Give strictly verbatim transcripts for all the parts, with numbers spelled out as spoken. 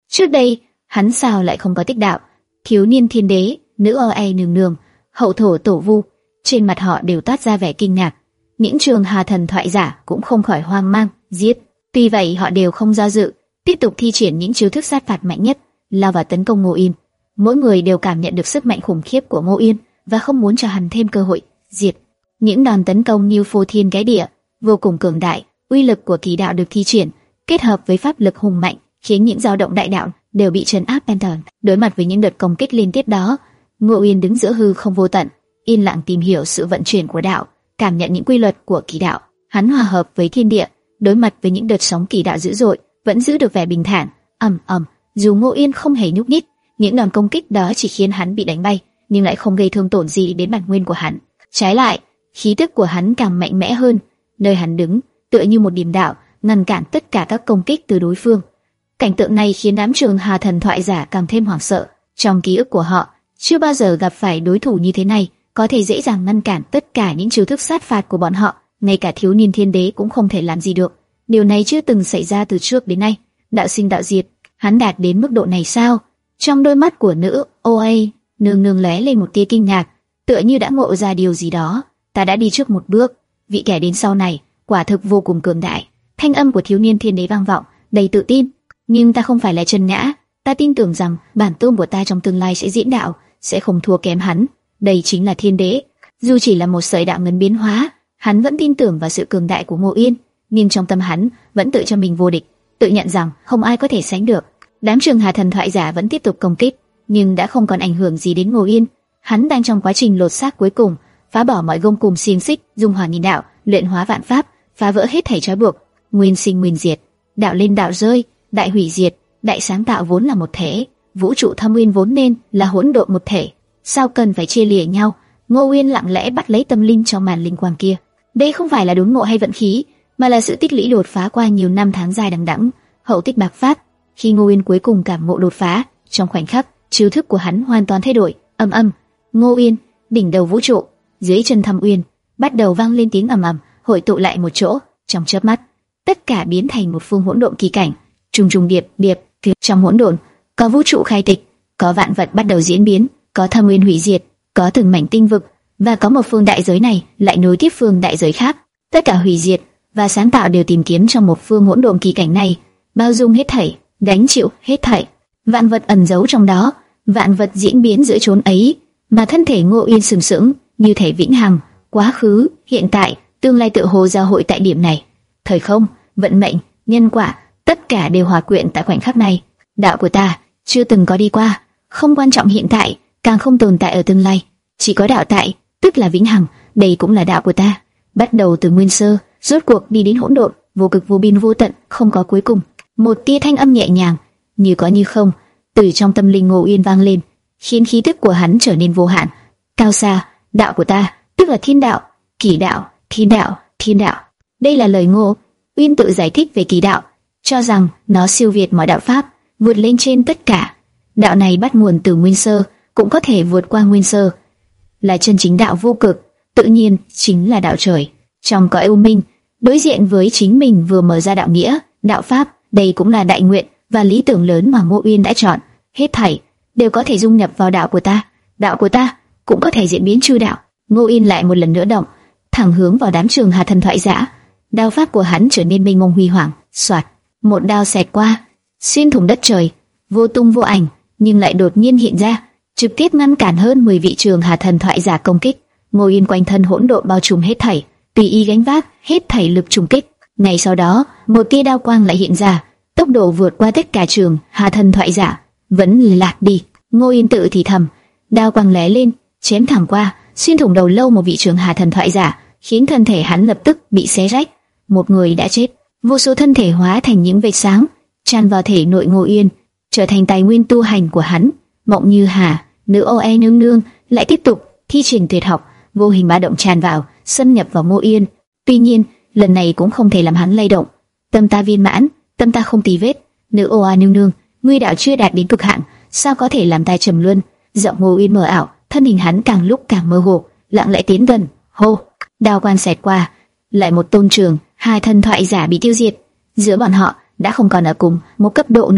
Trước đây, hắn sao lại không có tích đạo? Thiếu niên thiên đế, nữ o e nương nương, hậu thổ tổ vu, trên mặt họ đều toát ra vẻ kinh ngạc. Những trường hà thần thoại giả cũng không khỏi hoang mang, giết. Tuy vậy họ đều không do dự, tiếp tục thi triển những chiêu thức sát phạt mạnh nhất, lao vào tấn công Ngô Yên. Mỗi người đều cảm nhận được sức mạnh khủng khiếp của Ngô Yên và không muốn cho hắn thêm cơ hội diệt. Những đòn tấn công như phô thiên cái địa, vô cùng cường đại, uy lực của kỳ đạo được thi triển, kết hợp với pháp lực hùng mạnh, khiến những dao động đại đạo đều bị trấn áp bên thần. Đối mặt với những đợt công kích liên tiếp đó, Ngô Yên đứng giữa hư không vô tận, yên lặng tìm hiểu sự vận chuyển của đạo, cảm nhận những quy luật của kỳ đạo. Hắn hòa hợp với thiên địa, đối mặt với những đợt sóng kỳ đạo dữ dội, vẫn giữ được vẻ bình thản. ầm ầm, dù Ngô Yên không hề nhúc nhích, những đòn công kích đó chỉ khiến hắn bị đánh bay, nhưng lại không gây thương tổn gì đến bản nguyên của hắn. Trái lại, khí tức của hắn càng mạnh mẽ hơn. Nơi hắn đứng, tựa như một điểm đạo, ngăn cản tất cả các công kích từ đối phương. Cảnh tượng này khiến đám trường hà thần thoại giả càng thêm hoảng sợ. Trong ký ức của họ, chưa bao giờ gặp phải đối thủ như thế này, có thể dễ dàng ngăn cản tất cả những chiêu thức sát phạt của bọn họ. Ngay cả thiếu niên thiên đế cũng không thể làm gì được. Điều này chưa từng xảy ra từ trước đến nay. Đạo sinh đạo diệt, hắn đạt đến mức độ này sao? Trong đôi mắt của nữ o a nương nương lóe lên một tia kinh ngạc, tựa như đã ngộ ra điều gì đó. Ta đã đi trước một bước, vị kẻ đến sau này quả thực vô cùng cường đại. Thanh âm của thiếu niên thiên đế vang vọng, đầy tự tin. Nhưng ta không phải là Trần Nhã, ta tin tưởng rằng bản tôn của ta trong tương lai sẽ diễn đạo, sẽ không thua kém hắn. Đây chính là thiên đế. Dù chỉ là một sợi đạo ngân biến hóa, hắn vẫn tin tưởng vào sự cường đại của Ngô Yên, nhưng trong tâm hắn vẫn tự cho mình vô địch, tự nhận rằng không ai có thể sánh được. Đám trường hà thần thoại giả vẫn tiếp tục công kích, nhưng đã không còn ảnh hưởng gì đến Ngô Yên. Hắn đang trong quá trình lột xác cuối cùng, phá bỏ mọi gông cùm xiềng xích, dung hòa nghìn đạo, luyện hóa vạn pháp, phá vỡ hết thảy trói buộc. Nguyên sinh nguyên diệt, đạo lên đạo rơi, đại hủy diệt, đại sáng tạo vốn là một thể, vũ trụ thâm uyên vốn nên là hỗn độn một thể. Sao cần phải chia lìa nhau? Ngô Uyên lặng lẽ bắt lấy tâm linh trong màn linh quang kia. Đây không phải là đốn ngộ hay vận khí, mà là sự tích lũy đột phá qua nhiều năm tháng dài đằng đẵng, hậu tích bạc phát. Khi Ngô Uyên cuối cùng cảm ngộ đột phá, trong khoảnh khắc, chiêu thức của hắn hoàn toàn thay đổi. Ầm ầm, Ngô Uyên, đỉnh đầu vũ trụ, dưới chân Thâm Uyên, bắt đầu vang lên tiếng ầm ầm, hội tụ lại một chỗ. Trong chớp mắt, tất cả biến thành một phương hỗn độn kỳ cảnh, trùng trùng điệp điệp. Trong hỗn độn, có vũ trụ khai tịch, có vạn vật bắt đầu diễn biến, có Thâm Uyên hủy diệt, có từng mảnh tinh vực, và có một phương đại giới này lại nối tiếp phương đại giới khác. Tất cả hủy diệt và sáng tạo đều tìm kiếm trong một phương hỗn độn kỳ cảnh này, bao dung hết thảy, gánh chịu hết thảy. Vạn vật ẩn giấu trong đó, vạn vật diễn biến giữa chốn ấy, mà thân thể Ngô Uyên sừng sững như thể vĩnh hằng, quá khứ, hiện tại, tương lai tự hồ giao hội tại điểm này. Thời không, vận mệnh, nhân quả, tất cả đều hòa quyện tại khoảnh khắc này. Đạo của ta chưa từng có đi qua, không quan trọng hiện tại, càng không tồn tại ở tương lai, chỉ có đạo tại, tức là vĩnh hằng. Đây cũng là đạo của ta, bắt đầu từ nguyên sơ, rốt cuộc đi đến hỗn độn, vô cực vô biên vô tận, không có cuối cùng. Một tia thanh âm nhẹ nhàng, như có như không, từ trong tâm linh Ngô Uyên vang lên, khiến khí tức của hắn trở nên vô hạn, cao xa. Đạo của ta, tức là thiên đạo, kỳ đạo, thiên đạo, thiên đạo. Đây là lời Ngô Uyên tự giải thích về kỳ đạo, cho rằng nó siêu việt mọi đạo pháp, vượt lên trên tất cả. Đạo này bắt nguồn từ nguyên sơ, cũng có thể vượt qua nguyên sơ, là chân chính đạo vô cực, tự nhiên chính là đạo trời. Trong cõi u minh, đối diện với chính mình vừa mở ra đạo nghĩa, đạo pháp, đây cũng là đại nguyện và lý tưởng lớn mà Ngô Uyên đã chọn. Hết thảy đều có thể dung nhập vào đạo của ta, đạo của ta cũng có thể diễn biến chư đạo. Ngô Uyên lại một lần nữa động, thẳng hướng vào đám trường hà thần thoại giả. Đao pháp của hắn trở nên mênh mông huy hoàng, xoạt, một đao xẹt qua, xuyên thủng đất trời, vô tung vô ảnh, nhưng lại đột nhiên hiện ra, trực tiếp ngăn cản hơn mười vị trường hà thần thoại giả công kích. Ngô Uyên quanh thân hỗn độn bao trùm hết thảy, tùy ý gánh vác hết thảy lực trùng kích. Ngay sau đó, một tia đao quang lại hiện ra, tốc độ vượt qua tất cả trường hà thần thoại giả, vẫn lạc đi. Ngô Uyên tự thì thầm, đao quang lóe lên, chém thẳng qua, xuyên thủng đầu lâu một vị trường hà thần thoại giả, khiến thân thể hắn lập tức bị xé rách. Một người đã chết, vô số thân thể hóa thành những vệt sáng, tràn vào thể nội Ngô Uyên, trở thành tài nguyên tu hành của hắn. Mộng Như Hà, nữ o e nương nương lại tiếp tục thi triển tuyệt học, vô hình ba động tràn vào, xâm nhập vào Ngô Uyên. Tuy nhiên, lần này cũng không thể làm hắn lay động. Tâm ta viên mãn, tâm ta không tì vết. Nữ o e nương nương, ngươi đạo chưa đạt đến cực hạn, sao có thể làm ta trầm luân? Giọng Ngô Uyên mờ ảo, thân hình hắn càng lúc càng mơ hồ, lặng lẽ tiến gần. Hô, đao quan xẹt qua, lại một tôn trường hai thần thoại giả bị tiêu diệt. Giữa bọn họ đã không còn ở cùng một cấp độ nữa.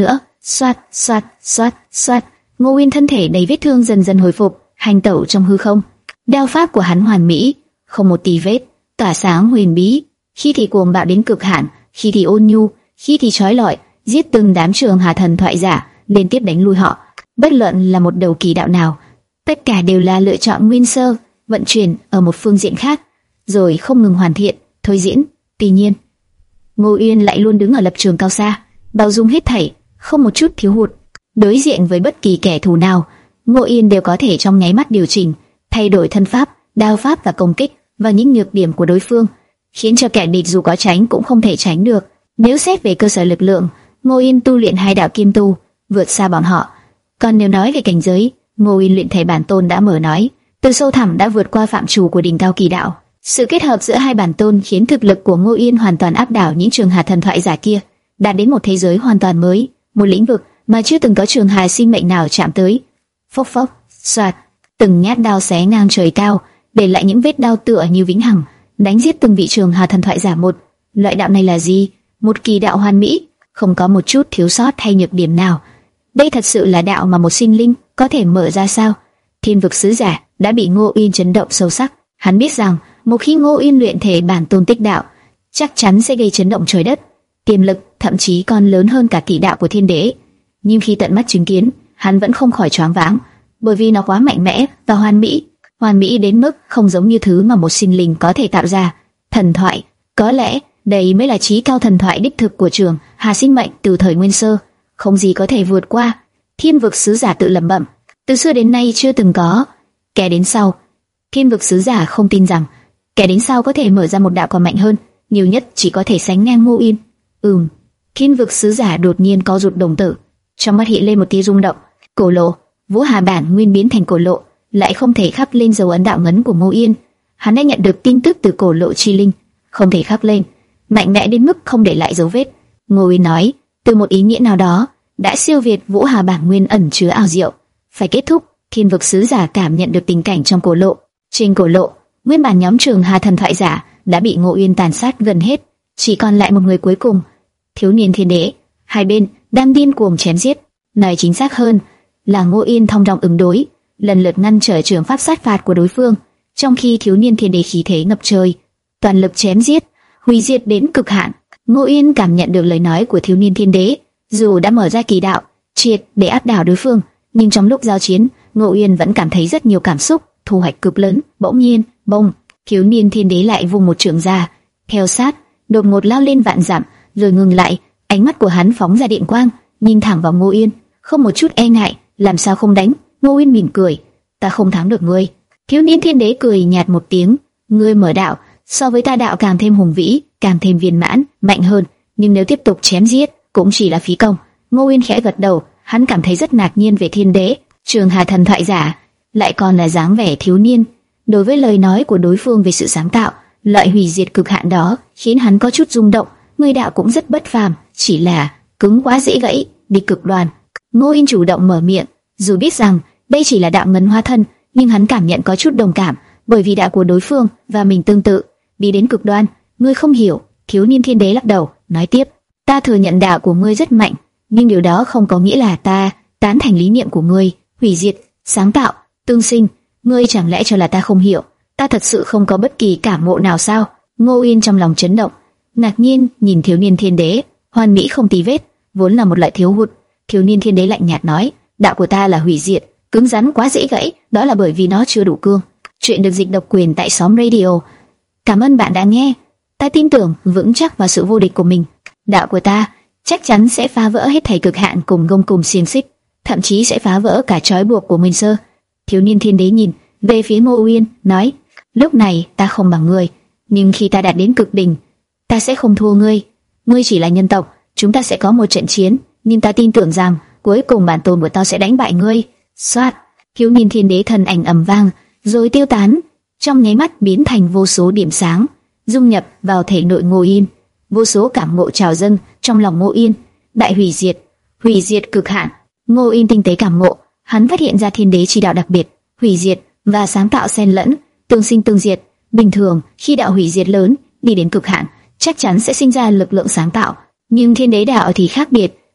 xoát, xoát, xoát, xoát. Ngô Uyên thân thể đầy vết thương dần dần hồi phục, hành tẩu trong hư không. Đao pháp của hắn hoàn mỹ, không một tì vết, tỏa sáng huyền bí. Khi thì cuồng bạo đến cực hạn, khi thì ôn nhu, khi thì chói lọi, giết từng đám Trường Hà thần thoại giả, liên tiếp đánh lui họ. Bất luận là một đầu kỳ đạo nào, tất cả đều là lựa chọn nguyên sơ, vận chuyển ở một phương diện khác, rồi không ngừng hoàn thiện, thôi diễn. Tuy nhiên, Ngô Uyên lại luôn đứng ở lập trường cao xa, bao dung hết thảy, không một chút thiếu hụt. Đối diện với bất kỳ kẻ thù nào, Ngô Uyên đều có thể trong nháy mắt điều chỉnh, thay đổi thân pháp, đao pháp và công kích và những nhược điểm của đối phương, khiến cho kẻ địch dù có tránh cũng không thể tránh được. Nếu xét về cơ sở lực lượng, Ngô Uyên tu luyện hai đạo kim tu, vượt xa bọn họ. Còn nếu nói về cảnh giới, Ngô Uyên luyện thể bản tôn đã mở nói, từ sâu thẳm đã vượt qua phạm trù của đỉnh cao kỳ đạo. Sự kết hợp giữa hai bản tôn khiến thực lực của Ngô Uyên hoàn toàn áp đảo những Trường Hà thần thoại giả kia, đạt đến một thế giới hoàn toàn mới, một lĩnh vực mà chưa từng có Trường Hà sinh mệnh nào chạm tới. Phốc phốc, xoạt, từng nhát đao xé ngang trời cao, để lại những vết đao tựa như vĩnh hằng, đánh giết từng vị Trường Hà thần thoại giả một. Loại đạo này là gì? Một kỳ đạo hoàn mỹ, không có một chút thiếu sót hay nhược điểm nào. Đây thật sự là đạo mà một sinh linh có thể mở ra sao? Thiên vực sứ giả đã bị Ngô Uyên chấn động sâu sắc. Hắn biết rằng một khi Ngô Uyên luyện thể bản tôn tích đạo, chắc chắn sẽ gây chấn động trời đất, tiềm lực thậm chí còn lớn hơn cả kỳ đạo của thiên đế. Nhưng khi tận mắt chứng kiến, hắn vẫn không khỏi choáng váng, bởi vì nó quá mạnh mẽ và hoàn mỹ, hoàn mỹ đến mức không giống như thứ mà một sinh linh có thể tạo ra. Thần thoại, có lẽ đây mới là chí cao thần thoại đích thực của Trường Hà sinh mệnh từ thời nguyên sơ, không gì có thể vượt qua. Thiên vực sứ giả tự lẩm bẩm, từ xưa đến nay chưa từng có. Kẻ đến sau, Thiên vực sứ giả không tin rằng kẻ đến sau có thể mở ra một đạo còn mạnh hơn, nhiều nhất chỉ có thể sánh ngang Ngô Uyên. Ừm, Thiên vực sứ giả đột nhiên có rụt đồng tử, trong mắt hiện lên một tia rung động. Cổ lộ, Vũ Hà bản nguyên biến thành cổ lộ, lại không thể khắc lên dấu ấn đạo ngấn của Ngô Uyên. Hắn đã nhận được tin tức từ cổ lộ chi linh, không thể khắc lên, mạnh mẽ đến mức không để lại dấu vết. Ngô Uyên nói, từ một ý nghĩa nào đó, đã siêu việt Vũ Hà bản nguyên ẩn chứa ảo diệu. Phải kết thúc. Thiên vực sứ giả cảm nhận được tình cảnh trong cổ lộ. Trên cổ lộ, nguyên bản nhóm Trường Hà thần thoại giả đã bị Ngô Uyên tàn sát gần hết, chỉ còn lại một người cuối cùng, thiếu niên thiên đế. Hai bên đang điên cuồng chém giết, nói chính xác hơn là Ngô Uyên thông dong ứng đối, lần lượt ngăn trở trường pháp sát phạt của đối phương, trong khi thiếu niên thiên đế khí thế ngập trời, toàn lực chém giết, hủy diệt đến cực hạn. Ngô Uyên cảm nhận được lời nói của thiếu niên thiên đế, dù đã mở ra kỳ đạo triệt để áp đảo đối phương, nhưng trong lúc giao chiến, Ngô Uyên vẫn cảm thấy rất nhiều cảm xúc, thu hoạch cực lớn. Bỗng nhiên, bông, thiếu niên thiên đế lại vung một chưởng ra, theo sát, đột ngột lao lên vạn dặm, rồi ngừng lại. Ánh mắt của hắn phóng ra điện quang, nhìn thẳng vào Ngô Uyên, không một chút e ngại. Làm sao không đánh? Ngô Uyên mỉm cười, ta không thắng được ngươi. Thiếu niên thiên đế cười nhạt một tiếng, ngươi mở đạo, so với ta đạo càng thêm hùng vĩ, càng thêm viên mãn, mạnh hơn. Nhưng nếu tiếp tục chém giết, cũng chỉ là phí công. Ngô Uyên khẽ gật đầu, hắn cảm thấy rất ngạc nhiên về thiên đế, Trường Hà thần thoại giả, lại còn là dáng vẻ thiếu niên. Đối với lời nói của đối phương về sự sáng tạo, loại hủy diệt cực hạn đó, khiến hắn có chút rung động. Ngươi đạo cũng rất bất phàm, chỉ là cứng quá dễ gãy, đi cực đoan. Ngô Uyên chủ động mở miệng, dù biết rằng đây chỉ là đạo ngấn hóa thân, nhưng hắn cảm nhận có chút đồng cảm, bởi vì đạo của đối phương và mình tương tự, đi đến cực đoan. Ngươi không hiểu. Thiếu niên thiên đế lắc đầu, nói tiếp, ta thừa nhận đạo của ngươi rất mạnh, nhưng điều đó không có nghĩa là ta tán thành lý niệm của ngươi. Hủy diệt, sáng tạo, tương sinh, ngươi chẳng lẽ cho là ta không hiểu? Ta thật sự không có bất kỳ cảm ngộ nào sao? Ngô Uyên trong lòng chấn động, ngạc nhiên nhìn thiếu niên thiên đế, hoàn mỹ không tì vết, vốn là một loại thiếu hụt. Thiếu niên thiên đế lạnh nhạt nói, đạo của ta là hủy diệt, cứng rắn quá dễ gãy, đó là bởi vì nó chưa đủ cương. Chuyện được dịch độc quyền tại Xóm Radio. Cảm ơn bạn đã nghe. Ta tin tưởng vững chắc vào sự vô địch của mình. Đạo của ta chắc chắn sẽ phá vỡ hết thảy cực hạn cùng gông cùng xiềng xích, thậm chí sẽ phá vỡ cả trói buộc của Nguyên Sơ. Thiếu niên thiên đế nhìn về phía Ngô Uyên, nói, lúc này ta không bằng ngươi, nhưng khi ta đạt đến cực đỉnh, ta sẽ không thua ngươi. Ngươi chỉ là nhân tộc, chúng ta sẽ có một trận chiến, nhưng ta tin tưởng rằng cuối cùng bản tôn của ta sẽ đánh bại ngươi. Soát, thiếu niên thiên đế thân ảnh ầm vang, rồi tiêu tán, trong nháy mắt biến thành vô số điểm sáng, dung nhập vào thể nội Ngô Uyên. Vô số cảm ngộ trào dâng trong lòng Ngô Uyên. Đại hủy diệt, hủy diệt cực hạn. Ngô Uyên tinh tế cảm ngộ, hắn phát hiện ra thiên đế chi đạo đặc biệt, hủy diệt và sáng tạo xen lẫn, tương sinh tương diệt. Bình thường, khi đạo hủy diệt lớn đi đến cực hạn, chắc chắn sẽ sinh ra lực lượng sáng tạo, nhưng thiên đế đạo thì khác biệt,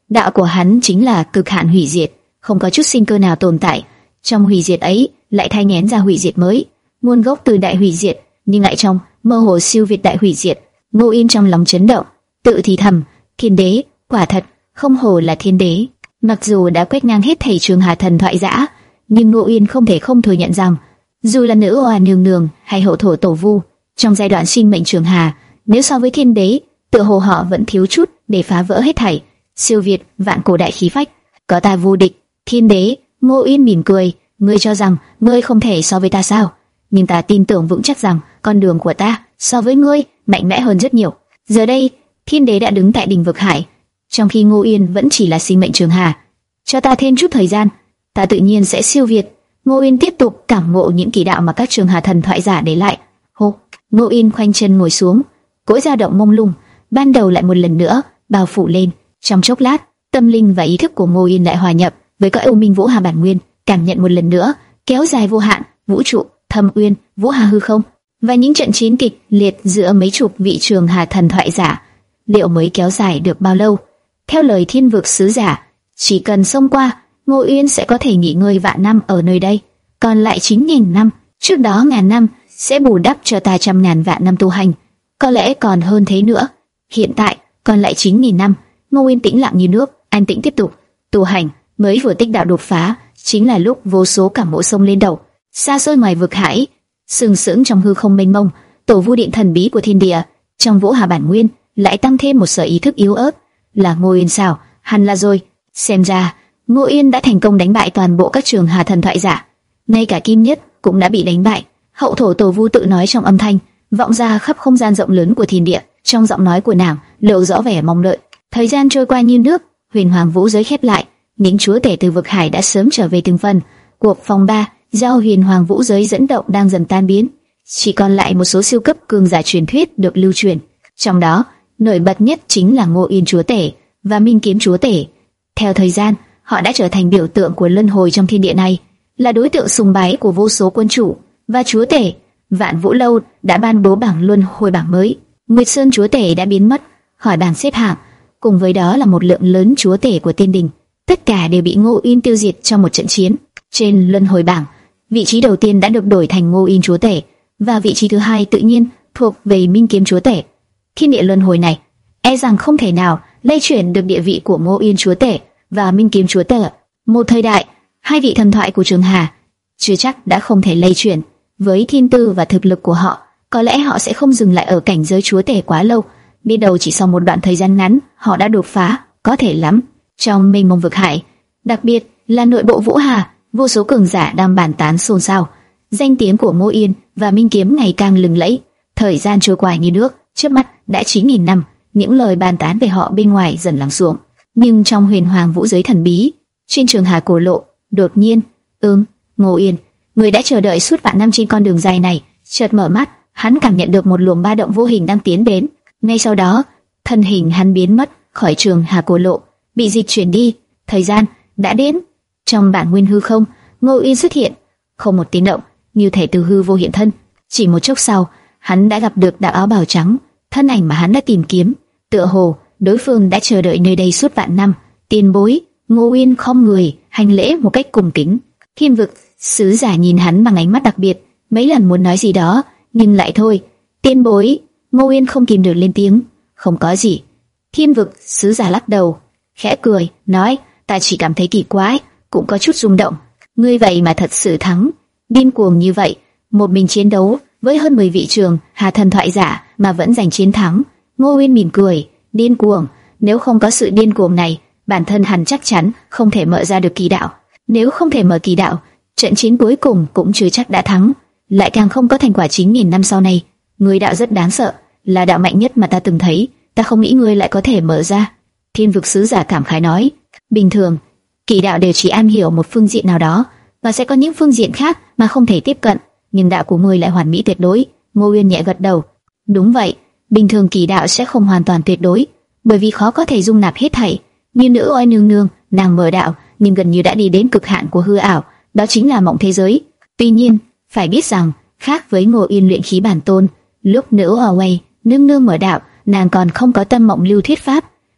đạo của hắn chính là cực hạn hủy diệt, không có chút sinh cơ nào tồn tại. Trong hủy diệt ấy lại thai nghén ra hủy diệt mới, nguồn gốc từ đại hủy diệt, nhưng lại trong mơ hồ siêu việt đại hủy diệt. Ngô Yên trong lòng chấn động, tự thì thầm, thiên đế, quả thật, không hổ là thiên đế. Mặc dù đã quét ngang hết thảy Trường Hà thần thoại giả, nhưng Ngô Yên không thể không thừa nhận rằng, dù là nữ oa nương nương hay hậu thổ tổ vu, trong giai đoạn sinh mệnh Trường Hà, nếu so với thiên đế, tựa hồ họ vẫn thiếu chút để phá vỡ hết thảy, siêu việt vạn cổ đại khí phách. Có ta vô địch, thiên đế. Ngô Yên mỉm cười, ngươi cho rằng ngươi không thể so với ta sao? Nhưng ta tin tưởng vững chắc rằng con đường của ta so với ngươi mạnh mẽ hơn rất nhiều. Giờ đây, thiên đế đã đứng tại đỉnh vực hải, trong khi Ngô Yên vẫn chỉ là sinh mệnh Trường Hà. Cho ta thêm chút thời gian, ta tự nhiên sẽ siêu việt. Ngô Yên tiếp tục cảm ngộ những kỳ đạo mà các Trường Hà thần thoại giả để lại. Hô, Ngô Yên khoanh chân ngồi xuống, cõi dao động mông lung ban đầu lại một lần nữa bao phủ lên. Trong chốc lát, tâm linh và ý thức của Ngô Yên lại hòa nhập với cõi U Minh Vũ Hà bản nguyên, cảm nhận một lần nữa kéo dài vô hạn vũ trụ, thâm uyên, Vũ Hà hư không và những trận chiến kịch liệt giữa mấy chục vị Trường Hà thần thoại giả. Liệu mới kéo dài được bao lâu? Theo lời Thiên Vực sứ giả, chỉ cần xông qua, Ngô Yên sẽ có thể nghỉ ngơi vạn năm ở nơi đây, còn lại chín nghìn năm, trước đó ngàn năm sẽ bù đắp cho ta trăm ngàn vạn năm tu hành, có lẽ còn hơn thế nữa. Hiện tại còn lại chín nghìn năm. Ngô Yên tĩnh lặng như nước, an tĩnh tiếp tục tu hành. Mới vừa tích đạo đột phá, chính là lúc vô số cảm ngộ sông lên đầu. Xa xôi ngoài vực hải, sừng sững trong hư không mênh mông, tổ vu điện thần bí của thiên địa, trong Vũ Hà bản nguyên lại tăng thêm một sở ý thức yếu ớt. Là Ngô Yên sao? Hẳn là rồi. Xem ra Ngô Yên đã thành công đánh bại toàn bộ các Trường Hà thần thoại giả, ngay cả Kim Nhất cũng đã bị đánh bại. Hậu thổ tổ vu tự nói trong âm thanh vọng ra khắp không gian rộng lớn của thiên địa. Trong giọng nói của nàng lộ rõ vẻ mong đợi. Thời gian trôi qua như nước, huyền hoàng vũ giới khép lại, những chúa tể từ vực hải đã sớm trở về từng phần. Cuộc phòng ba do huyền hoàng vũ giới dẫn động đang dần tan biến, chỉ còn lại một số siêu cấp cường giả truyền thuyết được lưu truyền. Trong đó nổi bật nhất chính là Ngô Yên chúa tể và Minh Kiếm chúa tể. Theo thời gian, họ đã trở thành biểu tượng của luân hồi trong thiên địa này, là đối tượng sùng bái của vô số quân chủ và chúa tể. Vạn Vũ lâu đã ban bố bảng luân hồi bảng mới. Nguyệt Sơn chúa tể đã biến mất khỏi bảng xếp hạng, cùng với đó là một lượng lớn chúa tể của tiên đình, tất cả đều bị Ngô Yên tiêu diệt trong một trận chiến. Trên luân hồi bảng, vị trí đầu tiên đã được đổi thành Ngô Yên chúa tể, và vị trí thứ hai tự nhiên thuộc về Minh Kiếm chúa tể. Thiên địa luân hồi này e rằng không thể nào lay chuyển được địa vị của Ngô Yên chúa tể và Minh Kiếm chúa tể. Một thời đại, hai vị thần thoại của Trường Hà chưa chắc đã không thể lay chuyển. Với thiên tư và thực lực của họ, có lẽ họ sẽ không dừng lại ở cảnh giới chúa tể quá lâu. Biết đâu chỉ sau một đoạn thời gian ngắn, họ đã đột phá, có thể lắm. Trong mênh mông vực hải, đặc biệt là nội bộ Vũ Hà, vô số cường giả đang bàn tán xôn xao. Danh tiếng của Ngô Yên và Minh Kiếm ngày càng lừng lẫy. Thời gian trôi qua như nước, trước mắt đã chín nghìn năm, những lời bàn tán về họ bên ngoài dần lắng xuống. Nhưng trong huyền hoàng vũ giới thần bí, trên Trường Hà cổ lộ, đột nhiên, ừm, Ngô Yên, người đã chờ đợi suốt vạn năm trên con đường dài này, chợt mở mắt, hắn cảm nhận được một luồng ba động vô hình đang tiến đến. Ngay sau đó, thân hình hắn biến mất khỏi Trường Hà cổ lộ, bị dịch chuyển đi. Thời gian đã đến. Trong bản nguyên hư không, Ngô Yên xuất hiện, không một tiếng động, như thể từ hư vô hiện thân. Chỉ một chốc sau, hắn đã gặp được đạo áo bào trắng, thân ảnh mà hắn đã tìm kiếm. Tựa hồ đối phương đã chờ đợi nơi đây suốt vạn năm. Tiền bối. Ngô Yên khom người hành lễ một cách cung kính. Thiên Vực sứ giả nhìn hắn bằng ánh mắt đặc biệt, mấy lần muốn nói gì đó nhưng lại thôi. Tiền bối. Ngô Yên không kìm được lên tiếng. Không có gì. Thiên Vực sứ giả lắc đầu, khẽ cười, nói: ta chỉ cảm thấy kỳ quái, cũng có chút rung động. Ngươi vậy mà thật sự thắng, điên cuồng như vậy, một mình chiến đấu với hơn mười vị Trường Hà thần thoại giả mà vẫn giành chiến thắng. Ngô Yên mỉm cười, điên cuồng? Nếu không có sự điên cuồng này, bản thân hắn chắc chắn không thể mở ra được kỳ đạo. Nếu không thể mở kỳ đạo, trận chiến cuối cùng cũng chưa chắc đã thắng, lại càng không có thành quả chín nghìn năm sau này. Ngươi đạo rất đáng sợ, là đạo mạnh nhất mà ta từng thấy, ta không nghĩ ngươi lại có thể mở ra. Thiên Vực sứ giả cảm khái nói: bình thường, kỳ đạo đều chỉ am hiểu một phương diện nào đó, và sẽ có những phương diện khác mà không thể tiếp cận, nhưng đạo của ngươi lại hoàn mỹ tuyệt đối. Ngô Uyên nhẹ gật đầu. Đúng vậy, bình thường kỳ đạo sẽ không hoàn toàn tuyệt đối, bởi vì khó có thể dung nạp hết thảy. Như nữ oai nương nương, nàng mở đạo, nhưng gần như đã đi đến cực hạn của hư ảo, đó chính là mộng thế giới. Tuy nhiên, phải biết rằng, khác với Ngô Uyên luyện khí bản tôn, lúc nữ oai nương nương mở đạo, nàng còn không có tâm mộng lưu thuyết pháp.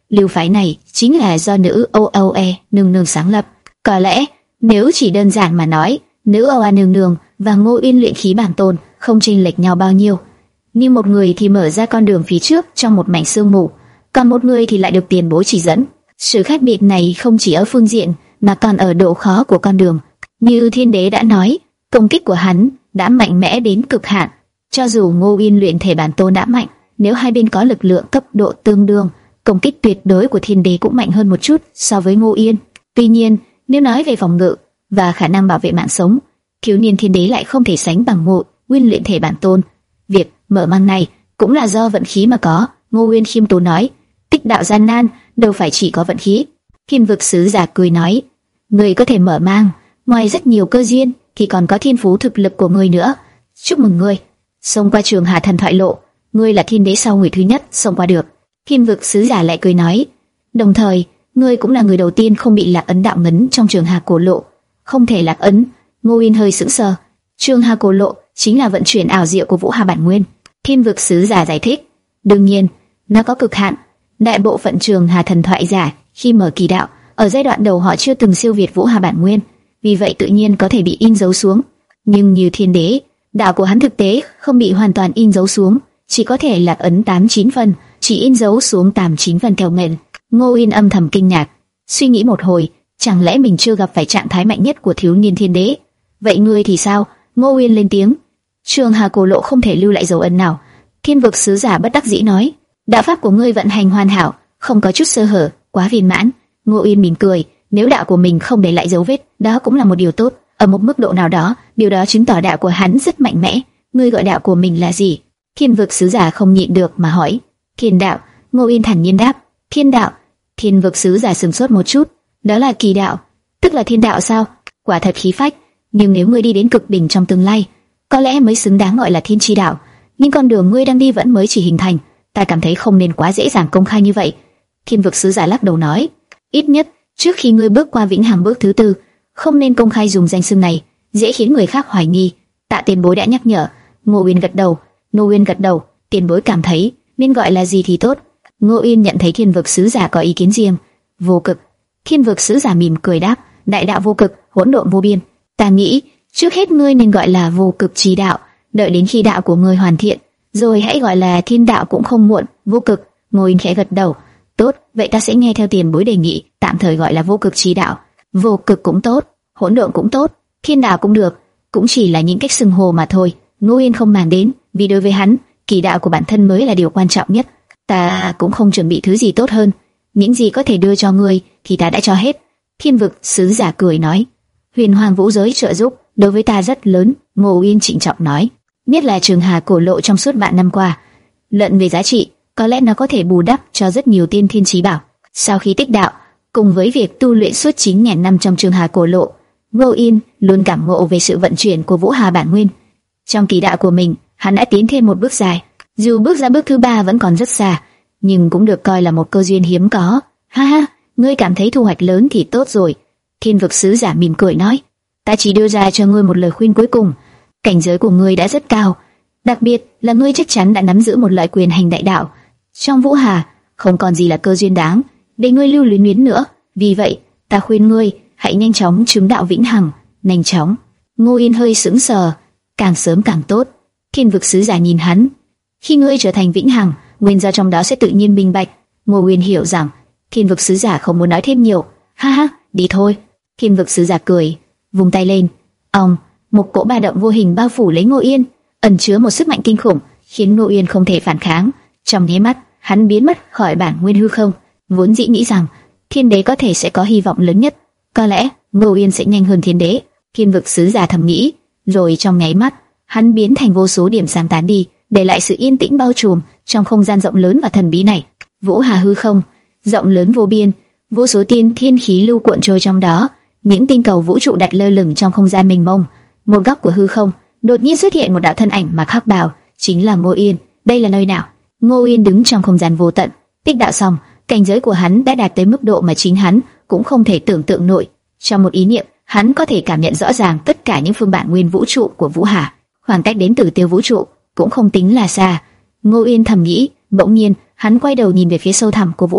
Lưu phái này chính là do nữ ô ô e nương nương sáng lập. Có lẽ nếu chỉ đơn giản mà nói, nữ ô a nương nương và Ngô Uyên luyện khí bản tôn không chênh lệch nhau bao nhiêu, nhưng một người thì mở ra con đường phía trước trong một mảnh sương mù, còn một người thì lại được tiền bối chỉ dẫn. Sự khác biệt này không chỉ ở phương diện mà còn ở độ khó của con đường. Như Thiên Đế đã nói, công kích của hắn đã mạnh mẽ đến cực hạn. Cho dù Ngô Uyên luyện thể bản tôn đã mạnh, nếu hai bên có lực lượng cấp độ tương đương, công kích tuyệt đối của Thiên Đế cũng mạnh hơn một chút so với Ngô Uyên. Tuy nhiên, nếu nói về phòng ngự và khả năng bảo vệ mạng sống, thiếu niên Thiên Đế lại không thể sánh bằng Ngô Uyên luyện thể bản tôn. Việc mở mang này cũng là do vận khí mà có. Ngô Uyên khiêm tốn nói, tích đạo gian nan đâu phải chỉ có vận khí. Thiên vực sứ giả cười nói, người có thể mở mang, ngoài rất nhiều cơ duyên thì còn có thiên phú thực lực của người nữa. Chúc mừng ngươi, xông qua Trường Hà Thần Thoại Lộ, ngươi là Thiên Đế sau người thứ nhất xông qua được. Thiên vực sứ giả lại cười nói, đồng thời ngươi cũng là người đầu tiên không bị lạc ấn đạo ngấn trong Trường Hà Cổ Lộ. Không thể lạc ấn. Ngô Uyên hơi sững sờ. Trường Hà Cổ Lộ chính là vận chuyển ảo diệu của Vũ Hà bản nguyên. Thiên vực sứ giả giải thích, đương nhiên nó có cực hạn. Đại bộ phận Trường Hà Thần Thoại giả khi mở kỳ đạo ở giai đoạn đầu họ chưa từng siêu việt Vũ Hà bản nguyên, vì vậy tự nhiên có thể bị in dấu xuống. Nhưng như Thiên Đế, đạo của hắn thực tế không bị hoàn toàn in dấu xuống, chỉ có thể lạc ấn tám chín phần, chỉ in dấu xuống tám chín phần kèo nghền. Ngô Uyên âm thầm kinh ngạc, suy nghĩ một hồi, chẳng lẽ mình chưa gặp phải trạng thái mạnh nhất của thiếu niên Thiên Đế? Vậy ngươi thì sao? Ngô Uyên lên tiếng. Trường Hà Cổ Lộ không thể lưu lại dấu ấn nào. Thiên vực sứ giả bất đắc dĩ nói, đạo pháp của ngươi vận hành hoàn hảo, không có chút sơ hở, quá viên mãn. Ngô Uyên mỉm cười, nếu đạo của mình không để lại dấu vết, đó cũng là một điều tốt. Ở một mức độ nào đó, điều đó chứng tỏ đạo của hắn rất mạnh mẽ. Ngươi gọi đạo của mình là gì? Thiên vực sứ giả không nhịn được mà hỏi. Thiên đạo. Ngô Uyên thản nhiên đáp. Thiên đạo. Thiên vực sứ giả sửng sốt một chút. Đó là kỳ đạo, tức là thiên đạo sao? Quả thật khí phách. Nhưng nếu ngươi đi đến cực đỉnh trong tương lai, có lẽ mới xứng đáng gọi là thiên chi đạo. Nhưng con đường ngươi đang đi vẫn mới chỉ hình thành, ta cảm thấy không nên quá dễ dàng công khai như vậy. Thiên vực sứ giả lắc đầu nói, ít nhất trước khi ngươi bước qua vĩnh hằng bước thứ tư, không nên công khai dùng danh xưng này, dễ khiến người khác hoài nghi. Tạ tiền bối đã nhắc nhở. Ngô Uyên gật đầu. Ngô Uyên gật đầu. Tiền bối cảm thấy nên gọi là gì thì tốt? Ngô Uyên nhận thấy thiên vực sứ giả có ý kiến riêng. Vô cực. Thiên vực sứ giả mỉm cười đáp, đại đạo vô cực, hỗn độn vô biên. Ta nghĩ trước hết ngươi nên gọi là vô cực trí đạo, đợi đến khi đạo của ngươi hoàn thiện, rồi hãy gọi là thiên đạo cũng không muộn. Vô cực. Ngô Uyên khẽ gật đầu. Tốt, vậy ta sẽ nghe theo tiền bối đề nghị, tạm thời gọi là vô cực trí đạo. Vô cực cũng tốt, hỗn độn cũng tốt, thiên đạo cũng được, cũng chỉ là những cách xưng hô mà thôi. Ngô Uyên không màng đến, vì đối với hắn, kỳ đạo của bản thân mới là điều quan trọng nhất. Ta cũng không chuẩn bị thứ gì tốt hơn, những gì có thể đưa cho ngươi thì ta đã cho hết. Thiên vực sứ giả cười nói, huyền hoàng vũ giới trợ giúp đối với ta rất lớn. Ngô Uyên trịnh trọng nói, nhất là Trường Hà Cổ Lộ trong suốt vạn năm qua, luận về giá trị, có lẽ nó có thể bù đắp cho rất nhiều tiên thiên chí bảo. Sau khi tích đạo, cùng với việc tu luyện suốt chín nghìn năm trong Trường Hà Cổ Lộ, Ngô Uyên luôn cảm ngộ về sự vận chuyển của Vũ Hà bản nguyên. Trong kỳ đạo của mình, hắn đã tiến thêm một bước dài. Dù bước ra bước thứ ba vẫn còn rất xa, nhưng cũng được coi là một cơ duyên hiếm có. Ha ha, ngươi cảm thấy thu hoạch lớn thì tốt rồi. Thiên vực sứ giả mỉm cười nói, ta chỉ đưa ra cho ngươi một lời khuyên cuối cùng. Cảnh giới của ngươi đã rất cao, đặc biệt là ngươi chắc chắn đã nắm giữ một loại quyền hành đại đạo. Trong Vũ Hà không còn gì là cơ duyên đáng để ngươi lưu luyến luyến nữa. Vì vậy, ta khuyên ngươi hãy nhanh chóng chứng đạo vĩnh hằng, nhanh chóng. Ngô Yên hơi sững sờ, càng sớm càng tốt. Thiên vực sứ giả nhìn hắn, khi ngươi trở thành vĩnh hằng, nguyên do trong đó sẽ tự nhiên minh bạch. Ngô Uyên hiểu rằng Thiên vực sứ giả không muốn nói thêm nhiều. Ha ha, đi thôi. Thiên vực sứ giả cười, vung tay lên. Ông, một cỗ ba động vô hình bao phủ lấy Ngô Yên, ẩn chứa một sức mạnh kinh khủng, khiến Ngô Yên không thể phản kháng. Trong nháy mắt, hắn biến mất khỏi bản nguyên hư không. Vốn dĩ nghĩ rằng Thiên Đế có thể sẽ có hy vọng lớn nhất, có lẽ Ngô Yên sẽ nhanh hơn Thiên Đế. Thiên vực sứ giả thầm nghĩ, rồi trong nháy mắt, hắn biến thành vô số điểm sáng tán đi, để lại sự yên tĩnh bao trùm trong không gian rộng lớn và thần bí này. Vũ Hà hư không, rộng lớn vô biên, vô số tiên thiên khí lưu cuộn trôi trong đó, những tinh cầu vũ trụ đặt lơ lửng trong không gian mênh mông. Một góc của hư không, đột nhiên xuất hiện một đạo thân ảnh mặc hắc bào, chính là Ngô Yên. Đây là nơi nào? Ngô Yên đứng trong không gian vô tận, tích đạo xong, cảnh giới của hắn đã đạt tới mức độ mà chính hắn cũng không thể tưởng tượng nổi. Trong một ý niệm, hắn có thể cảm nhận rõ ràng tất cả những phương bản nguyên vũ trụ của Vũ Hà. Khoảng cách đến Tử Tiêu vũ trụ cũng không tính là xa. Ngô Yên thầm nghĩ, bỗng nhiên hắn quay đầu nhìn về phía sâu thẳm của Vũ Hà,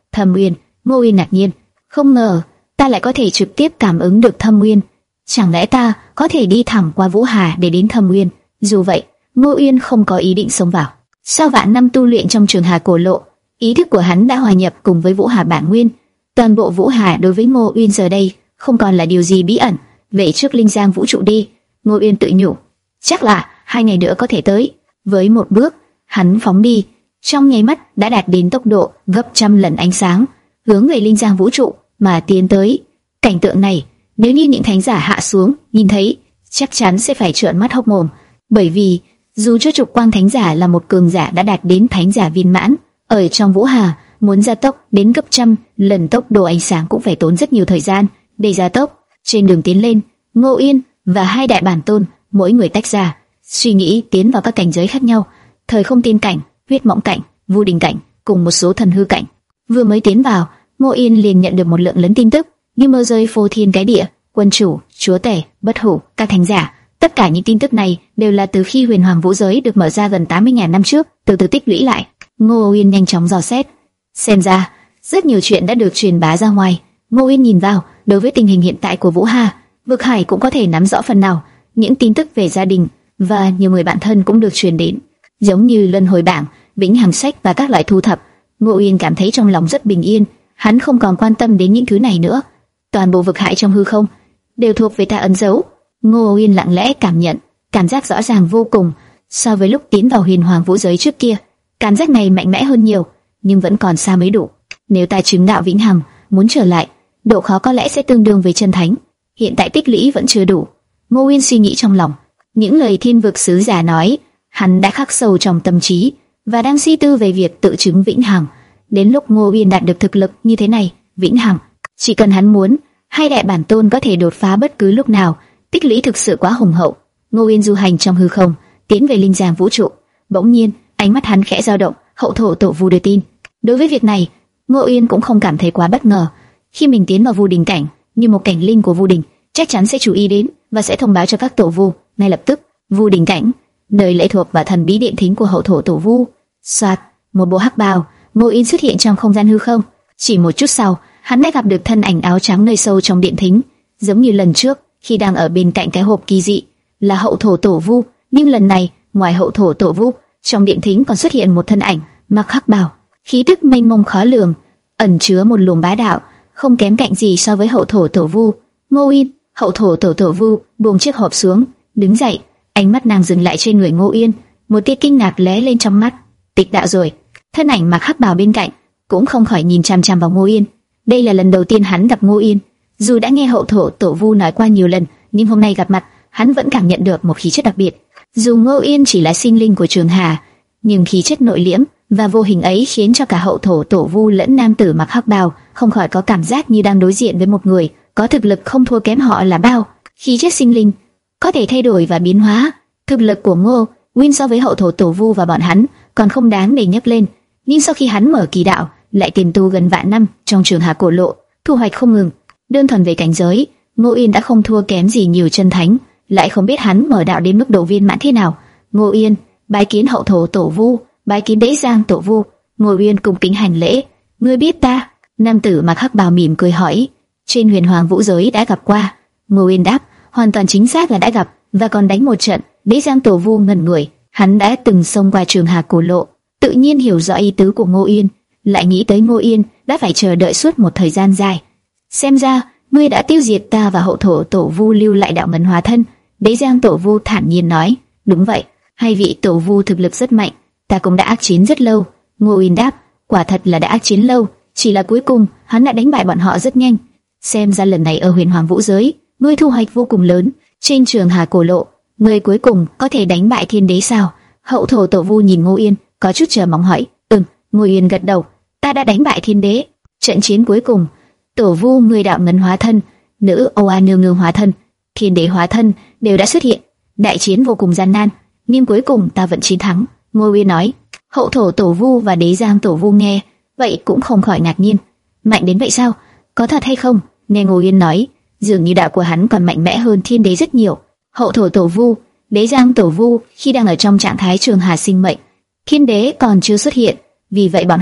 Thâm Uyên. Ngô Uyên ngạc nhiên, không ngờ ta lại có thể trực tiếp cảm ứng được Thâm Uyên. Chẳng lẽ ta có thể đi thẳng qua Vũ Hà để đến Thâm Uyên? Dù vậy, Ngô Uyên không có ý định xông vào. Sau vạn năm tu luyện trong Trường Hà cổ lộ, ý thức của hắn đã hòa nhập cùng với Vũ Hà bản nguyên. Toàn bộ Vũ Hà đối với Ngô Uyên giờ đây không còn là điều gì bí ẩn. Vậy trước linh giang vũ trụ đi, Ngô Uyên tự nhủ. Chắc là hai ngày nữa có thể tới. Với một bước, hắn phóng đi, trong nháy mắt đã đạt đến tốc độ gấp trăm lần ánh sáng, hướng về linh giang vũ trụ mà tiến tới. Cảnh tượng này, nếu như những thánh giả hạ xuống nhìn thấy, chắc chắn sẽ phải trợn mắt hốc mồm, bởi vì dù cho Trục Quang thánh giả là một cường giả đã đạt đến thánh giả viên mãn, ở trong Vũ Hà muốn gia tốc đến gấp trăm lần tốc độ ánh sáng cũng phải tốn rất nhiều thời gian để gia tốc. Trên đường tiến lên, Ngô Uyên và hai đại bản tôn mỗi người tách ra, suy nghĩ tiến vào các cảnh giới khác nhau: thời không tiên cảnh, huyết mộng cảnh, vu đình cảnh, cùng một số thần hư cảnh. Vừa mới tiến vào, Ngô Uyên liền nhận được một lượng lớn tin tức như mơ rơi phô thiên cái địa, quân chủ, chúa tể, bất hủ, các thánh giả. Tất cả những tin tức này đều là từ khi huyền hoàng vũ giới được mở ra gần tám mươi nghìn năm trước, từ từ tích lũy lại. Ngô Uyên nhanh chóng dò xét, xem ra rất nhiều chuyện đã được truyền bá ra ngoài. Ngô Uyên nhìn vào, đối với tình hình hiện tại của Vũ Hà, vực hải cũng có thể nắm rõ phần nào. Những tin tức về gia đình và nhiều người bạn thân cũng được truyền đến, giống như luân hồi bảng, vĩnh hằng sách và các loại thu thập. Ngô Uyên cảm thấy trong lòng rất bình yên, hắn không còn quan tâm đến những thứ này nữa. Toàn bộ vực hải trong hư không đều thuộc về ta ấn dấu. Ngô Uyên lặng lẽ cảm nhận, cảm giác rõ ràng vô cùng. So với lúc tiến vào huyền hoàng vũ giới trước kia, cảm giác này mạnh mẽ hơn nhiều, nhưng vẫn còn xa mới đủ. Nếu ta chứng đạo vĩnh hằng, muốn trở lại, độ khó có lẽ sẽ tương đương với chân thánh. Hiện tại tích lũy vẫn chưa đủ. Ngô Uyên suy nghĩ trong lòng, những lời thiên vực sứ giả nói, hắn đã khắc sâu trong tâm trí và đang suy tư về việc tự chứng vĩnh hằng. Đến lúc Ngô Uyên đạt được thực lực như thế này, vĩnh hằng, chỉ cần hắn muốn, hai đại bản tôn có thể đột phá bất cứ lúc nào. Tích lũy thực sự quá hùng hậu. Ngô Uyên du hành trong hư không, tiến về linh giang vũ trụ. Bỗng nhiên, ánh mắt hắn khẽ dao động. Hậu thổ tổ vu đưa tin. Đối với việc này, Ngô Uyên cũng không cảm thấy quá bất ngờ. Khi mình tiến vào vu đình cảnh, như một cảnh linh của vu đình, chắc chắn sẽ chú ý đến và sẽ thông báo cho các tổ vu. Ngay lập tức, vu đình cảnh, nơi lệ thuộc vào thần bí điện thính của hậu thổ tổ vu. Soạt, một bộ hắc bào, Ngô Uyên xuất hiện trong không gian hư không. Chỉ một chút sau, hắn đã gặp được thân ảnh áo trắng nơi sâu trong điện thính, giống như lần trước khi đang ở bên cạnh cái hộp kỳ dị, là hậu thổ tổ vu. Nhưng lần này, ngoài hậu thổ tổ vu, trong điện thính còn xuất hiện một thân ảnh mặc hắc bào, khí tức mênh mông khó lường, ẩn chứa một luồng bá đạo, không kém cạnh gì so với hậu thổ tổ vu. Ngô Uyên, hậu thổ tổ tổ vu buông chiếc hộp xuống, đứng dậy, ánh mắt nàng dừng lại trên người Ngô Uyên, một tia kinh ngạc lóe lên trong mắt. Tịch đạo rồi. Thân ảnh mặc hắc bào bên cạnh cũng không khỏi nhìn chằm chằm vào Ngô Uyên. Đây là lần đầu tiên hắn gặp Ngô Uyên. Dù đã nghe hậu thổ tổ vu nói qua nhiều lần, nhưng hôm nay gặp mặt, hắn vẫn cảm nhận được một khí chất đặc biệt. Dù Ngô Uyên chỉ là sinh linh của Trường Hà, nhưng khí chất nội liễm và vô hình ấy khiến cho cả hậu thổ tổ vu lẫn nam tử mặc hắc bào không khỏi có cảm giác như đang đối diện với một người có thực lực không thua kém họ là bao. Khí chất sinh linh có thể thay đổi và biến hóa. Thực lực của Ngô Uyên so với hậu thổ tổ vu và bọn hắn còn không đáng để nhắc lên, nhưng sau khi hắn mở kỳ đạo, lại tiềm tu gần vạn năm trong Trường Hà cổ lộ, thu hoạch không ngừng. Đơn thuần về cảnh giới, Ngô Uyên đã không thua kém gì nhiều chân thánh, lại không biết hắn mở đạo đến mức độ viên mãn thế nào. Ngô Uyên bái kiến hậu thổ tổ vu, bái kiến đế giang tổ vu. Ngô Uyên cung kính hành lễ. Ngươi biết ta? Nam tử mặc hắc bào mỉm cười hỏi. Trên huyền hoàng vũ giới đã gặp qua. Ngô Uyên đáp, hoàn toàn chính xác là đã gặp và còn đánh một trận. Đế giang tổ vu ngẩn người, hắn đã từng xông qua Trường Hà cổ lộ, tự nhiên hiểu rõ ý tứ của Ngô Uyên, lại nghĩ tới Ngô Uyên đã phải chờ đợi suốt một thời gian dài. Xem ra ngươi đã tiêu diệt ta và hậu thổ tổ vu lưu lại đạo ngân hóa thân. Đế giang tổ vu thản nhiên nói. Đúng vậy, hai vị tổ vu thực lực rất mạnh, ta cũng đã ác chiến rất lâu. Ngô Uyên đáp, quả thật là đã ác chiến lâu, chỉ là cuối cùng hắn đã đánh bại bọn họ rất nhanh. Xem ra lần này ở huyền hoàng vũ giới, ngươi thu hoạch vô cùng lớn. Trên Trường Hà cổ lộ, ngươi cuối cùng có thể đánh bại thiên đế sao? Hậu thổ tổ vu nhìn Ngô Uyên, có chút chờ mong hỏi. Ừm. Ngô Uyên gật đầu. Ta đã đánh bại thiên đế. Trận chiến cuối cùng, tổ vu người đạo ngân hóa thân, nữ Âu A nương nương hóa thân, thiên đế hóa thân đều đã xuất hiện. Đại chiến vô cùng gian nan, nhưng cuối cùng ta vẫn chiến thắng. Ngô Uyên nói. Hậu thổ tổ vu và đế giang tổ vu nghe vậy cũng không khỏi ngạc nhiên. Mạnh đến vậy sao? Có thật hay không? Nghe Ngô Uyên nói, dường như đạo của hắn còn mạnh mẽ hơn thiên đế rất nhiều. Hậu thổ tổ vu, đế giang tổ vu khi đang ở trong trạng thái Trường Hà sinh mệnh, thiên đế còn chưa xuất hiện, vì vậy bọn họ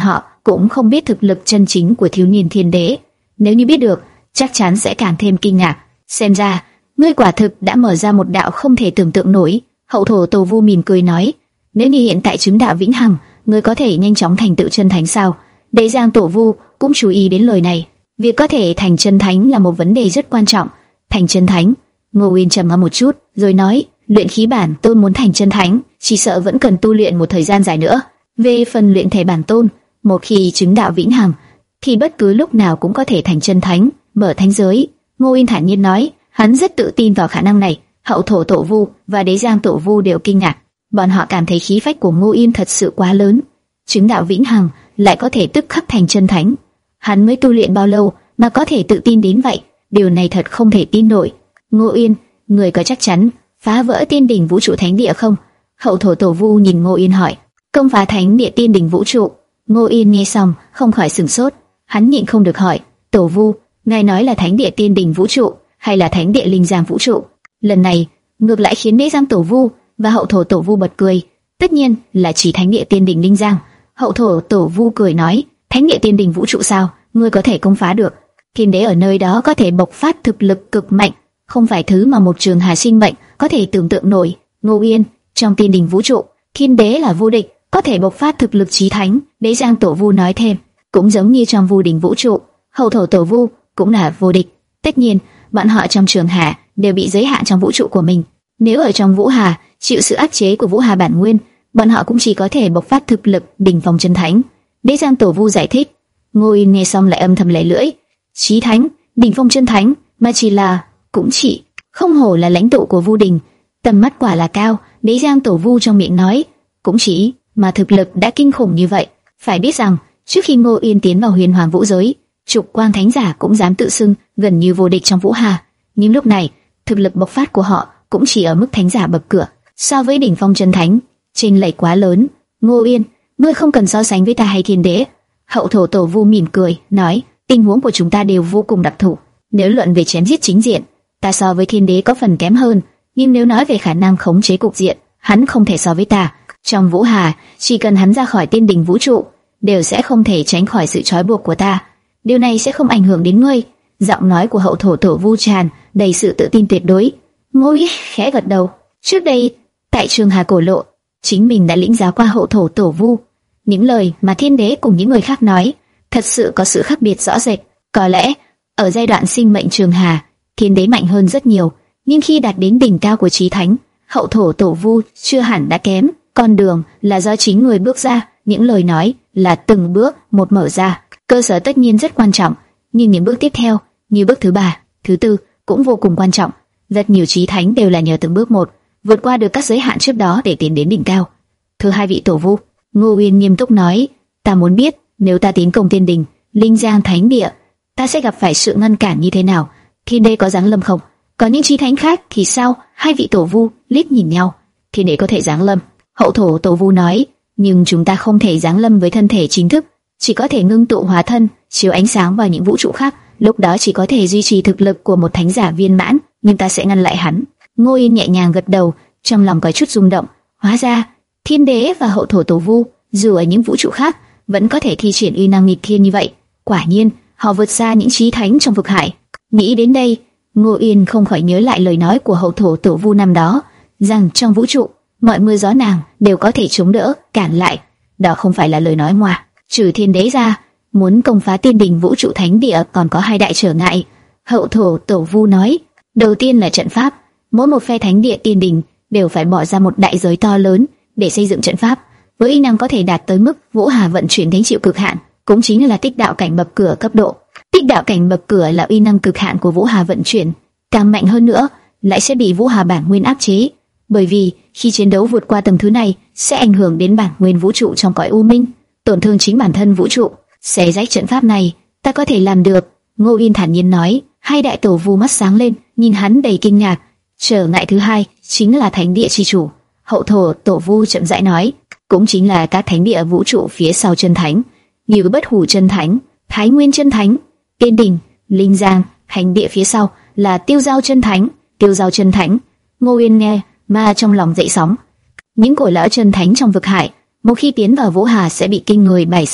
cũng không biết thực lực chân chính của thiếu niên thiên đế. Nếu như biết được, chắc chắn sẽ càng thêm kinh ngạc. Xem ra, ngươi quả thực đã mở ra một đạo không thể tưởng tượng nổi. Hậu thổ Tổ Vu mỉm cười nói, nếu như hiện tại chứng đạo vĩnh hằng, ngươi có thể nhanh chóng thành tựu chân thánh sao? Đế Giang Tổ Vu cũng chú ý đến lời này. Việc có thể thành chân thánh là một vấn đề rất quan trọng. Thành chân thánh, Ngô Uyên trầm ngâm một chút, rồi nói, luyện khí bản tôn muốn thành chân thánh, chỉ sợ vẫn cần tu luyện một thời gian dài nữa. Về phần luyện thể bản tôn, một khi chứng đạo vĩnh hằng, thì bất cứ lúc nào cũng có thể thành chân thánh, mở thánh giới. Ngô Uyên thản nhiên nói, hắn rất tự tin vào khả năng này. Hậu thổ Tổ Vu và Đế Giang Tổ Vu đều kinh ngạc, bọn họ cảm thấy khí phách của Ngô Uyên thật sự quá lớn. Chứng đạo vĩnh hằng lại có thể tức khắc thành chân thánh, hắn mới tu luyện bao lâu mà có thể tự tin đến vậy? Điều này thật không thể tin nổi. Ngô Uyên, người có chắc chắn phá vỡ tiên đỉnh vũ trụ thánh địa không? Hậu thổ Tổ Vu nhìn Ngô Uyên hỏi. Công phá thánh địa tiên đỉnh vũ trụ? Ngô Uyên nghe xong không khỏi sửng sốt, hắn nhịn không được hỏi, Tổ Vu, ngài nói là thánh địa tiên đỉnh vũ trụ hay là thánh địa linh giang vũ trụ? Lần này ngược lại khiến Đế Giang Tổ Vu và Hậu thổ Tổ Vu bật cười. Tất nhiên là chỉ thánh địa tiên đỉnh linh giang. Hậu thổ Tổ Vu cười nói, thánh địa tiên đỉnh vũ trụ sao? Ngươi có thể công phá được? Thiên đế ở nơi đó có thể bộc phát thực lực cực mạnh, không phải thứ mà một trường hà sinh mệnh có thể tưởng tượng nổi. Ngô Uyên, trong tiên đỉnh vũ trụ, thiên đế là vô địch, có thể bộc phát thực lực chí thánh. Đế Giang Tổ Vu nói thêm, cũng giống như trong vô đỉnh vũ trụ, Hậu thổ Tổ Vu cũng là vô địch. Tất nhiên, bọn họ trong trường hà đều bị giới hạn trong vũ trụ của mình. Nếu ở trong Vũ Hà chịu sự áp chế của Vũ Hà bản nguyên, bọn họ cũng chỉ có thể bộc phát thực lực đỉnh phong chân thánh. Đế Giang Tổ Vu giải thích. Ngô Uyên nghe xong lại âm thầm lẻ lưỡi, chí thánh, đỉnh phong chân thánh, mà chỉ là cũng chỉ không hổ là lãnh tụ của Vu Đình, tầm mắt quả là cao. Đế Giang Tổ Vu trong miệng nói, cũng chỉ mà thực lực đã kinh khủng như vậy. Phải biết rằng trước khi Ngô Uyên tiến vào Huyền Hoàng Vũ giới, Trục Quang Thánh giả cũng dám tự xưng gần như vô địch trong Vũ Hà, nhưng lúc này thực lực bộc phát của họ cũng chỉ ở mức thánh giả bậc cửa. So với đỉnh phong chân thánh, chênh lệch quá lớn. Ngô Uyên, ngươi không cần so sánh với ta hay thiên đế. Hậu thổ Tổ Vu mỉm cười nói, tình huống của chúng ta đều vô cùng đặc thù. Nếu luận về chém giết chính diện, ta so với thiên đế có phần kém hơn, nhưng nếu nói về khả năng khống chế cục diện, hắn không thể so với ta. Trong Vũ Hà, chỉ cần hắn ra khỏi tiên đỉnh vũ trụ, đều sẽ không thể tránh khỏi sự trói buộc của ta. Điều này sẽ không ảnh hưởng đến ngươi. Giọng nói của Hậu thổ Tổ Vu tràn đầy sự tự tin tuyệt đối. Ngô Uyên khẽ gật đầu. Trước đây, tại Trường Hà cổ lộ, chính mình đã lĩnh giáo qua Hậu thổ Tổ Vu. Những lời mà thiên đế cùng những người khác nói, thật sự có sự khác biệt rõ rệt. Có lẽ ở giai đoạn sinh mệnh Trường Hà, thiên đế mạnh hơn rất nhiều, nhưng khi đạt đến đỉnh cao của chí thánh, Hậu thổ Tổ Vu chưa hẳn đã kém. Con đường là do chính người bước ra, những lời nói là từng bước một mở ra. Cơ sở tất nhiên rất quan trọng, nhưng những bước tiếp theo, như bước thứ ba, thứ tư, cũng vô cùng quan trọng. Rất nhiều chí thánh đều là nhờ từng bước một vượt qua được các giới hạn trước đó để tiến đến đỉnh cao. Thưa hai vị Tổ Vu, Ngô Uyên nghiêm túc nói, ta muốn biết nếu ta tiến công tiên đình, linh giang thánh địa, ta sẽ gặp phải sự ngăn cản như thế nào? Thiên đế có giáng lâm không? Có những chí thánh khác thì sao? Hai vị Tổ Vu liếc nhìn nhau. Thiên đế có thể giáng lâm, Hậu thổ Tổ Vu nói, nhưng chúng ta không thể giáng lâm với thân thể chính thức, chỉ có thể ngưng tụ hóa thân, chiếu ánh sáng vào những vũ trụ khác. Lúc đó chỉ có thể duy trì thực lực của một thánh giả viên mãn, nhưng ta sẽ ngăn lại hắn. Ngô Uyên nhẹ nhàng gật đầu, trong lòng có chút rung động. Hóa ra, thiên đế và Hậu thổ Tổ Vu, dù ở những vũ trụ khác, vẫn có thể thi triển uy năng nghịch thiên như vậy. Quả nhiên, họ vượt xa những chí thánh trong vực hải. Nghĩ đến đây, Ngô Uyên không khỏi nhớ lại lời nói của Hậu thổ Tổ Vu năm đó, rằng trong vũ trụ, mọi mưa gió nàng đều có thể chống đỡ, cản lại. Đó không phải là lời nói ngoa. Trừ thiên đế ra, muốn công phá tiên đình vũ trụ thánh địa còn có hai đại trở ngại. Hậu thổ Tổ Vu nói, đầu tiên là trận pháp. Mỗi một phe thánh địa tiên đình đều phải bỏ ra một đại giới to lớn để xây dựng trận pháp, với uy năng có thể đạt tới mức Vũ Hà vận chuyển thánh chịu cực hạn, cũng chính là tích đạo cảnh bậc cửa cấp độ. Tích đạo cảnh bậc cửa là uy năng cực hạn của Vũ Hà vận chuyển, càng mạnh hơn nữa lại sẽ bị Vũ Hà bản nguyên áp chế, bởi vì khi chiến đấu vượt qua tầng thứ này sẽ ảnh hưởng đến bản nguyên vũ trụ trong cõi u minh, tổn thương chính bản thân vũ trụ. Xé rách trận pháp này, ta có thể làm được. Ngô Uyên thản nhiên nói. Hai đại Tổ Vu mắt sáng lên, nhìn hắn đầy kinh ngạc. Trở ngại thứ hai chính là thánh địa chi chủ. Hậu thổ Tổ Vu chậm rãi nói, cũng chính là các thánh địa vũ trụ phía sau chân thánh, như Bất Hủ chân thánh, Thái Nguyên chân thánh, Tiên Đình, Linh Giang. Thánh địa phía sau là Tiêu Giao chân thánh, Tiêu Giao chân thánh. Ngô Uyên nghe mà trong lòng dậy sóng. Những cổ lão chân thánh trong vực hải, một khi tiến vào Vũ Hà sẽ bị kinh người bài xích,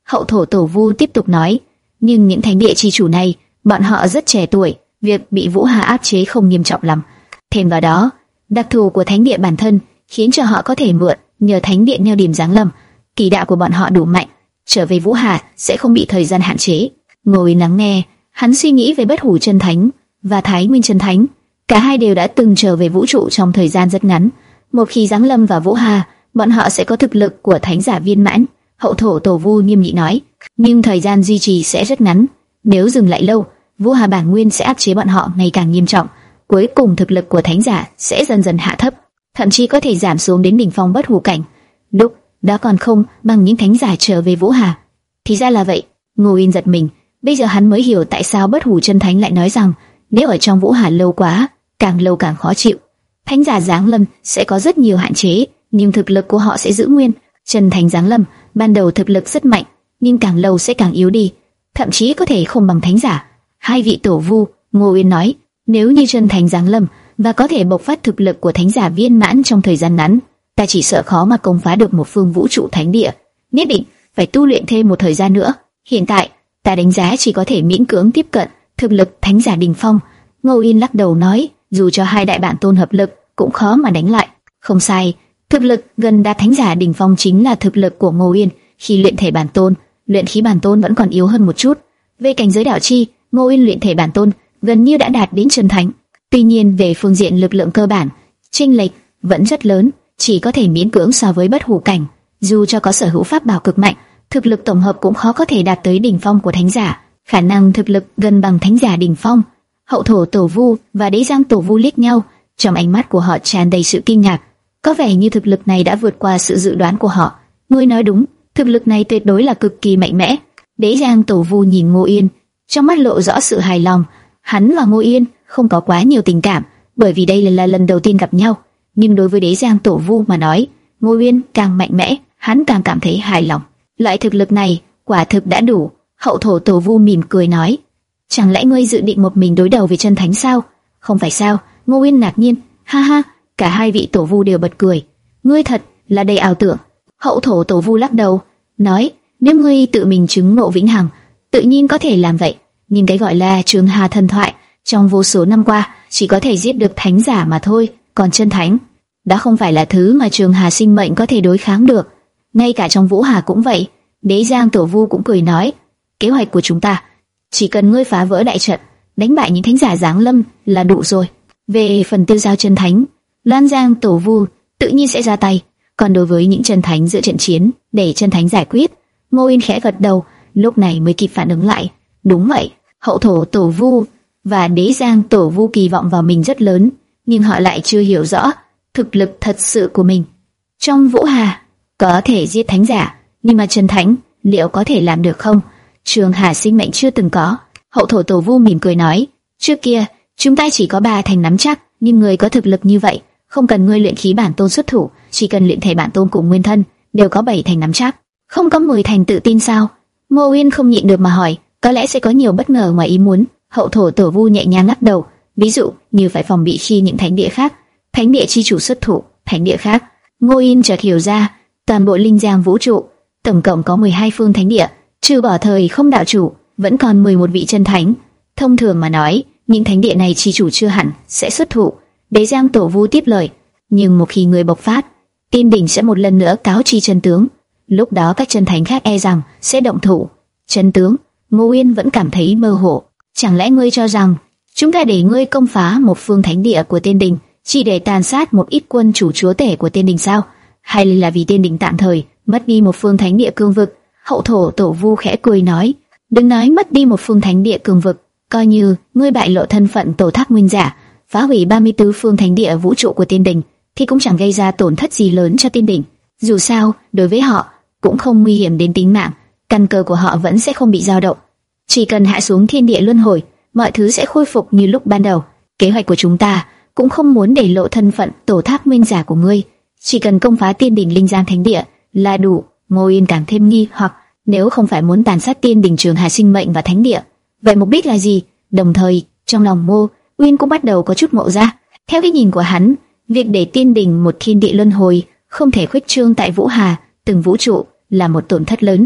Hậu thổ tổ vu tiếp tục nói, nhưng những thánh địa chi chủ này, bọn họ rất trẻ tuổi, việc bị Vũ Hà áp chế không nghiêm trọng lắm. Thêm vào đó, đặc thù của thánh địa bản thân khiến cho họ có thể mượn nhờ thánh địa neo điểm giáng lâm. Kỳ đạo của bọn họ đủ mạnh, trở về Vũ Hà sẽ không bị thời gian hạn chế. Ngồi lắng nghe, hắn suy nghĩ về Bất Hủ Chân Thánh và Thái Nguyên Chân Thánh. Cả hai đều đã từng trở về vũ trụ trong thời gian rất ngắn. Một khi giáng lâm vào Vũ Hà, bọn họ sẽ có thực lực của thánh giả viên mãn. Hậu thổ tổ vu nghiêm nghị nói, nhưng thời gian duy trì sẽ rất ngắn. Nếu dừng lại lâu, Vũ Hà bản nguyên sẽ áp chế bọn họ ngày càng nghiêm trọng. Cuối cùng thực lực của thánh giả sẽ dần dần hạ thấp, thậm chí có thể giảm xuống đến đỉnh phong bất hủ cảnh. Lúc đó còn không bằng những thánh giả trở về Vũ Hà. Thì ra là vậy. Ngô Yên giật mình, bây giờ hắn mới hiểu tại sao Bất Hủ Chân Thánh lại nói rằng nếu ở trong Vũ Hà lâu quá, càng lâu càng khó chịu. Thánh giả giáng lâm sẽ có rất nhiều hạn chế, nhưng thực lực của họ sẽ giữ nguyên. Chân Thánh giáng lâm, ban đầu thực lực rất mạnh, nhưng càng lâu sẽ càng yếu đi, thậm chí có thể không bằng thánh giả. Hai vị tổ vu, Ngô Yên nói, nếu như Chân Thánh giáng lâm và có thể bộc phát thực lực của thánh giả viên mãn trong thời gian ngắn, ta chỉ sợ khó mà công phá được một phương vũ trụ thánh địa, nhất định phải tu luyện thêm một thời gian nữa. Hiện tại, ta đánh giá chỉ có thể miễn cưỡng tiếp cận thực lực thánh giả đỉnh phong. Ngô Yên lắc đầu nói, dù cho hai đại bản tôn hợp lực cũng khó mà đánh lại. Không sai, thực lực gần đạt thánh giả đỉnh phong chính là thực lực của Ngô Yên khi luyện thể bản tôn. Luyện khí bản tôn vẫn còn yếu hơn một chút. Về cảnh giới đạo chi, Ngô Yên luyện thể bản tôn gần như đã đạt đến chân thánh. Tuy nhiên về phương diện lực lượng cơ bản, chênh lệch vẫn rất lớn, chỉ có thể miễn cưỡng so với bất hủ cảnh. Dù cho có sở hữu pháp bảo cực mạnh, thực lực tổng hợp cũng khó có thể đạt tới đỉnh phong của thánh giả. Khả năng thực lực gần bằng thánh giả đỉnh phong. Hậu thổ tổ vu và đế giang tổ vu liếc nhau, trong ánh mắt của họ tràn đầy sự kinh ngạc. Có vẻ như thực lực này đã vượt qua sự dự đoán của họ. Ngươi nói đúng, thực lực này tuyệt đối là cực kỳ mạnh mẽ. Đế giang tổ vu nhìn Ngô Yên, trong mắt lộ rõ sự hài lòng. Hắn và Ngô Yên không có quá nhiều tình cảm, bởi vì đây là, là lần đầu tiên gặp nhau. Nhưng đối với đế giang tổ vu mà nói, Ngô Yên càng mạnh mẽ, hắn càng cảm thấy hài lòng. Loại thực lực này quả thực đã đủ. Hậu thổ tổ vu mỉm cười nói, chẳng lẽ ngươi dự định một mình đối đầu với chân thánh sao? Không phải sao? Ngô Yên ngạc nhiên, ha ha. Cả hai vị tổ vu đều bật cười. Ngươi thật là đầy ảo tưởng. Hậu thổ tổ vu lắc đầu, nói, nếu ngươi tự mình chứng ngộ vĩnh hằng, tự nhiên có thể làm vậy. Nhưng cái gọi là Trường Hà thần thoại, trong vô số năm qua chỉ có thể giết được thánh giả mà thôi. Còn chân thánh, đã không phải là thứ mà Trường Hà sinh mệnh có thể đối kháng được. Ngay cả trong Vũ Hà cũng vậy. Đế giang tổ vu cũng cười nói, kế hoạch của chúng ta, chỉ cần ngươi phá vỡ đại trận, đánh bại những thánh giả giáng lâm là đủ rồi. Về phần tiêu giao chân thánh, Lan Giang tổ vu tự nhiên sẽ ra tay. Còn đối với những chân thánh giữa trận chiến, để chân thánh giải quyết. Ngô Yên khẽ gật đầu, lúc này mới kịp phản ứng lại. Đúng vậy, hậu thổ tổ vu và đế giang tổ vu kỳ vọng vào mình rất lớn, nhưng họ lại chưa hiểu rõ thực lực thật sự của mình. Trong Vũ Hà có thể giết thánh giả, nhưng mà chân thánh liệu có thể làm được không? Trường Hà sinh mệnh chưa từng có. Hậu thổ tổ vu mỉm cười nói, trước kia chúng ta chỉ có ba thành nắm chắc, nhưng người có thực lực như vậy, không cần ngươi luyện khí bản tôn xuất thủ, chỉ cần luyện thể bản tôn cùng nguyên thân, đều có bảy thành nắm chắc. Không có mười thành tự tin sao? Ngô Yên không nhịn được mà hỏi, có lẽ sẽ có nhiều bất ngờ ngoài ý muốn. Hậu thổ tổ vu nhẹ nhàng lắc đầu, ví dụ như phải phòng bị khi những thánh địa khác, thánh địa chi chủ xuất thủ, thánh địa khác. Ngô Yên chợt hiểu ra, toàn bộ linh giang vũ trụ tổng cộng có mười hai phương thánh địa, trừ bỏ thời không đạo chủ, vẫn còn mười một vị chân thánh. Thông thường mà nói, những thánh địa này chi chủ chưa hẳn sẽ xuất thủ. Đế giang tổ vu tiếp lời, nhưng một khi người bộc phát, tiên đỉnh sẽ một lần nữa cáo chi chân tướng. Lúc đó các chân thánh khác e rằng sẽ động thủ. Chân tướng? Ngô Yên vẫn cảm thấy mơ hồ. Chẳng lẽ ngươi cho rằng chúng ta để ngươi công phá một phương thánh địa của tiên đình chỉ để tàn sát một ít quân chủ chúa tể của tiên đình sao? Hay là vì tiên đình tạm thời mất đi một phương thánh địa cương vực? Hậu thổ tổ vu khẽ cười nói, đừng nói mất đi một phương thánh địa cương vực, coi như ngươi bại lộ thân phận tổ thác nguyên giả, phá hủy ba mươi tư phương thánh địa vũ trụ của tiên đình, thì cũng chẳng gây ra tổn thất gì lớn cho tiên đình. Dù sao, đối với họ cũng không nguy hiểm đến tính mạng, căn cơ của họ vẫn sẽ không bị dao động. Chỉ cần hạ xuống thiên địa luân hồi, mọi thứ sẽ khôi phục như lúc ban đầu. Kế hoạch của chúng ta cũng không muốn để lộ thân phận tổ thác nguyên giả của ngươi, chỉ cần công phá tiên đình linh giang thánh địa là đủ. Ngô Yên càng thêm nghi hoặc, nếu không phải muốn tàn sát tiên đình Trường Hà sinh mệnh và thánh địa, vậy mục đích là gì? Đồng thời, trong lòng Ngô Uyên cũng bắt đầu có chút ngộ ra. Theo cái nhìn của hắn, việc để tiên đình một thiên địa luân hồi không thể khuếch trương tại Vũ Hà, từng vũ trụ là một tổn thất lớn.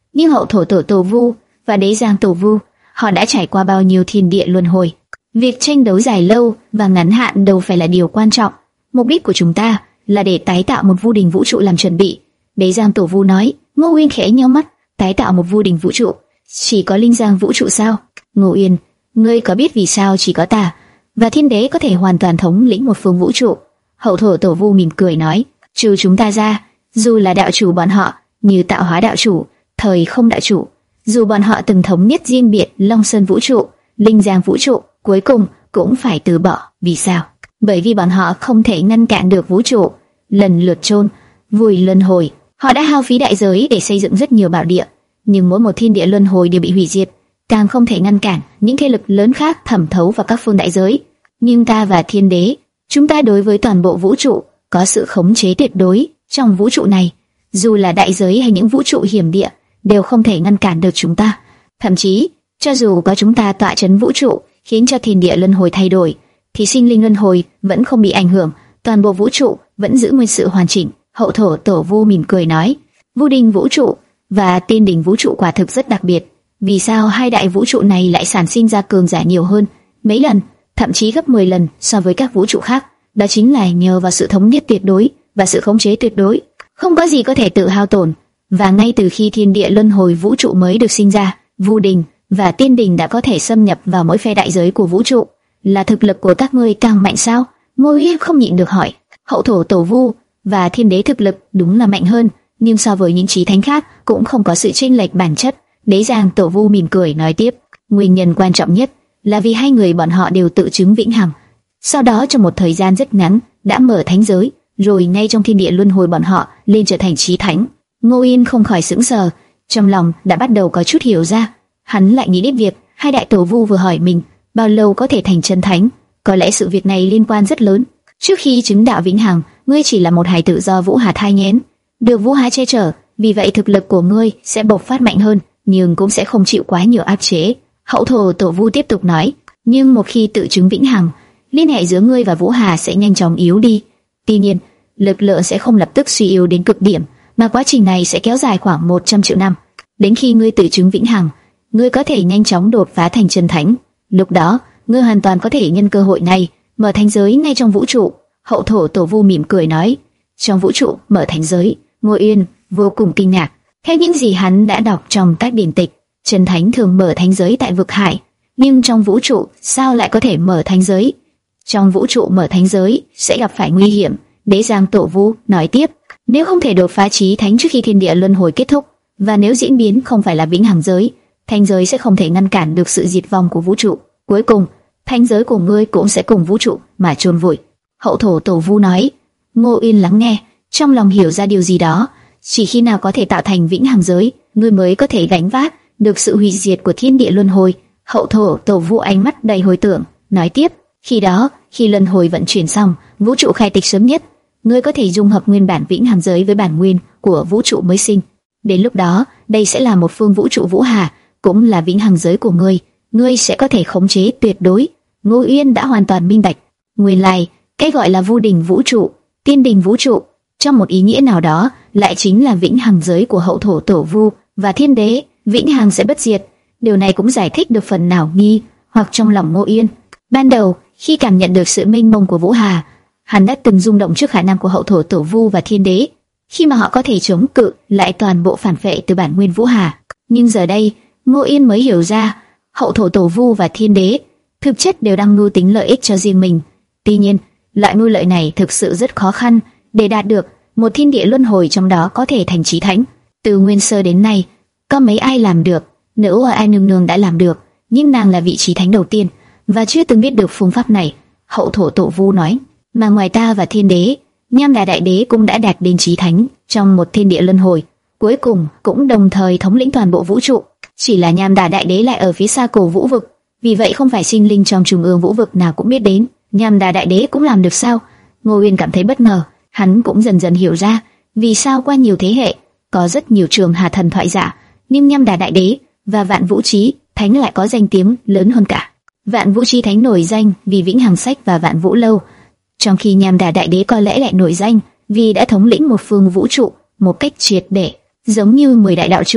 Nhưng hậu thổ tổ Tổ Vu và đế giang Tổ Vu, họ đã trải qua bao nhiêu thiên địa luân hồi. Việc tranh đấu dài lâu và ngắn hạn đâu phải là điều quan trọng. Mục đích của chúng ta là để tái tạo một vu đình vũ trụ làm chuẩn bị. Đế giang Tổ Vu nói. Ngô Uyên khẽ nhíu mắt. Tái tạo một vu đình vũ trụ? Chỉ có linh giang vũ trụ sao? Ngô Uyên, ngươi có biết vì sao chỉ có ta và thiên đế có thể hoàn toàn thống lĩnh một phương vũ trụ? Hậu thổ Tổ Vu mỉm cười nói. Trừ chúng ta ra, dù là đạo chủ bọn họ, như tạo hóa đạo chủ, thời không đạo chủ, dù bọn họ từng thống nhất riêng biệt Long Sơn vũ trụ, Linh Giang vũ trụ, cuối cùng cũng phải từ bỏ. Vì sao? Bởi vì bọn họ không thể ngăn cản được vũ trụ lần lượt chôn vùi luân hồi. Họ đã hao phí đại giới để xây dựng rất nhiều bảo địa, nhưng mỗi một thiên địa luân hồi đều bị hủy diệt, càng không thể ngăn cản những thế lực lớn khác thẩm thấu vào các phương đại giới. Nhưng ta và thiên đế, chúng ta đối với toàn bộ vũ trụ có sự khống chế tuyệt đối. Trong vũ trụ này, dù là đại giới hay những vũ trụ hiểm địa, đều không thể ngăn cản được chúng ta. Thậm chí, cho dù có chúng ta tọa chấn vũ trụ, khiến cho thiên địa luân hồi thay đổi, thì sinh linh luân hồi vẫn không bị ảnh hưởng, toàn bộ vũ trụ vẫn giữ nguyên sự hoàn chỉnh. Hậu thổ Tổ Vu mỉm cười nói, vu đình vũ trụ và tiên đình vũ trụ quả thực rất đặc biệt. Vì sao hai đại vũ trụ này lại sản sinh ra cường giả nhiều hơn mấy lần, thậm chí gấp mười lần so với các vũ trụ khác? Đó chính là nhờ vào sự thống nhất tuyệt đối và sự khống chế tuyệt đối, không có gì có thể tự hao tổn. Và ngay từ khi thiên địa luân hồi vũ trụ mới được sinh ra, vu đình và tiên đình đã có thể xâm nhập vào mỗi phe đại giới của vũ trụ. Là thực lực của các ngươi càng mạnh sao? Ngô Uyên không nhịn được hỏi. Hậu thổ Tổ Vu và thiên đế thực lực đúng là mạnh hơn, nhưng so với những chí thánh khác cũng không có sự chênh lệch bản chất. Đế giang Tổ Vu mỉm cười nói tiếp, nguyên nhân quan trọng nhất là vì hai người bọn họ đều tự chứng vĩnh hằng, sau đó trong một thời gian rất ngắn đã mở thánh giới, rồi ngay trong thiên địa luân hồi bọn họ lên trở thành chí thánh. Ngô Uyên không khỏi sững sờ, trong lòng đã bắt đầu có chút hiểu ra. Hắn lại nghĩ đến việc hai đại Tổ Vu vừa hỏi mình bao lâu có thể thành chân thánh, có lẽ sự việc này liên quan rất lớn. Trước khi chứng đạo vĩnh hằng, ngươi chỉ là một hài tử do Vũ Hà thai nghén, được Vũ Hà che chở, vì vậy thực lực của ngươi sẽ bộc phát mạnh hơn, nhưng cũng sẽ không chịu quá nhiều áp chế. Hậu thổ Tổ Vu tiếp tục nói, nhưng một khi tự chứng vĩnh hằng, liên hệ giữa ngươi và Vũ Hà sẽ nhanh chóng yếu đi. Tuy nhiên, lực lượng sẽ không lập tức suy yếu đến cực điểm, mà quá trình này sẽ kéo dài khoảng một trăm triệu năm. Đến khi ngươi tự chứng vĩnh hằng, ngươi có thể nhanh chóng đột phá thành chân thánh. Lúc đó, ngươi hoàn toàn có thể nhân cơ hội này mở thánh giới ngay trong vũ trụ. Hậu thổ Tổ Vu mỉm cười nói, trong vũ trụ mở thánh giới? Ngô Uyên vô cùng kinh ngạc. Theo những gì hắn đã đọc trong các điển tịch, chân thánh thường mở thánh giới tại vực hải, nhưng trong vũ trụ sao lại có thể mở thánh giới? Trong vũ trụ mở thánh giới sẽ gặp phải nguy hiểm. Đế giang Tổ Vu nói tiếp, nếu không thể đột phá chí thánh trước khi thiên địa luân hồi kết thúc, và nếu diễn biến không phải là vĩnh hằng giới, thánh giới sẽ không thể ngăn cản được sự diệt vong của vũ trụ. Cuối cùng, thánh giới của ngươi cũng sẽ cùng vũ trụ mà chôn vùi. Hậu thổ Tổ Vu nói. Ngô Uyên lắng nghe, trong lòng hiểu ra điều gì đó. Chỉ khi nào có thể tạo thành vĩnh hằng giới, ngươi mới có thể gánh vác được sự hủy diệt của thiên địa luân hồi. Hậu thổ Tổ Vu ánh mắt đầy hồi tưởng, nói tiếp, khi đó, khi luân hồi vận chuyển xong, vũ trụ khai tịch sớm nhất, ngươi có thể dung hợp nguyên bản vĩnh hằng giới với bản nguyên của vũ trụ mới sinh. Đến lúc đó, đây sẽ là một phương vũ trụ Vũ Hà, cũng là vĩnh hằng giới của ngươi. Ngươi sẽ có thể khống chế tuyệt đối. Ngô Uyên đã hoàn toàn minh bạch. Nguyên lai, cái gọi là vu đình vũ trụ, tiên đình vũ trụ, trong một ý nghĩa nào đó, lại chính là vĩnh hằng giới của hậu thổ Tổ Vu và thiên đế. Vĩnh hằng sẽ bất diệt. Điều này cũng giải thích được phần nào nghi hoặc trong lòng Ngô Uyên. Ban đầu, khi cảm nhận được sự mênh mông của Vũ Hà, hắn đã từng rung động trước khả năng của hậu thổ Tổ Vu và thiên đế, khi mà họ có thể chống cự lại toàn bộ phản vệ từ bản nguyên Vũ Hà. Nhưng giờ đây, Ngô Uyên mới hiểu ra, hậu thổ Tổ Vu và thiên đế thực chất đều đang mưu tính lợi ích cho riêng mình. Tuy nhiên, loại mưu lợi này thực sự rất khó khăn để đạt được. Một thiên địa luân hồi trong đó có thể thành chí thánh, từ nguyên sơ đến nay, có mấy ai làm được? Nữ hoa ai nương nương đã làm được, nhưng nàng là vị chí thánh đầu tiên và chưa từng biết được phương pháp này. Hậu thổ Tổ Vu nói, mà ngoài ta và thiên đế, Nham Đà Đại Đế cũng đã đạt đến chí thánh trong một thiên địa luân hồi, cuối cùng cũng đồng thời thống lĩnh toàn bộ vũ trụ. Chỉ là Nham Đà Đại Đế lại ở phía xa cổ vũ vực, vì vậy không phải sinh linh trong trung ương vũ vực nào cũng biết đến. Nham Đà Đại Đế cũng làm được sao? Ngô Uyên cảm thấy bất ngờ. Hắn cũng dần dần hiểu ra vì sao qua nhiều thế hệ có rất nhiều trường Hà thần thoại giả, nhưng Nham Đà Đại Đế và Vạn Vũ Chí Thánh lại có danh tiếng lớn hơn cả. Vạn Vũ Chí Thánh nổi danh vì Vĩnh Hằng Sách và Vạn Vũ Lâu, trong khi Nham Đà Đại Đế có lẽ lại nổi danh vì đã thống lĩnh một phương vũ trụ một cách triệt để, giống như mười đại đạo chủ.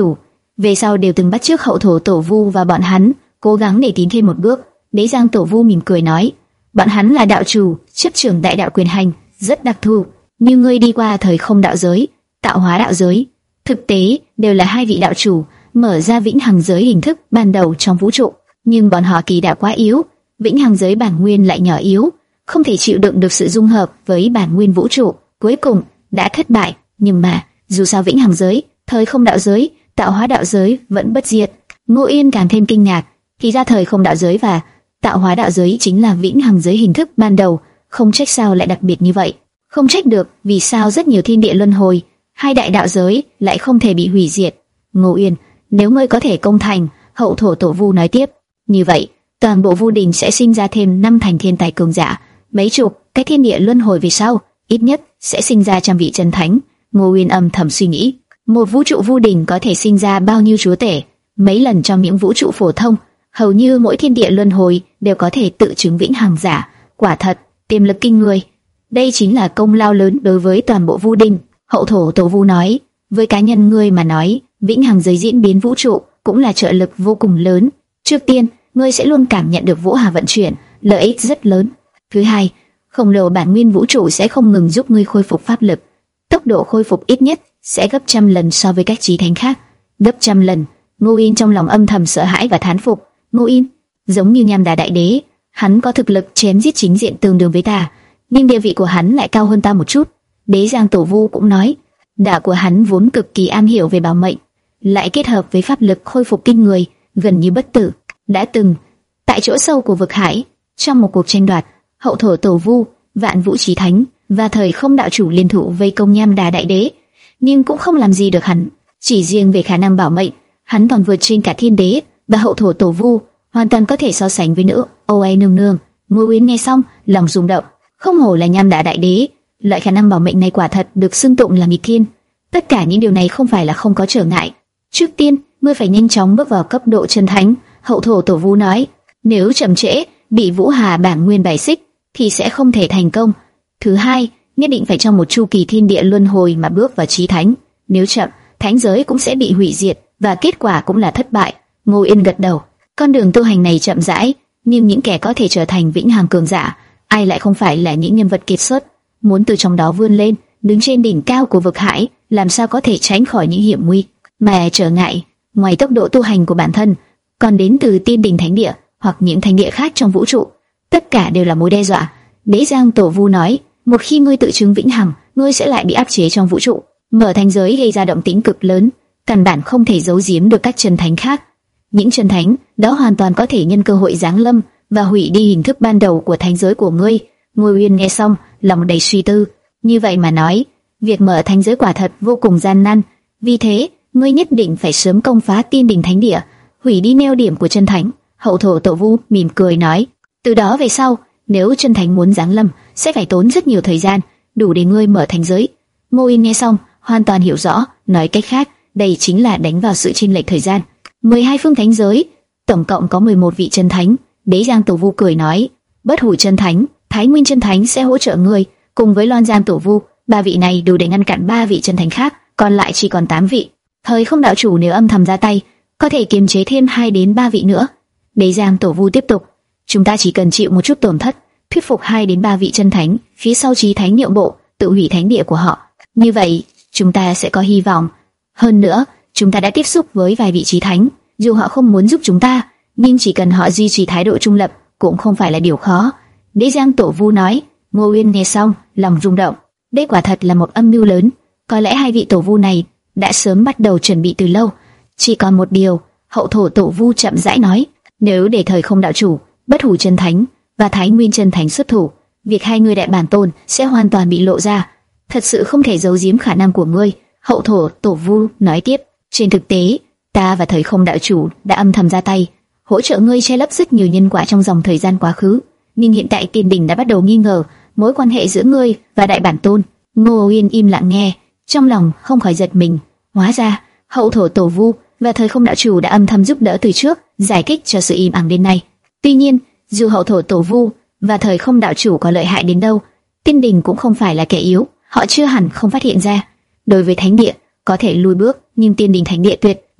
về sau đều từng bắt chước hậu thổ tổ vu và bọn hắn, cố gắng để tiến thêm một bước. Đế Giang tổ vu mỉm cười nói, bọn hắn là đạo chủ, chấp trưởng đại đạo quyền hành, rất đặc thù. Như ngươi đi qua thời không đạo giới, tạo hóa đạo giới, thực tế đều là hai vị đạo chủ mở ra vĩnh hằng giới hình thức ban đầu trong vũ trụ, nhưng bọn họ kỳ đạo quá yếu, vĩnh hằng giới bản nguyên lại nhỏ yếu, không thể chịu đựng được sự dung hợp với bản nguyên vũ trụ, cuối cùng đã thất bại. Nhưng mà dù sao vĩnh hằng giới, thời không đạo giới, tạo hóa đạo giới vẫn bất diệt. Ngô Yên càng thêm kinh ngạc, thì ra thời không đạo giới và tạo hóa đạo giới chính là vĩnh hằng giới hình thức ban đầu, không trách sao lại đặc biệt như vậy. Không trách được vì sao rất nhiều thiên địa luân hồi, hai đại đạo giới lại không thể bị hủy diệt. Ngô Yên, nếu ngươi có thể công thành, hậu thổ tổ vu nói tiếp, như vậy toàn bộ Vu Đình sẽ sinh ra thêm năm thành thiên tài cường giả, mấy chục cái thiên địa luân hồi về sau, ít nhất sẽ sinh ra trăm vị chân thánh. Ngô Uyên âm thầm suy nghĩ, một vũ trụ Vu Đình có thể sinh ra bao nhiêu chúa tể? Mấy lần trong những vũ trụ phổ thông, hầu như mỗi thiên địa luân hồi đều có thể tự chứng vĩnh hằng giả, quả thật tiềm lực kinh người. Đây chính là công lao lớn đối với toàn bộ Vu Đình. Hậu thổ tổ vu nói, với cá nhân ngươi mà nói, vĩnh hằng giới diễn biến vũ trụ cũng là trợ lực vô cùng lớn. Trước tiên, ngươi sẽ luôn cảm nhận được vũ hà vận chuyển, lợi ích rất lớn. Thứ hai, khổng lồ bản nguyên vũ trụ sẽ không ngừng giúp ngươi khôi phục pháp lực, tốc độ khôi phục ít nhất sẽ gấp trăm lần so với các chí thánh khác. Gấp trăm lần. Ngô Yên trong lòng âm thầm sợ hãi và thán phục. Ngô Yên, giống như Nham Đà đại đế, hắn có thực lực chém giết chính diện tương đương với ta, nhưng địa vị của hắn lại cao hơn ta một chút. Đế Giang tổ vu cũng nói, đạo của hắn vốn cực kỳ am hiểu về bảo mệnh, lại kết hợp với pháp lực khôi phục kinh người, gần như bất tử. Đã từng tại chỗ sâu của vực hải, trong một cuộc tranh đoạt, hậu thổ tổ vu, vạn vũ chí thánh và thời không đạo chủ liên thủ vây công Nham Đà đại đế, nhưng cũng không làm gì được hắn. Chỉ riêng về khả năng bảo mệnh, hắn còn vượt trên cả thiên đế và hậu thổ tổ vu, hoàn toàn có thể so sánh với nữ Ô Ai nương nương. Ngô Uyên nghe xong, lòng rung động, không hổ là Nham Đà đại đế, loại khả năng bảo mệnh này quả thật được xưng tụng là nghịch thiên. Tất cả những điều này không phải là không có trở ngại. Trước tiên, ngươi phải nhanh chóng bước vào cấp độ chân thánh. Hậu thổ tổ vu nói, nếu chậm trễ, bị vũ hà bản nguyên bài xích, thì sẽ không thể thành công. Thứ hai, nhất định phải trong một chu kỳ thiên địa luân hồi mà bước vào chí thánh. Nếu chậm, thánh giới cũng sẽ bị hủy diệt và kết quả cũng là thất bại. Ngô Yên gật đầu. Con đường tu hành này chậm rãi, nhưng những kẻ có thể trở thành vĩnh hằng cường giả, ai lại không phải là những nhân vật kiệt xuất, muốn từ trong đó vươn lên, đứng trên đỉnh cao của vực hải, làm sao có thể tránh khỏi những hiểm nguy. Mà trở ngại, ngoài tốc độ tu hành của bản thân, còn đến từ tiên đình thánh địa hoặc những thánh địa khác trong vũ trụ, tất cả đều là mối đe dọa. Đế Giang tổ vu nói, một khi ngươi tự chứng vĩnh hằng, ngươi sẽ lại bị áp chế trong vũ trụ, mở thánh giới gây ra động tĩnh cực lớn, căn bản không thể giấu giếm được các chân thánh khác. Những chân thánh đó hoàn toàn có thể nhân cơ hội giáng lâm và hủy đi hình thức ban đầu của thánh giới của ngươi. Ngô Uyên nghe xong, lòng đầy suy tư. Như vậy mà nói, việc mở thánh giới quả thật vô cùng gian nan. Vì thế, ngươi nhất định phải sớm công phá tiên đình thánh địa, hủy đi neo điểm của chân thánh. Hậu thổ tổ vu mỉm cười nói, từ đó về sau, nếu chân thánh muốn giáng lâm, sẽ phải tốn rất nhiều thời gian, đủ để ngươi mở thánh giới. Ngô Uyên nghe xong, hoàn toàn hiểu rõ. Nói cách khác, đây chính là đánh vào sự chênh lệch thời gian. mười hai phương thánh giới, tổng cộng có mười một vị chân thánh. Đế Giang tổ vu cười nói, Bất Hủ chân thánh, Thái Nguyên chân thánh sẽ hỗ trợ ngươi, cùng với Loan Giang tổ vu, ba vị này đủ để ngăn cản ba vị chân thánh khác, còn lại chỉ còn tám vị. Thời không đạo chủ nếu âm thầm ra tay, có thể kiềm chế thêm hai đến ba vị nữa. Đế Giang tổ vu tiếp tục, chúng ta chỉ cần chịu một chút tổn thất, thuyết phục hai đến ba vị chân thánh, phía sau chí thánh nhượng bộ, tự hủy thánh địa của họ. Như vậy, chúng ta sẽ có hy vọng. Hơn nữa, chúng ta đã tiếp xúc với vài vị chí thánh, dù họ không muốn giúp chúng ta, nhưng chỉ cần họ duy trì thái độ trung lập, cũng không phải là điều khó. Đế Giang tổ vu nói. Ngô Uyên nghe xong, lòng rung động. Đây quả thật là một âm mưu lớn. Có lẽ hai vị tổ vu này đã sớm bắt đầu chuẩn bị từ lâu. Chỉ còn một điều, hậu thổ tổ vu chậm rãi nói, nếu để thời không đạo chủ, Bất Hủ chân thánh và Thái Nguyên chân thánh xuất thủ, việc hai người đại bản tôn sẽ hoàn toàn bị lộ ra. Thật sự không thể giấu giếm khả năng của ngươi. Hậu thổ tổ vu nói tiếp, trên thực tế, ta và thời không đạo chủ đã âm thầm ra tay, hỗ trợ ngươi che lấp rất nhiều nhân quả trong dòng thời gian quá khứ. Nhưng hiện tại tiên đình đã bắt đầu nghi ngờ mối quan hệ giữa ngươi và đại bản tôn. Ngô Uyên im lặng nghe, trong lòng không khỏi giật mình. Hóa ra, hậu thổ tổ vu và thời không đạo chủ đã âm thầm giúp đỡ từ trước, giải thích cho sự im ắng đến nay. Tuy nhiên, dù hậu thổ tổ vu và thời không đạo chủ có lợi hại đến đâu, tiên đình cũng không phải là kẻ yếu, họ chưa hẳn không phát hiện ra. Đối với thánh địa, có thể lùi bước, nhưng tiên đình thánh địa tuyệt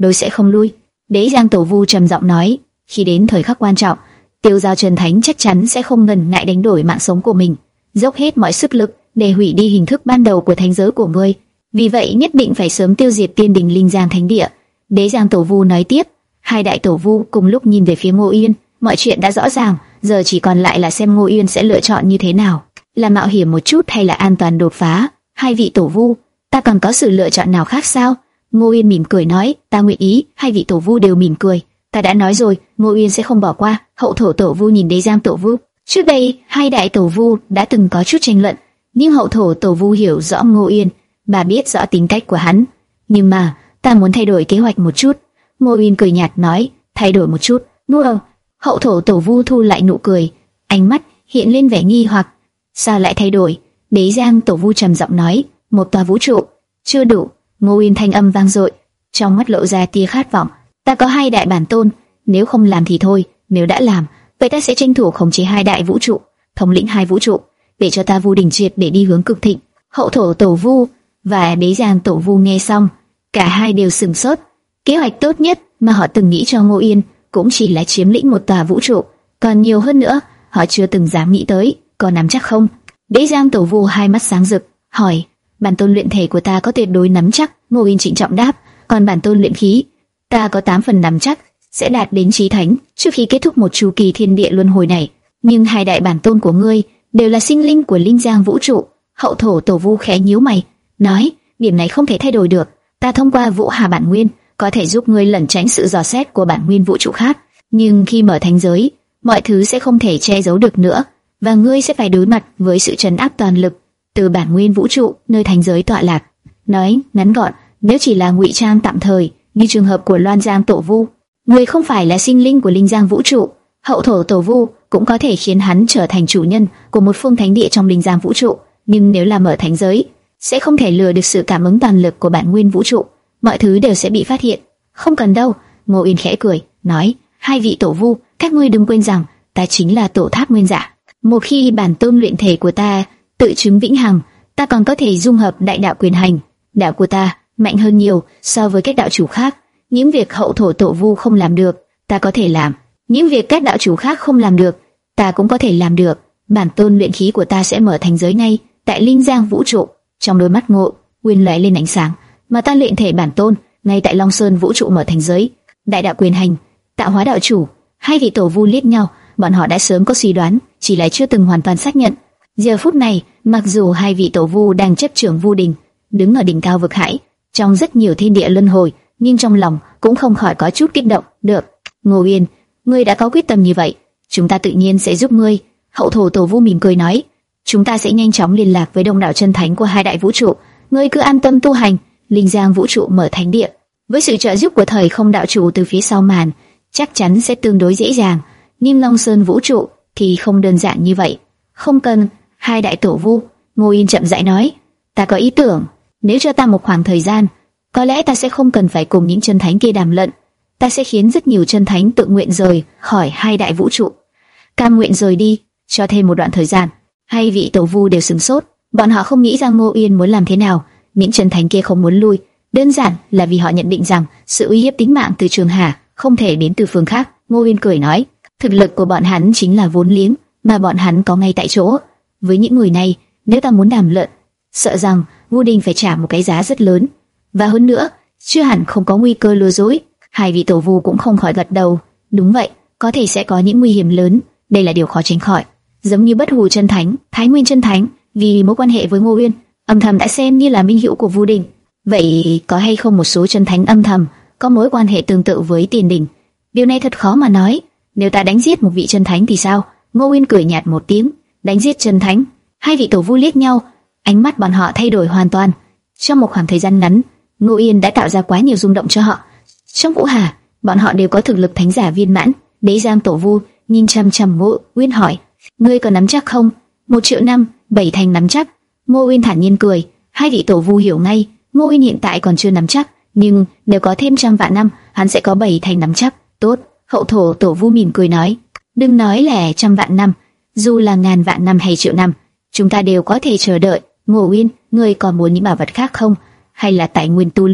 đối sẽ không lui. Đế Giang Tổ Vu trầm giọng nói, khi đến thời khắc quan trọng, Tiêu Giao Chân Thánh chắc chắn sẽ không ngần ngại đánh đổi mạng sống của mình, dốc hết mọi sức lực để hủy đi hình thức ban đầu của thánh giới của ngươi. Vì vậy nhất định phải sớm tiêu diệt Tiên Đình Linh Giang Thánh Địa. Đế Giang Tổ Vu nói tiếp. Hai đại tổ vu cùng lúc nhìn về phía Ngô Uyên. Mọi chuyện đã rõ ràng, giờ chỉ còn lại là xem Ngô Uyên sẽ lựa chọn như thế nào, là mạo hiểm một chút hay là an toàn đột phá. Hai vị tổ vu, ta còn có sự lựa chọn nào khác sao? Ngô Uyên mỉm cười nói, ta nguyện ý. Hai vị tổ vu đều mỉm cười. Ta đã nói rồi, Ngô Uyên sẽ không bỏ qua. Hậu thổ tổ vu nhìn Đế Giang Tổ Vu. Trước đây, hai đại tổ vu đã từng có chút tranh luận, nhưng hậu thổ tổ vu hiểu rõ Ngô Uyên, bà biết rõ tính cách của hắn. Nhưng mà, ta muốn thay đổi kế hoạch một chút. Ngô Uyên cười nhạt nói, thay đổi một chút. Nô, hậu thổ tổ vu thu lại nụ cười, ánh mắt hiện lên vẻ nghi hoặc. Sao lại thay đổi? Đế Giang Tổ Vu trầm giọng nói, một tòa vũ trụ chưa đủ. Ngô Uyên thanh âm vang dội, trong mắt lộ ra tia khát vọng. Ta có hai đại bản tôn, nếu không làm thì thôi, nếu đã làm, vậy ta sẽ tranh thủ khống chế hai đại vũ trụ, thống lĩnh hai vũ trụ, để cho ta Vu Đình triệt để đi hướng cực thịnh. Hậu thổ tổ vu và Đế Giang Tổ Vu nghe xong, cả hai đều sửng sốt. Kế hoạch tốt nhất mà họ từng nghĩ cho Ngô Uyên cũng chỉ là chiếm lĩnh một tòa vũ trụ, còn nhiều hơn nữa, họ chưa từng dám nghĩ tới. Có nắm chắc không? Đế Giang Tổ Vu hai mắt sáng rực, hỏi. Bản tôn luyện thể của ta có tuyệt đối nắm chắc. Ngô Uyên trịnh trọng đáp. Còn bản tôn luyện khí, ta có tám phần nắm chắc sẽ đạt đến chí thánh trước khi kết thúc một chu kỳ thiên địa luân hồi này. Nhưng hai đại bản tôn của ngươi đều là sinh linh của Linh Giang vũ trụ. Hậu thổ Tổ Vu khẽ nhíu mày, nói, điểm này không thể thay đổi được. Ta thông qua Vũ Hà bản nguyên có thể giúp ngươi lẩn tránh sự dò xét của bản nguyên vũ trụ khác, nhưng khi mở thánh giới, mọi thứ sẽ không thể che giấu được nữa, và ngươi sẽ phải đối mặt với sự trấn áp toàn lực từ bản nguyên vũ trụ nơi thánh giới tọa lạc. Nói ngắn gọn, nếu chỉ là ngụy trang tạm thời, như trường hợp của Loan Giang Tổ Vu, ngươi không phải là sinh linh của Linh Giang vũ trụ, hậu thổ Tổ Vu cũng có thể khiến hắn trở thành chủ nhân của một phương thánh địa trong Linh Giang vũ trụ, nhưng nếu là mở thánh giới, sẽ không thể lừa được sự cảm ứng toàn lực của bản nguyên vũ trụ, mọi thứ đều sẽ bị phát hiện. Không cần đâu. Ngô Uyên khẽ cười, nói, hai vị tổ vu, các ngươi đừng quên rằng ta chính là tổ tháp nguyên giả. Một khi bản tôn luyện thể của ta tự chứng vĩnh hằng, ta còn có thể dung hợp đại đạo quyền hành. Đạo của ta mạnh hơn nhiều so với các đạo chủ khác. Những việc hậu thổ tổ vu không làm được, ta có thể làm. Những việc các đạo chủ khác không làm được, ta cũng có thể làm được. Bản tôn luyện khí của ta sẽ mở thành giới ngay tại Linh Giang vũ trụ. Trong đôi mắt Ngô Uyên lóe lên ánh sáng, mà ta luyện thể bản tôn ngay tại Long Sơn vũ trụ mở thành giới. Đại đạo quyền hành, tạo hóa đạo chủ. Hai vị tổ vu liếc nhau, bọn họ đã sớm có suy đoán, chỉ là chưa từng hoàn toàn xác nhận. Giờ phút này, mặc dù hai vị tổ vu đang chấp trưởng Vu Đình, đứng ở đỉnh cao vực hải, trong rất nhiều thiên địa luân hồi, nhưng trong lòng cũng không khỏi có chút kích động. Được, Ngô Uyên, ngươi đã có quyết tâm như vậy, chúng ta tự nhiên sẽ giúp ngươi. Hậu thổ Tổ Vu mỉm cười nói, chúng ta sẽ nhanh chóng liên lạc với đông đảo chân thánh của hai đại vũ trụ. Ngươi cứ an tâm tu hành. Linh Giang vũ trụ mở thánh địa, với sự trợ giúp của thời không đạo chủ từ phía sau màn, chắc chắn sẽ tương đối dễ dàng. Nhưng Long Sơn vũ trụ thì không đơn giản như vậy. Không cần. Hai đại tổ vu, Ngô Uyên chậm rãi nói, ta có ý tưởng. Nếu cho ta một khoảng thời gian, có lẽ ta sẽ không cần phải cùng những chân thánh kia đàm luận. Ta sẽ khiến rất nhiều chân thánh tự nguyện rời khỏi hai đại vũ trụ, cam nguyện rời đi, cho thêm một đoạn thời gian. Hai vị tổ vu đều sửng sốt, bọn họ không nghĩ ra Ngô Uyên muốn làm thế nào. Những chân thánh kia không muốn lui, đơn giản là vì họ nhận định rằng sự uy hiếp tính mạng từ Trường Hà không thể đến từ phương khác. Ngô Uyên cười nói, thực lực của bọn hắn chính là vốn liếng mà bọn hắn có ngay tại chỗ. Với những người này, nếu ta muốn đàm luận, sợ rằng Vu Đình phải trả một cái giá rất lớn, và hơn nữa, chưa hẳn không có nguy cơ lừa dối. Hai vị tổ vu cũng không khỏi gật đầu. Đúng vậy, có thể sẽ có những nguy hiểm lớn, đây là điều khó tránh khỏi. Giống như Bất Hủ chân thánh, Thái Nguyên chân thánh, vì mối quan hệ với Ngô Uyên, âm thầm đã xem như là minh hữu của Vu Đình. Vậy có hay không một số chân thánh âm thầm có mối quan hệ tương tự với Tiền Đình? Điều này thật khó mà nói. Nếu ta đánh giết một vị chân thánh thì sao? Ngô Uyên cười nhạt một tiếng. Đánh giết chân thánh? Hai vị tổ vu liếc nhau, ánh mắt bọn họ thay đổi hoàn toàn. Trong một khoảng thời gian ngắn, Ngô Uyên đã tạo ra quá nhiều rung động cho họ. Trong Vũ Hà, bọn họ đều có thực lực thánh giả viên mãn. Đế Giang tổ vu nhìn chăm chăm Ngô Uyên hỏi, ngươi có nắm chắc không? Một triệu năm, bảy thành nắm chắc. Ngô Uyên thản nhiên cười. Hai vị tổ vu hiểu ngay, Ngô Uyên hiện tại còn chưa nắm chắc, nhưng nếu có thêm trăm vạn năm, hắn sẽ có bảy thành nắm chắc. Tốt. Hậu thổ tổ vu mỉm cười nói, đừng nói là trăm vạn năm, dù là ngàn vạn năm hay triệu năm, chúng ta đều có thể chờ đợi. Ngô Uyên, ngươi còn muốn những bảo vật khác không, hay là tài nguyên tu luyện?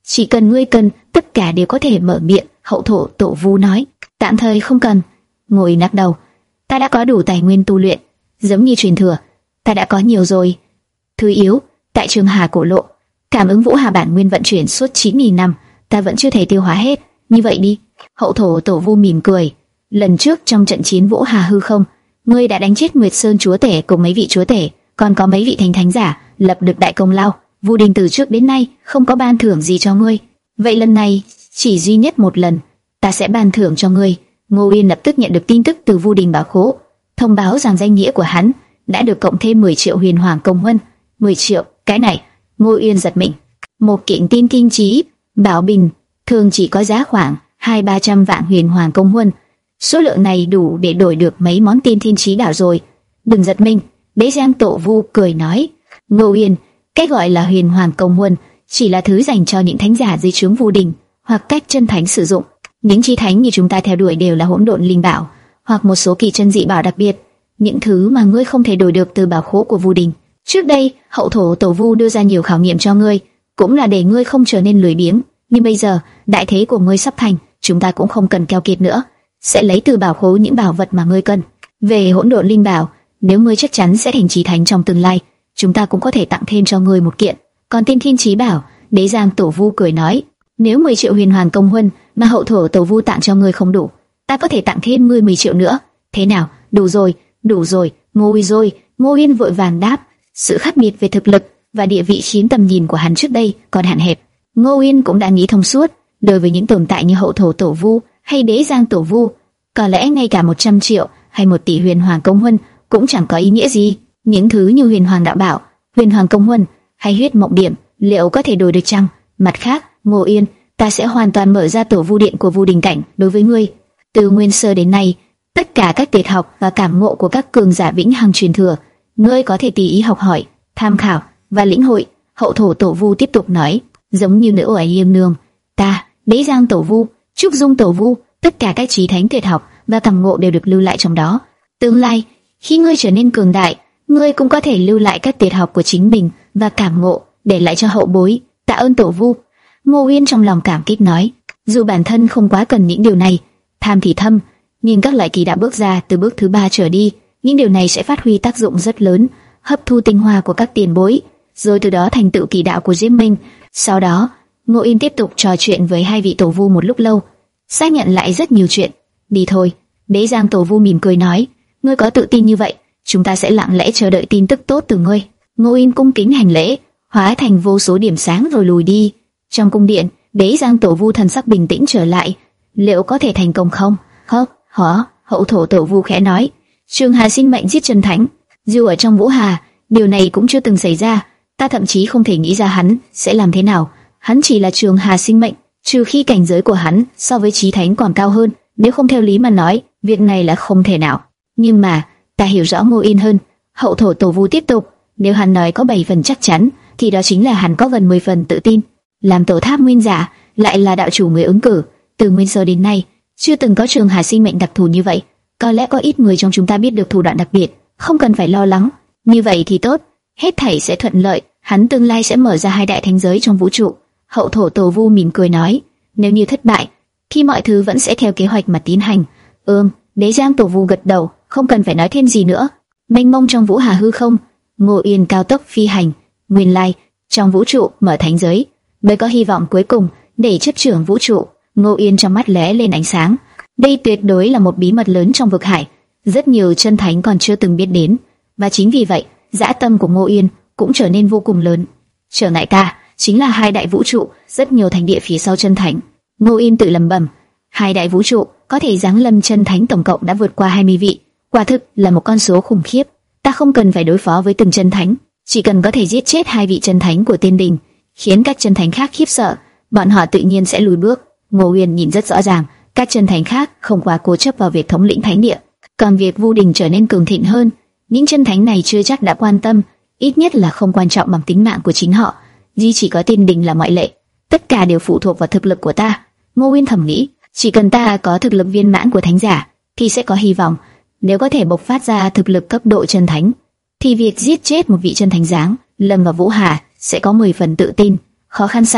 Chỉ cần ngươi cần, tất cả đều có thể mở miệng. Hậu thổ tổ vu nói. Tạm thời không cần. Ngô Yên lắc đầu. Ta đã có đủ tài nguyên tu luyện, giống như truyền thừa, ta đã có nhiều rồi. Thứ yếu, tại Trường Hà cổ lộ, cảm ứng Vũ Hà bản nguyên vận chuyển suốt chín nghìn năm, ta vẫn chưa thể tiêu hóa hết. Như vậy đi. Hậu thổ tổ vu mỉm cười. Lần trước trong trận chiến Vũ Hà hư không, ngươi đã đánh chết Nguyệt Sơn chúa tể cùng mấy vị chúa tể, còn có mấy vị thánh thánh giả, lập được đại công lao. Vu Đình từ trước đến nay không có ban thưởng gì cho ngươi, vậy lần này chỉ duy nhất một lần, ta sẽ ban thưởng cho ngươi. Ngô Yên lập tức nhận được tin tức từ Vu Đình bảo khố, thông báo rằng danh nghĩa của hắn đã được cộng thêm mười triệu huyền hoàng công huân. mười triệu, cái này, Ngô Yên giật mình. Một kiện tin kinh trí bảo bình thường chỉ có giá khoảng hai ba trăm vạn huyền hoàng công huân, số lượng này đủ để đổi được mấy món tiên thiên trí đạo rồi. Đừng giật mình, Đế Giang Tổ Vu cười nói. Ngô Yên, cái gọi là huyền hoàng công huân chỉ là thứ dành cho những thánh giả dưới trướng Vu Đình hoặc cách chân thánh sử dụng. Những chi thánh như chúng ta theo đuổi đều là hỗn độn linh bảo hoặc một số kỳ chân dị bảo đặc biệt, những thứ mà ngươi không thể đổi được từ bảo khố của Vu Đình. Trước đây, Hậu thổ Tổ Vu đưa ra nhiều khảo nghiệm cho ngươi, cũng là để ngươi không trở nên lười biếng. Nhưng bây giờ, đại thế của ngươi sắp thành, chúng ta cũng không cần keo kiệt nữa, sẽ lấy từ bảo khố những bảo vật mà ngươi cần. Về hỗn độn linh bảo, nếu ngươi chắc chắn sẽ thành chí thánh trong tương lai, chúng ta cũng có thể tặng thêm cho ngươi một kiện. Còn tiên thiên chí bảo, Đế Giang Tổ Vu cười nói, nếu mười triệu huyền hoàng công huân mà Hậu thổ Tổ Vu tặng cho ngươi không đủ, ta có thể tặng thêm ngươi mười triệu nữa. Thế nào? Đủ rồi, đủ rồi. Ngô Yên rồi. Ngô Yên vội vàng đáp. Sự khác biệt về thực lực và địa vị khiến tầm nhìn của hắn trước đây còn hạn hẹp. Ngô Yên cũng đã nghĩ thông suốt, đối với những tồn tại như Hậu thổ Tổ Vu hay Đế Giang Tổ Vu, có lẽ ngay cả một trăm triệu hay một tỷ huyền hoàng công huân cũng chẳng có ý nghĩa gì. Những thứ như huyền hoàng đạo bảo, huyền hoàng công huân hay huyết mộng điểm, liệu có thể đổi được chăng? Mặt khác, Ngô Yên, ta sẽ hoàn toàn mở ra tổ vu điện của Vu Đình cảnh đối với ngươi. Từ nguyên sơ đến nay, tất cả các tuyệt học và cảm ngộ của các cường giả vĩnh hằng truyền thừa, ngươi có thể tùy ý học hỏi, tham khảo và lĩnh hội. Hậu thổ Tổ Vu tiếp tục nói, giống như nữ oải yêm nương, ta, Đế Giang Tổ Vu, Trúc Dung Tổ Vu, tất cả các chí thánh tuyệt học và cảm ngộ đều được lưu lại trong đó. Tương lai, khi ngươi trở nên cường đại, ngươi cũng có thể lưu lại các tuyệt học của chính mình và cảm ngộ để lại cho hậu bối. Tạ ơn Tổ Vu. Ngô Yên trong lòng cảm kích nói, dù bản thân không quá cần những điều này, tham thì thâm, nhưng các loại kỳ đạo bước ra từ bước thứ ba trở đi, những điều này sẽ phát huy tác dụng rất lớn, hấp thu tinh hoa của các tiền bối, rồi từ đó thành tựu kỳ đạo của Diêm Minh. Sau đó, Ngô Yên tiếp tục trò chuyện với hai vị Tổ Vu một lúc lâu, xác nhận lại rất nhiều chuyện. Đi thôi. Đế Giang Tổ Vu mỉm cười nói, ngươi có tự tin như vậy, chúng ta sẽ lặng lẽ chờ đợi tin tức tốt từ ngươi. Ngô Yên cung kính hành lễ, hóa thành vô số điểm sáng rồi lùi đi. Trong cung điện, Đế Giang Tổ Vu thần sắc bình tĩnh trở lại. Liệu có thể thành công không? Hơ, hả? Hậu thổ Tổ Vu khẽ nói, Trường Hà sinh mệnh giết chân thánh, dù ở trong Vũ Hà, điều này cũng chưa từng xảy ra. Ta thậm chí không thể nghĩ ra hắn sẽ làm thế nào. Hắn chỉ là Trường Hà sinh mệnh, trừ khi cảnh giới của hắn so với chí thánh còn cao hơn. Nếu không theo lý mà nói, việc này là không thể nào. Nhưng mà ta hiểu rõ Ngô Yên hơn. Hậu thổ Tổ Vu tiếp tục, nếu hắn nói có bảy phần chắc chắn, thì đó chính là hắn có gần mười phần tự tin. Làm tổ tháp nguyên giả, lại là đạo chủ người ứng cử, từ nguyên sơ đến nay chưa từng có Trường Hà sinh mệnh đặc thù như vậy. Có lẽ có ít người trong chúng ta biết được thủ đoạn đặc biệt, không cần phải lo lắng. Như vậy thì tốt, hết thảy sẽ thuận lợi. Hắn tương lai sẽ mở ra hai đại thánh giới trong vũ trụ. Hậu thổ Tổ Vu mỉm cười nói, nếu như thất bại, khi mọi thứ vẫn sẽ theo kế hoạch mà tiến hành. Ừm. Đế Giang Tổ Vu gật đầu, không cần phải nói thêm gì nữa. Mênh mông trong Vũ Hà hư không, Ngô Yên cao tốc phi hành. Nguyên lai, trong vũ trụ mở thánh giới mới có hy vọng cuối cùng để chấp trưởng vũ trụ. Ngô Yên trong mắt lóe lên ánh sáng. Đây tuyệt đối là một bí mật lớn trong vực hải, rất nhiều chân thánh còn chưa từng biết đến, và chính vì vậy, dã tâm của Ngô Yên cũng trở nên vô cùng lớn. Trở ngại ta chính là hai đại vũ trụ, rất nhiều thành địa phía sau chân thánh. Ngô Yên tự lẩm bẩm, hai đại vũ trụ có thể giáng lâm chân thánh tổng cộng đã vượt qua hai mươi vị, quả thực là một con số khủng khiếp. Ta không cần phải đối phó với từng chân thánh, chỉ cần có thể giết chết hai vị chân thánh của Tiên Đình, khiến các chân thánh khác khiếp sợ, bọn họ tự nhiên sẽ lùi bước. Ngô Yên nhìn rất rõ ràng, các chân thánh khác không quá cố chấp vào việc thống lĩnh thánh địa, còn việc Vu Đình trở nên cường thịnh hơn, những chân thánh này chưa chắc đã quan tâm, ít nhất là không quan trọng bằng tính mạng của chính họ. Duy chỉ có Tiên Đình là ngoại lệ, tất cả đều phụ thuộc vào thực lực của ta. Ngô Yên thầm nghĩ, chỉ cần ta có thực lực viên mãn của thánh giả, thì sẽ có hy vọng. Nếu có thể bộc phát ra thực lực cấp độ chân thánh, thì việc giết chết một vị chân thánh giáng lâm vào Vũ Hà sẽ có mười phần tự tin. Khó khăn sao?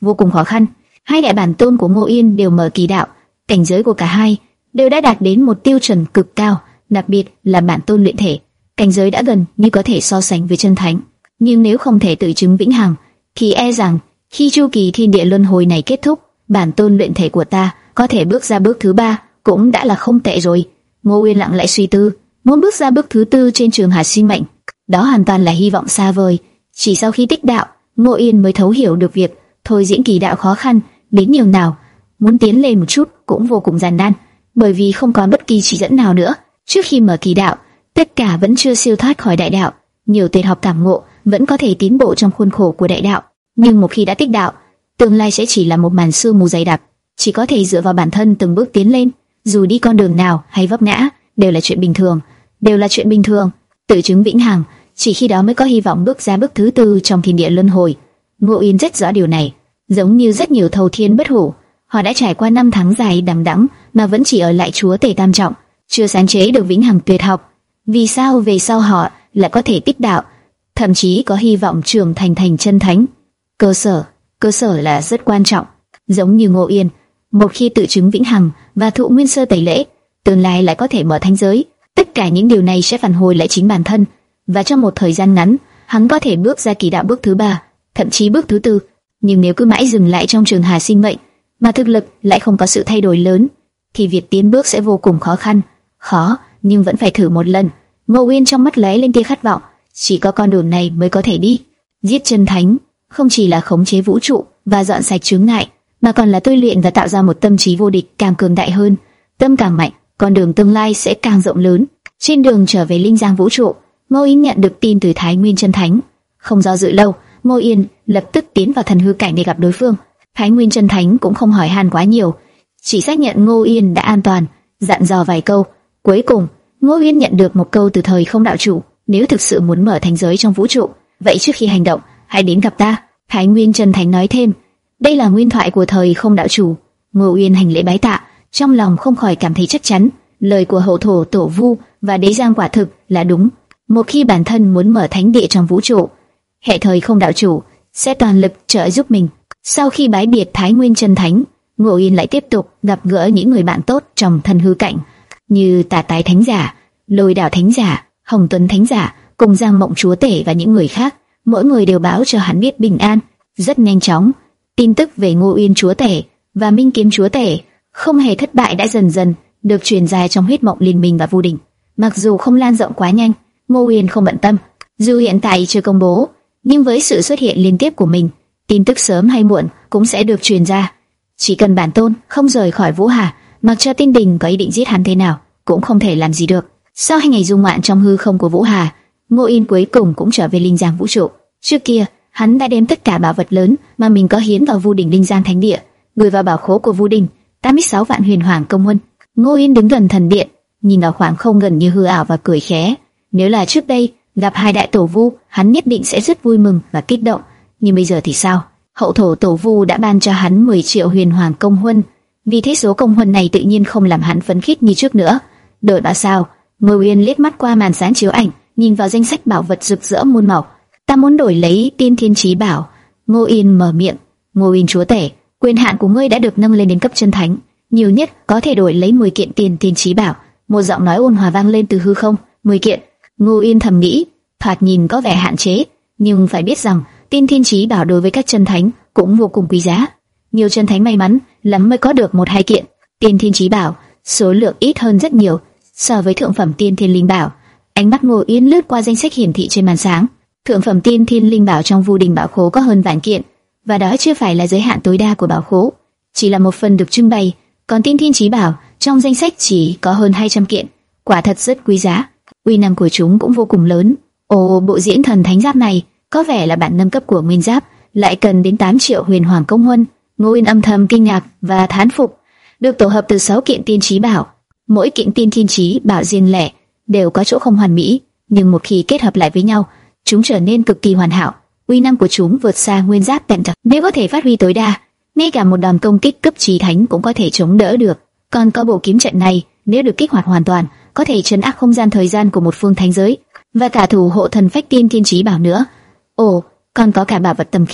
vô cùng khó khăn. Hai đại bản tôn của Ngô Yên đều mở kỳ đạo, cảnh giới của cả hai đều đã đạt đến một tiêu chuẩn cực cao, đặc biệt là bản tôn luyện thể, cảnh giới đã gần như có thể so sánh với chân thánh. Nhưng nếu không thể tự chứng vĩnh hằng, thì e rằng khi chu kỳ thiên địa luân hồi này kết thúc, bản tôn luyện thể của ta có thể bước ra bước thứ ba cũng đã là không tệ rồi. Ngô Uyên lặng lẽ suy tư, muốn bước ra bước thứ tư trên trường hà sinh mệnh, đó hoàn toàn là hy vọng xa vời. Chỉ sau khi tích đạo, Ngô Uyên mới thấu hiểu được việc thôi diễn kỳ đạo khó khăn đến nhiều nào, muốn tiến lên một chút cũng vô cùng gian nan, bởi vì không có bất kỳ chỉ dẫn nào nữa. Trước khi mở kỳ đạo, tất cả vẫn chưa siêu thoát khỏi đại đạo, nhiều tuyệt học cảm ngộ vẫn có thể tiến bộ trong khuôn khổ của đại đạo, nhưng một khi đã tích đạo, tương lai sẽ chỉ là một màn sương mù dày đặc, chỉ có thể dựa vào bản thân từng bước tiến lên. Dù đi con đường nào hay vấp ngã đều là chuyện bình thường, đều là chuyện bình thường. Tự chứng vĩnh hằng, chỉ khi đó mới có hy vọng bước ra bước thứ tư trong thiên địa luân hồi. Ngô Uyên rất rõ điều này, giống như rất nhiều thâu thiên bất hủ, họ đã trải qua năm tháng dài đằng đẵng mà vẫn chỉ ở lại chúa tể tam trọng, chưa sáng chế được vĩnh hằng tuyệt học. Vì sao về sau họ lại có thể tích đạo, thậm chí có hy vọng trưởng thành thành chân thánh? Cơ sở, cơ sở là rất quan trọng. Giống như Ngô Uyên, một khi tự chứng vĩnh hằng và thụ nguyên sơ tẩy lễ, tương lai lại có thể mở thánh giới. Tất cả những điều này sẽ phản hồi lại chính bản thân, và trong một thời gian ngắn, hắn có thể bước ra kỳ đạo bước thứ ba, thậm chí bước thứ tư. Nhưng nếu cứ mãi dừng lại trong trường hà sinh mệnh, mà thực lực lại không có sự thay đổi lớn, thì việc tiến bước sẽ vô cùng khó khăn. Khó, nhưng vẫn phải thử một lần. Ngô Uyên trong mắt lóe lên tia khát vọng, chỉ có con đường này mới có thể đi. Giết chân thánh không chỉ là khống chế vũ trụ và dọn sạch chướng ngại, mà còn là tôi luyện và tạo ra một tâm trí vô địch càng cường đại hơn. Tâm càng mạnh, con đường tương lai sẽ càng rộng lớn. Trên đường trở về linh giang vũ trụ, Ngô Yên nhận được tin từ Thái Nguyên chân thánh. Không do dự lâu, Ngô Yên lập tức tiến vào thần hư cảnh để gặp đối phương. Thái Nguyên chân thánh cũng không hỏi han quá nhiều, chỉ xác nhận Ngô Yên đã an toàn, dặn dò vài câu. Cuối cùng, Ngô Yên nhận được một câu từ thời không đạo chủ: nếu thực sự muốn mở thành giới trong vũ trụ, vậy trước khi hành động, hãy đến gặp ta. Thái Nguyên chân thánh nói thêm, đây là nguyên thoại của thời không đạo chủ. Ngô Uyên hành lễ bái tạ, trong lòng không khỏi cảm thấy chắc chắn, lời của hậu thổ tổ vu và đế giang quả thực là đúng. Một khi bản thân muốn mở thánh địa trong vũ trụ, hệ thời không đạo chủ sẽ toàn lực trợ giúp mình. Sau khi bái biệt Thái Nguyên chân thánh, Ngô Uyên lại tiếp tục gặp gỡ những người bạn tốt trong thần hư cảnh, như Tà Tái thánh giả, Lôi Đảo thánh giả, Hồng Tuấn thánh giả, cùng Giang Mộng chúa tể và những người khác. Mỗi người đều báo cho hắn biết bình an. Rất nhanh chóng, tin tức về Ngô Uyên chúa tể và Minh Kiếm chúa tể không hề thất bại đã dần dần được truyền ra trong huyết mộng liên minh và Vu Đình. Mặc dù không lan rộng quá nhanh, Ngô Uyên không bận tâm. Dù hiện tại chưa công bố, nhưng với sự xuất hiện liên tiếp của mình, tin tức sớm hay muộn cũng sẽ được truyền ra. Chỉ cần bản tôn không rời khỏi Vũ Hà, mặc cho Tinh Đình có ý định giết hắn thế nào cũng không thể làm gì được. Sau hai ngày dung ngoạn trong hư không của Vũ Hà, Ngô Yên cuối cùng cũng trở về linh giang vũ trụ. Trước kia, hắn đã đem tất cả bảo vật lớn mà mình có hiến vào Vu Đình linh giang thánh địa, gửi vào bảo khố của Vu Đình, tám mươi sáu vạn huyền hoàng công huân. Ngô Yên đứng gần thần điện, nhìn vào khoảng không gần như hư ảo và cười khẽ. Nếu là trước đây gặp hai đại tổ vu, hắn nhất định sẽ rất vui mừng và kích động. Nhưng bây giờ thì sao? Hậu thổ tổ vu đã ban cho hắn mười triệu huyền hoàng công huân, vì thế số công huân này tự nhiên không làm hắn phấn khích như trước nữa. Đổi bảo sao? Ngô Yên liếc mắt qua màn sáng chiếu ảnh, nhìn vào danh sách bảo vật rực rỡ muôn màu. Ta muốn đổi lấy Tiên Thiên Chí Bảo. Ngô Yên mở miệng. Ngô Yên chúa tể, quyền hạn của ngươi đã được nâng lên đến cấp chân thánh, nhiều nhất có thể đổi lấy mười kiện Tiên Thiên Chí Bảo. Một giọng nói ôn hòa vang lên từ hư không. Mười kiện. Ngô Yên thầm nghĩ, thoạt nhìn có vẻ hạn chế, nhưng phải biết rằng Tiên Thiên Chí Bảo đối với các chân thánh cũng vô cùng quý giá. Nhiều chân thánh may mắn lắm mới có được một hai kiện Tiên Thiên Chí Bảo, số lượng ít hơn rất nhiều so với thượng phẩm Tiên Thiên Linh Bảo. Ánh mắt Ngô Yên lướt qua danh sách hiển thị trên màn sáng. Thượng phẩm Tiên Thiên Linh Bảo trong Vu Đình bảo khố có hơn vạn kiện, và đó chưa phải là giới hạn tối đa của bảo khố, chỉ là một phần được trưng bày. Còn Tiên Thiên Chí Bảo trong danh sách chỉ có hơn hai trăm kiện, quả thật rất quý giá. Uy năng của chúng cũng vô cùng lớn. Ồ, bộ diễn thần thánh giáp này có vẻ là bản nâng cấp của nguyên giáp, lại cần đến tám triệu huyền hoàng công huân. Ngô Yên âm thầm kinh ngạc và thán phục. Được tổ hợp từ sáu kiện Tiên Chí Bảo, mỗi kiện Tiên Thiên Chí Bảo riêng lẻ đều có chỗ không hoàn mỹ, nhưng một khi kết hợp lại với nhau, chúng trở nên cực kỳ hoàn hảo. Uy năng của chúng vượt xa nguyên giáp tận thật, nếu có thể phát huy tối đa, ngay cả một đòn công kích cấp chí thánh cũng có thể chống đỡ được. Còn có bộ kiếm trận này, nếu được kích hoạt hoàn toàn, có thể trấn áp không gian thời gian của một phương thánh giới, và cả thủ hộ thần phách Tiên Thiên Chí Bảo nữa. Ồ, còn có cả bảo vật tầm khí,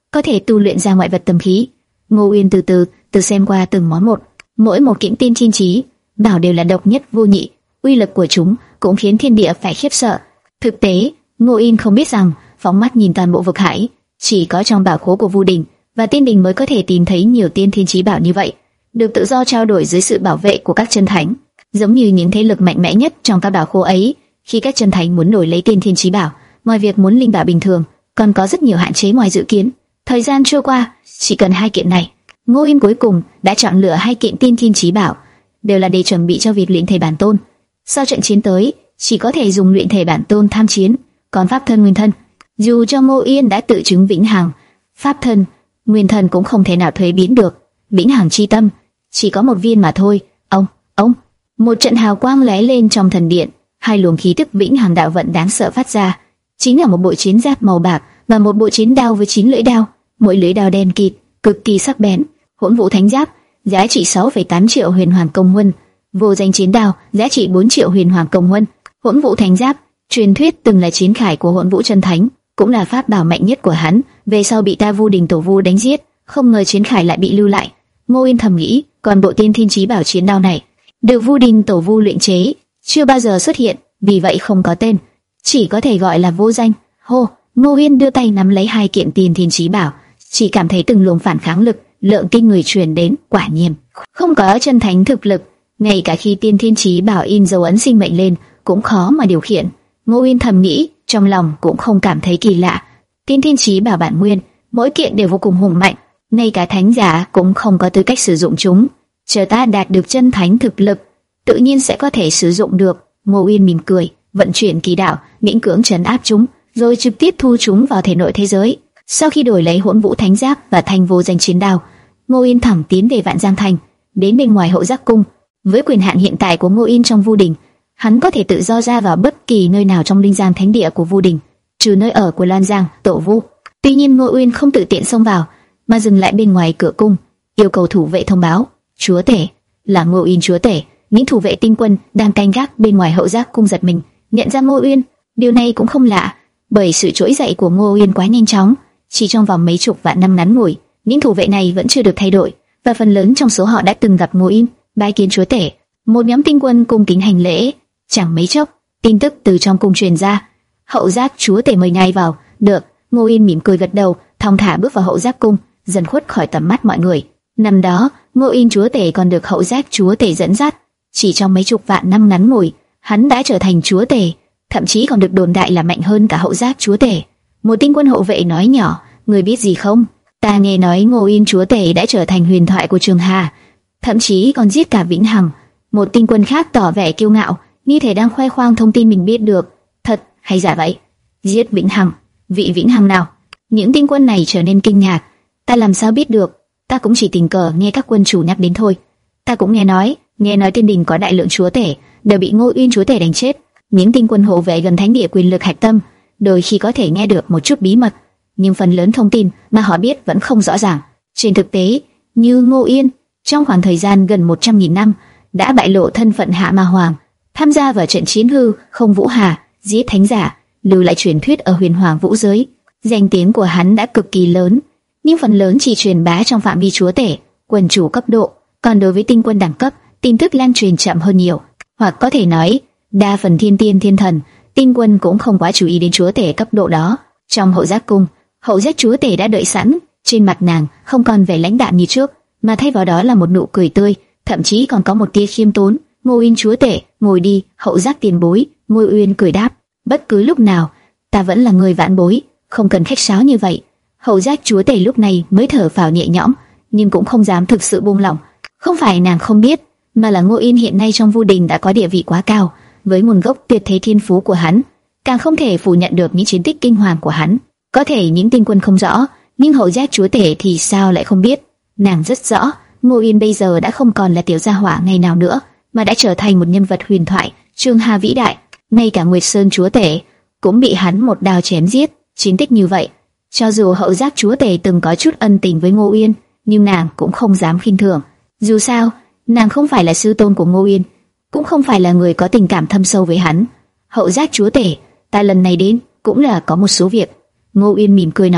có thể tu luyện ra ngoại vật tâm khí. Ngô Uyên từ từ từ xem qua từng món một, mỗi một kiện tiên thiên chí bảo đều là độc nhất vô nhị, uy lực của chúng cũng khiến thiên địa phải khiếp sợ. Thực tế, Ngô Uyên không biết rằng, phóng mắt nhìn toàn bộ vực hải, chỉ có trong bảo khố của Vu Đình và Tiên Đình mới có thể tìm thấy nhiều tiên thiên chí bảo như vậy, được tự do trao đổi dưới sự bảo vệ của các chân thánh. Giống như những thế lực mạnh mẽ nhất trong các bảo khố ấy, khi các chân thánh muốn đổi lấy tiên thiên chí bảo, ngoài việc muốn linh bảo bình thường, còn có rất nhiều hạn chế ngoài dự kiến. Thời gian trôi qua, chỉ cần hai kiện này, Ngô Uyên cuối cùng đã chọn lựa hai kiện tiên thiên chí bảo, đều là để chuẩn bị cho việc luyện thể bản tôn. Sau trận chiến tới, chỉ có thể dùng luyện thể bản tôn tham chiến, còn pháp thân nguyên thân, dù cho Ngô Uyên đã tự chứng vĩnh hằng, pháp thân nguyên thân cũng không thể nào thuế biến được. Vĩnh hằng chi tâm chỉ có một viên mà thôi. Ông, ông, một trận hào quang lóe lên trong thần điện, hai luồng khí tức vĩnh hằng đạo vận đáng sợ phát ra, chính là một bộ chiến giáp màu bạc và một bộ chiến đao với chín lưỡi đao, mỗi lưỡi đao đen kịt, cực kỳ sắc bén. Hỗn Vũ Thánh Giáp giá trị sáu phẩy tám triệu huyền hoàng công huân, vô danh chiến đao giá trị bốn triệu huyền hoàng công huân. Hỗn Vũ Thánh Giáp truyền thuyết từng là chiến khải của Hỗn Vũ Chân Thánh, cũng là pháp bảo mạnh nhất của hắn, về sau bị ta Vu Đình Tổ Vu đánh giết, không ngờ chiến khải lại bị lưu lại. Ngô Uyên thầm nghĩ, còn bộ tiên thiên chí bảo chiến đao này được Vu Đình Tổ Vu luyện chế, chưa bao giờ xuất hiện, vì vậy không có tên, chỉ có thể gọi là vô danh. Hô, Ngô Uyên đưa tay nắm lấy hai kiện tiên thiên chí bảo, chỉ cảm thấy từng luồng phản kháng lực, lượng kinh người truyền đến, quả nhiên không có chân thánh thực lực, ngay cả khi tiên thiên chí bảo in dấu ấn sinh mệnh lên, cũng khó mà điều khiển. Ngô Uyên thầm nghĩ, trong lòng cũng không cảm thấy kỳ lạ. Tiên thiên chí bảo bản nguyên, mỗi kiện đều vô cùng hùng mạnh, ngay cả thánh giả cũng không có tư cách sử dụng chúng. Chờ ta đạt được chân thánh thực lực, tự nhiên sẽ có thể sử dụng được. Ngô Uyên mỉm cười, vận chuyển kỳ đạo, miễn cưỡng trấn áp chúng, rồi trực tiếp thu chúng vào thể nội thế giới. Sau khi đổi lấy Hỗn Vũ Thánh Giáp và thanh vô danh chiến đao, Ngô Uyên thẳng tiến về Vạn Giang Thành, đến bên ngoài Hậu Giác Cung. Với quyền hạn hiện tại của Ngô Uyên trong Vu Đình, hắn có thể tự do ra vào bất kỳ nơi nào trong Linh Giang Thánh Địa của Vu Đình, trừ nơi ở của Lan Giang Tổ Vu. Tuy nhiên Ngô Uyên không tự tiện xông vào, mà dừng lại bên ngoài cửa cung, yêu cầu thủ vệ thông báo. Chúa tể, là Ngô Uyên chúa tể. Những thủ vệ tinh quân đang canh gác bên ngoài Hậu Giác Cung giật mình, nhận ra Ngô Uyên. Điều này cũng không lạ, bởi sự trỗi dậy của Ngô Uyên quá nhanh chóng, chỉ trong vòng mấy chục vạn năm ngắn ngủi, những thủ vệ này vẫn chưa được thay đổi, và phần lớn trong số họ đã từng gặp Ngô Uyên. Bái kiến chúa tể. Một nhóm tinh quân cung kính hành lễ. Chẳng mấy chốc, tin tức từ trong cung truyền ra, Hậu Giác chúa tể mời ngài vào. Được. Ngô Uyên mỉm cười gật đầu, thong thả bước vào Hậu Giác Cung, dần khuất khỏi tầm mắt mọi người. Năm đó, Ngô Uyên chúa tể còn được Hậu Giác chúa tể dẫn dắt, chỉ trong mấy chục vạn năm ngắn ngủi, hắn đã trở thành chúa tể, thậm chí còn được đồn đại là mạnh hơn cả Hậu Giác chúa tể. Một tinh quân hộ vệ nói nhỏ, người biết gì không? Ta nghe nói Ngô Uyên chúa tể đã trở thành huyền thoại của Trường Hà, thậm chí còn giết cả Vĩnh Hằng. Một tinh quân khác tỏ vẻ kiêu ngạo, như thể đang khoe khoang thông tin mình biết được. Thật hay giả vậy? Giết Vĩnh Hằng? Vị Vĩnh Hằng nào? Những tinh quân này trở nên kinh ngạc. Ta làm sao biết được? Ta cũng chỉ tình cờ nghe các quân chủ nhắc đến thôi. Ta cũng nghe nói, nghe nói Tiên Đình có đại lượng chúa tể đều bị Ngô Uyên chúa tể đánh chết. Những tinh quân hộ vệ gần thánh địa quyền lực hạch tâm, đôi khi có thể nghe được một chút bí mật, nhưng phần lớn thông tin mà họ biết vẫn không rõ ràng. Trên thực tế, như Ngô Uyên, trong khoảng thời gian gần một trăm nghìn năm, đã bại lộ thân phận Hạ Ma Hoàng, tham gia vào trận chiến hư không Vũ Hà, giết thánh giả, lưu lại truyền thuyết ở huyền hoàng vũ giới. Danh tiếng của hắn đã cực kỳ lớn, nhưng phần lớn chỉ truyền bá trong phạm vi chúa tể, quân chủ cấp độ, còn đối với tinh quân đẳng cấp, tin tức lan truyền chậm hơn nhiều. Hoặc có thể nói, đa phần thiên tiên thiên thần, tinh quân cũng không quá chú ý đến chúa tể cấp độ đó. Trong Hậu Giác Cung, Hậu Giác chúa tể đã đợi sẵn, trên mặt nàng không còn vẻ lãnh đạm như trước, mà thay vào đó là một nụ cười tươi, thậm chí còn có một tia khiêm tốn. Ngô Uyên chúa tể, ngồi đi. Hậu Giác tiền bối. Ngô Uyên cười đáp, bất cứ lúc nào, ta vẫn là người vãn bối, không cần khách sáo như vậy. Hậu Giác chúa tể lúc này mới thở phào nhẹ nhõm, nhưng cũng không dám thực sự buông lỏng. Không phải nàng không biết, mà là Ngô Uyên hiện nay trong Vu Đình đã có địa vị quá cao, với nguồn gốc tuyệt thế thiên phú của hắn, càng không thể phủ nhận được những chiến tích kinh hoàng của hắn. Có thể những tinh quân không rõ, nhưng Hậu Giác chúa tể thì sao lại không biết? Nàng rất rõ, Ngô Uyên bây giờ đã không còn là tiểu gia hỏa ngày nào nữa, mà đã trở thành một nhân vật huyền thoại, Trường Hà vĩ đại. Ngay cả Nguyệt Sơn chúa tể cũng bị hắn một đao chém giết. Chiến tích như vậy, cho dù Hậu Giác chúa tể từng có chút ân tình với Ngô Uyên, nhưng nàng cũng không dám khinh thường. Dù sao, nàng không phải là sư tôn của Ngô Uyên, cũng không phải là người có tình cảm thâm sâu với hắn. Hậu Giác chúa tể, ta lần này đến cũng là có một số việc. Ngô Uyên mỉm cười nói,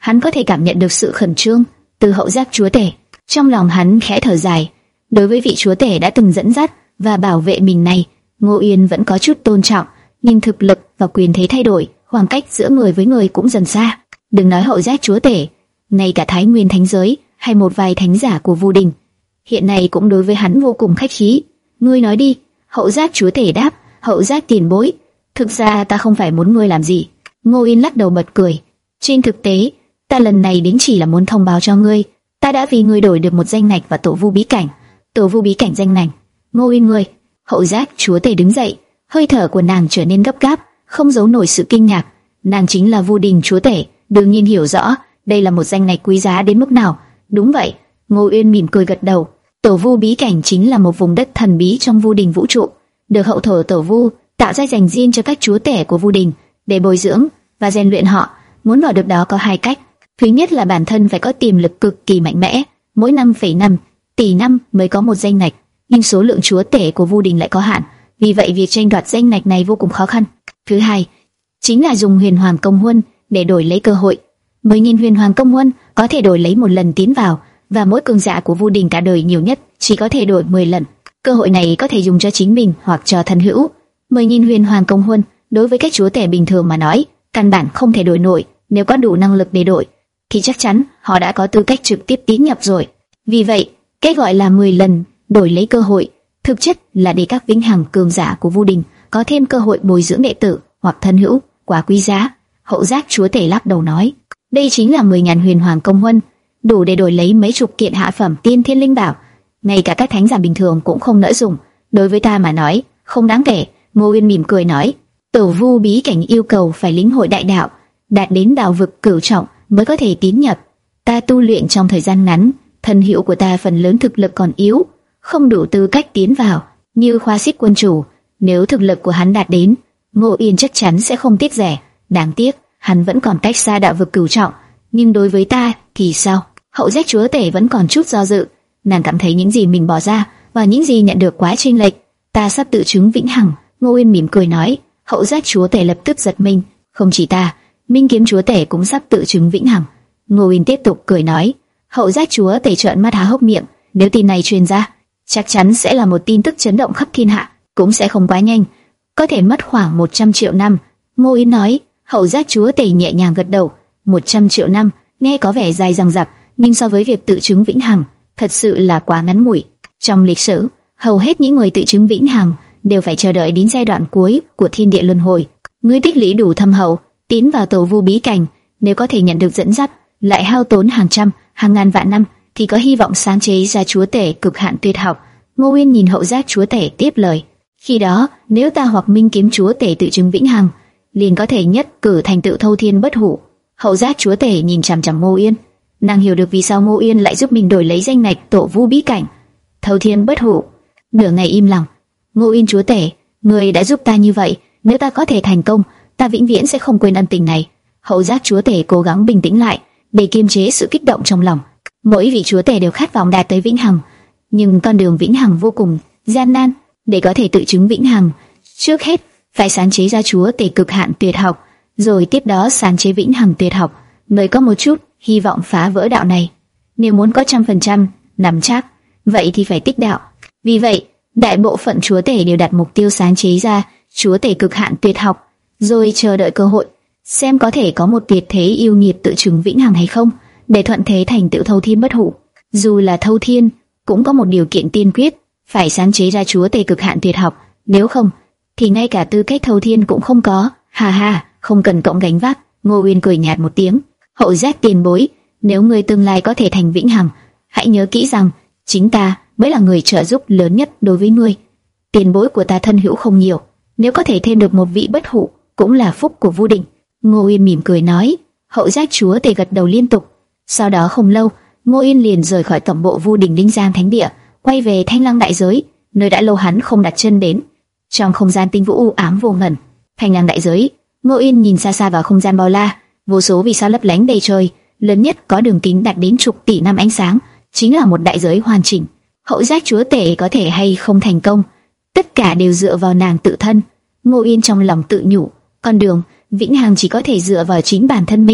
hắn có thể cảm nhận được sự khẩn trương từ hậu giác chúa tể. Trong lòng hắn khẽ thở dài, đối với vị chúa tể đã từng dẫn dắt và bảo vệ mình này, Ngô Uyên vẫn có chút tôn trọng, nhưng thực lực và quyền thế thay đổi, khoảng cách giữa người với người cũng dần xa. Đừng nói hậu giác chúa tể, ngay cả Thái Nguyên thánh giới hay một vài thánh giả của Vu Đình, hiện nay cũng đối với hắn vô cùng khách khí. Ngươi nói đi. Hậu giác chúa tể đáp. Hậu giác tiền bối, thực ra ta không phải muốn ngươi làm gì. Ngô Uyên lắc đầu bật cười. Trên thực tế, ta lần này đến chỉ là muốn thông báo cho ngươi, ta đã vì ngươi đổi được một danh ngạch và tổ vu bí cảnh. Tổ vu bí cảnh danh ngạch. Ngô Uyên ngươi. Hậu giác chúa tể đứng dậy, hơi thở của nàng trở nên gấp gáp, không giấu nổi sự kinh ngạc. Nàng chính là Vu Đình chúa tể, đương nhiên hiểu rõ đây là một danh ngạch quý giá đến mức nào. Đúng vậy. Ngô Uyên mỉm cười gật đầu. Tổ vu bí cảnh chính là một vùng đất thần bí trong Vu Đình vũ trụ, được hậu thổ tổ vu tạo ra dành riêng cho các chúa tể của Vu Đình để bồi dưỡng và rèn luyện họ. Muốn vào được đó có hai cách. Thứ nhất là bản thân phải có tiềm lực cực kỳ mạnh mẽ, mỗi năm phẩy năm tỷ năm mới có một danh ngạch, nhưng số lượng chúa tể của Vu Đình lại có hạn, vì vậy việc tranh đoạt danh ngạch này vô cùng khó khăn. Thứ hai chính là dùng huyền hoàng công huân để đổi lấy cơ hội. Mười nghìn huyền hoàng công huân có thể đổi lấy một lần tiến vào, và mỗi cường giả của Vu Đình cả đời nhiều nhất chỉ có thể đổi mười lần. Cơ hội này có thể dùng cho chính mình hoặc cho thân hữu. Mười nghìn huyền hoàng công huân đối với các chúa tể bình thường mà nói, căn bản không thể đổi nổi. Nếu có đủ năng lực để đổi, thì chắc chắn họ đã có tư cách trực tiếp tiến nhập rồi. Vì vậy, cái gọi là mười lần đổi lấy cơ hội, thực chất là để các vĩnh hằng cường giả của Vu Đình có thêm cơ hội bồi dưỡng đệ tử hoặc thân hữu, quá quý giá. Hậu giác chúa tể lắc đầu nói, đây chính là mười nghìn huyền hoàng công huân, đủ để đổi lấy mấy chục kiện hạ phẩm tiên thiên linh bảo, ngay cả các thánh giả bình thường cũng không nỡ dùng. Đối với ta mà nói, không đáng kể. Ngô Uyên mỉm cười nói, tổ vu bí cảnh yêu cầu phải lĩnh hội đại đạo, đạt đến đạo vực cửu trọng mới có thể tiến nhập. Ta tu luyện trong thời gian ngắn, thân hữu của ta phần lớn thực lực còn yếu, không đủ tư cách tiến vào. Như Khoa Xích quân chủ, nếu thực lực của hắn đạt đến, Ngô Uyên chắc chắn sẽ không tiếc rẻ. Đáng tiếc, hắn vẫn còn cách xa đạo vực cửu trọng. Nhưng đối với ta thì sao? Hậu giác chúa tể vẫn còn chút do dự. Nàng cảm thấy những gì mình bỏ ra và những gì nhận được quá chênh lệch. Ta sắp tự chứng vĩnh hằng. Ngô Uyên mỉm cười nói. Hậu giác chúa tể lập tức giật mình. Không chỉ ta, Minh kiếm chúa tể cũng sắp tự chứng vĩnh hằng. Ngô Uyên tiếp tục cười nói. Hậu giác chúa tể trợn mắt há hốc miệng. Nếu tin này truyền ra, chắc chắn sẽ là một tin tức chấn động khắp thiên hạ. Cũng sẽ không quá nhanh, có thể mất khoảng một trăm triệu năm. Ngô Uyên nói. Hậu giác chúa tể nhẹ nhàng gật đầu. một trăm triệu năm nghe có vẻ dài dằng dặc, nhưng so với việc tự chứng vĩnh hằng, thật sự là quá ngắn ngủi. Trong lịch sử, hầu hết những người tự chứng vĩnh hằng đều phải chờ đợi đến giai đoạn cuối của thiên địa luân hồi. Ngươi tích lũy đủ thâm hậu, tiến vào tổ vu bí cảnh, nếu có thể nhận được dẫn dắt, lại hao tốn hàng trăm, hàng ngàn vạn năm, thì có hy vọng sáng chế ra chúa tể cực hạn tuyệt học. Ngô Uyên nhìn hậu giác chúa tể tiếp lời. Khi đó, nếu ta hoặc Minh kiếm chúa tể tự chứng vĩnh hằng, liền có thể nhất cử thành tựu thâu thiên bất hủ. Hậu giác chúa tể nhìn chằm chằm Ngô Uyên, nàng hiểu được vì sao Ngô Uyên lại giúp mình đổi lấy danh ngạch tổ vu bí cảnh. Thâu thiên bất hủ. Nửa ngày im lặng. Ngô Uyên chúa tể, người đã giúp ta như vậy, nếu ta có thể thành công, ta vĩnh viễn sẽ không quên ân tình này. Hậu giác chúa tể cố gắng bình tĩnh lại để kiềm chế sự kích động trong lòng. Mỗi vị chúa tể đều khát vọng đạt tới vĩnh hằng, nhưng con đường vĩnh hằng vô cùng gian nan. Để có thể tự chứng vĩnh hằng, trước hết phải sáng chế ra chúa tể cực hạn tuyệt học, rồi tiếp đó sáng chế vĩnh hằng tuyệt học, mới có một chút hy vọng phá vỡ đạo này. Nếu muốn có trăm phần trăm nắm chắc, vậy thì phải tích đạo. Vì vậy, đại bộ phận chúa tể đều đặt mục tiêu sáng chế ra chúa tể cực hạn tuyệt học, rồi chờ đợi cơ hội, xem có thể có một tuyệt thế yêu nghiệt tự chứng vĩnh hằng hay không, để thuận thế thành tựu thâu thiên bất hủ. Dù là thâu thiên, cũng có một điều kiện tiên quyết, phải sáng chế ra chúa tể cực hạn tuyệt học, nếu không, thì ngay cả tư cách thâu thiên cũng không có. Hà hà, không cần cõng gánh vác. Ngô Uyên cười nhạt một tiếng. Hậu giác tiền bối, nếu ngươi tương lai có thể thành vĩnh hằng, hãy nhớ kỹ rằng chính ta mới là người trợ giúp lớn nhất đối với ngươi. Tiền bối của ta thân hữu không nhiều, nếu có thể thêm được một vị bất hủ, cũng là phúc của Vu Đình. Ngô Uyên mỉm cười nói. Hậu giác chúa tể gật đầu liên tục. Sau đó không lâu, Ngô Uyên liền rời khỏi tổng bộ Vu Đình Linh Giang Thánh Địa, quay về Thanh Lăng Đại Giới, nơi đã lâu hắn không đặt chân đến. Trong không gian tinh vũ u ám vô ngần, Thanh Lăng Đại Giới, Ngô Uyên nhìn xa xa vào không gian bao la, vô số vì sao lấp lánh đầy trời, lớn nhất có đường kính đạt đến chục tỷ năm ánh sáng, chính là một đại giới hoàn chỉnh. Hậu giác chúa tể có thể hay không thành công, tất cả đều dựa vào nàng tự thân. Ngô Uyên trong lòng tự nhủ, con đường vĩnh hằng chỉ có thể dựa vào chính bản thân mình.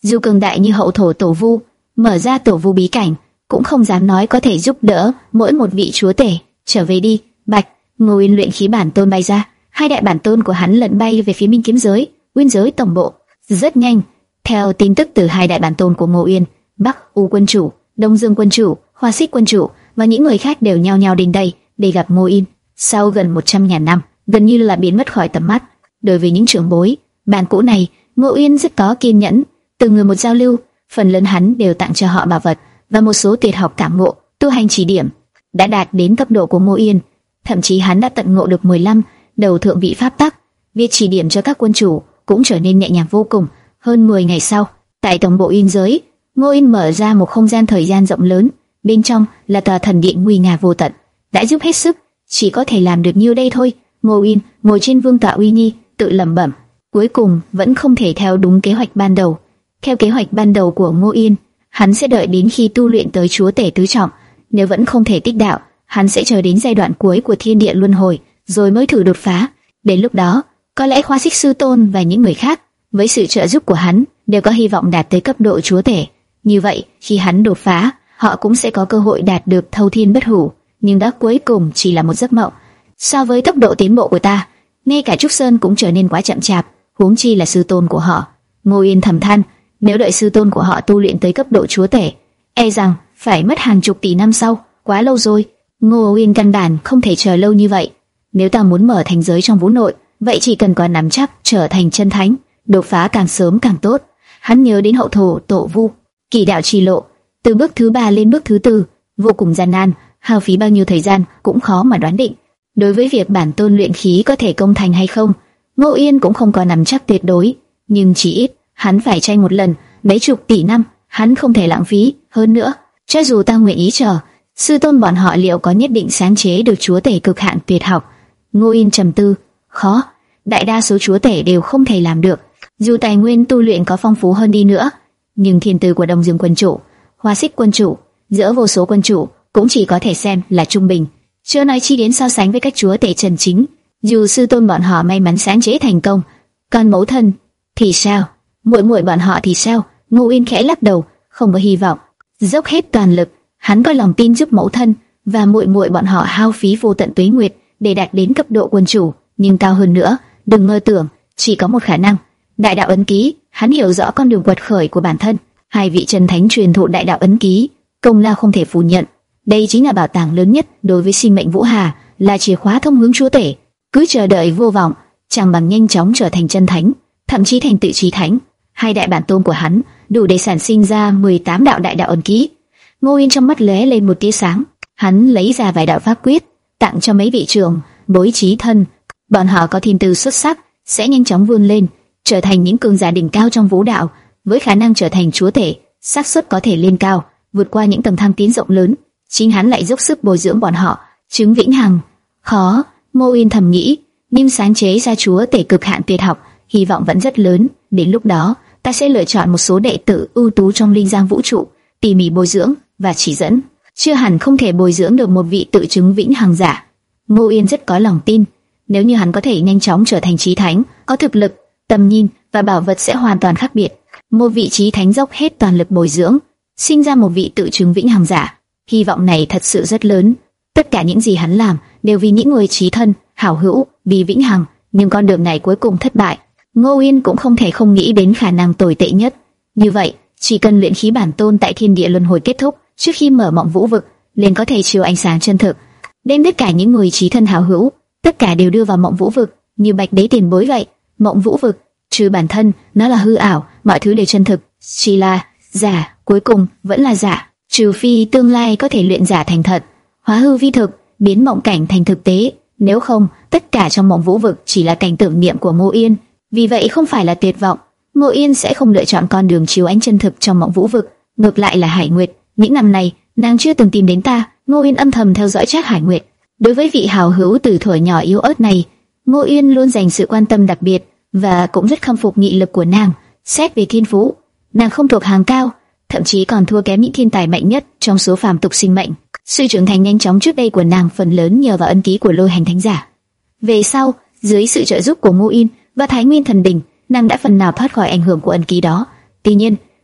Dù cường đại như hậu thổ tổ vu, mở ra tổ vu bí cảnh, cũng không dám nói có thể giúp đỡ mỗi một vị chúa tể. Trở về đi, Bạch. Ngô Uyên luyện khí bản tôn bay ra, hai đại bản tôn của hắn lẫn bay về phía Minh Kiếm giới, Uyên giới tổng bộ. Rất nhanh, theo tin tức từ hai đại bản tôn của Ngô Uyên, Bắc U quân chủ, Đông Dương quân chủ, Hoa Xích quân chủ và những người khác đều nhao nhao đến đây để gặp Ngô Uyên. Sau gần một trăm ngàn năm, gần như là biến mất khỏi tầm mắt. Đối với những trưởng bối, bản cũ này, Ngô Uyên rất có kiên nhẫn, từng người một giao lưu, phần lớn hắn đều tặng cho họ bảo vật và một số tuyệt học cảm ngộ, tu hành chỉ điểm. Đã đạt đến cấp độ của Ngô Uyên, thậm chí hắn đã tận ngộ được mười lăm đầu thượng vị pháp tắc. Việc chỉ điểm cho các quân chủ cũng trở nên nhẹ nhàng vô cùng. Hơn mười ngày sau, tại tổng bộ Uyên giới, Ngô Uyên mở ra một không gian thời gian rộng lớn, bên trong là tòa thần điện nguy nga vô tận. Đã giúp hết sức, chỉ có thể làm được nhiêu đây thôi. Ngô Uyên ngồi trên vương tọa uy nghi, tự lẩm bẩm. Cuối cùng vẫn không thể theo đúng kế hoạch ban đầu. Theo kế hoạch ban đầu của Ngô Uyên, hắn sẽ đợi đến khi tu luyện tới chúa tể tứ trọng. Nếu vẫn không thể tích đạo, hắn sẽ chờ đến giai đoạn cuối của thiên địa luân hồi, rồi mới thử đột phá. Đến lúc đó, có lẽ Hoa Xích sư tôn và những người khác, với sự trợ giúp của hắn, đều có hy vọng đạt tới cấp độ chúa tể. Như vậy, khi hắn đột phá, họ cũng sẽ có cơ hội đạt được thâu thiên bất hủ. Nhưng đó cuối cùng chỉ là một giấc mộng. So với tốc độ tiến bộ của ta, ngay cả Trúc Sơn cũng trở nên quá chậm chạp, huống chi là sư tôn của họ. Ngô Uyên thầm than, nếu đợi sư tôn của họ tu luyện tới cấp độ chúa tể, e rằng phải mất hàng chục tỷ năm sau, quá lâu rồi. Ngô Uyên căn bản không thể chờ lâu như vậy. Nếu ta muốn mở thành giới trong vũ nội, vậy chỉ cần có nắm chắc trở thành chân thánh, đột phá càng sớm càng tốt. Hắn nhớ đến hậu thổ tổ vu, kỳ đạo trì lộ, từ bước thứ ba lên bước thứ tư, vô cùng gian nan, hao phí bao nhiêu thời gian cũng khó mà đoán định. Đối với việc bản tôn luyện khí có thể công thành hay không, Ngô Uyên cũng không có nắm chắc tuyệt đối, nhưng chỉ ít hắn phải tranh một lần, mấy chục tỷ năm, hắn không thể lãng phí. Hơn nữa, cho dù ta nguyện ý chờ, sư tôn bọn họ liệu có nhất định sáng chế được chúa tể cực hạn tuyệt học? Ngô Uyên trầm tư, khó, đại đa số chúa tể đều không thể làm được. Dù tài nguyên tu luyện có phong phú hơn đi nữa, nhưng thiên tư của Đông Dương quân chủ, Hoa Xích quân chủ, giữa vô số quân chủ cũng chỉ có thể xem là trung bình, chưa nói chi đến so sánh với các chúa tể chân chính. Dù sư tôn bọn họ may mắn sáng chế thành công, còn mẫu thân thì sao? Muội muội bọn họ thì sao? Ngô Uyên khẽ lắc đầu, không có hy vọng. Dốc hết toàn lực, hắn có lòng tin giúp mẫu thân và muội muội bọn họ hao phí vô tận tuế nguyệt để đạt đến cấp độ quân chủ, nhưng cao hơn nữa, đừng mơ tưởng, chỉ có một khả năng. Đại đạo ấn ký, hắn hiểu rõ con đường quật khởi của bản thân. Hai vị chân thánh truyền thụ đại đạo ấn ký, công lao không thể phủ nhận. Đây chính là bảo tàng lớn nhất đối với sinh mệnh Vũ Hà, là chìa khóa thông hướng chúa tể. Cứ chờ đợi vô vọng, chẳng bằng nhanh chóng trở thành chân thánh, thậm chí thành tự chí thánh. Hai đại bản tôn của hắn đủ để sản sinh ra mười tám đạo đại đạo ấn ký. Ngô Uyên trong mắt lóe lên một tia sáng, hắn lấy ra vài đạo pháp quyết, tặng cho mấy vị trưởng bối chí thân. Bọn họ có thiên tư xuất sắc, sẽ nhanh chóng vươn lên, trở thành những cường giả đỉnh cao trong vũ đạo, với khả năng trở thành chúa tể, xác suất có thể lên cao, vượt qua những tầng thang tiến rộng lớn. Chính hắn lại dốc sức bồi dưỡng bọn họ, chứng vĩnh hằng. Khó, Ngô Uyên thầm nghĩ, nhưng sáng chế ra chúa tể cực hạn tuyệt học, hy vọng vẫn rất lớn. Đến lúc đó, ta sẽ lựa chọn một số đệ tử ưu tú trong linh giang vũ trụ, tỉ mỉ bồi dưỡng và chỉ dẫn. Chưa hẳn không thể bồi dưỡng được một vị tự chứng vĩnh hằng giả. Ngô Uyên rất có lòng tin, nếu như hắn có thể nhanh chóng trở thành chí thánh, có thực lực, tầm nhìn và bảo vật sẽ hoàn toàn khác biệt. Một vị chí thánh dốc hết toàn lực bồi dưỡng, sinh ra một vị tự chứng vĩnh hằng giả, hy vọng này thật sự rất lớn. Tất cả những gì hắn làm đều vì những người chí thân, hảo hữu, vì vĩnh hằng, nhưng con đường này cuối cùng thất bại. Ngô Uyên cũng không thể không nghĩ đến khả năng tồi tệ nhất. Như vậy, chỉ cần luyện khí bản tôn tại thiên địa luân hồi kết thúc, trước khi mở mộng vũ vực, liền có thể chiếu ánh sáng chân thực, đem tất cả những người chí thân hảo hữu, tất cả đều đưa vào mộng vũ vực, như Bạch Đế tiền bối vậy. Mộng vũ vực, trừ bản thân, nó là hư ảo, mọi thứ đều chân thực, chỉ là giả, cuối cùng vẫn là giả. Trừ phi tương lai có thể luyện giả thành thật, hóa hư vi thực, biến mộng cảnh thành thực tế, nếu không, tất cả trong mộng vũ vực chỉ là cảnh tưởng niệm của Ngô Uyên. Vì vậy không phải là tuyệt vọng, Ngô Uyên sẽ không lựa chọn con đường chiếu ánh chân thực trong mộng vũ vực, ngược lại là Hải Nguyệt. Những năm này, nàng chưa từng tìm đến ta. Ngô Uyên âm thầm theo dõi Trác Hải Nguyệt. Đối với vị hào hữu từ thuở nhỏ yếu ớt này, Ngô Uyên luôn dành sự quan tâm đặc biệt và cũng rất khâm phục nghị lực của nàng. Xét về thiên phú, nàng không thuộc hàng cao, thậm chí còn thua kém những thiên tài mạnh nhất trong số phàm tục sinh mệnh. Sự trưởng thành nhanh chóng trước đây của nàng phần lớn nhờ vào ân ký của Lôi Hành Thánh Giả. Về sau, dưới sự trợ giúp của Ngô Uyên và Thái Nguyên Thần Đình, nàng đã phần nào thoát khỏi ảnh hưởng của ân ký đó. Tuy nhiên,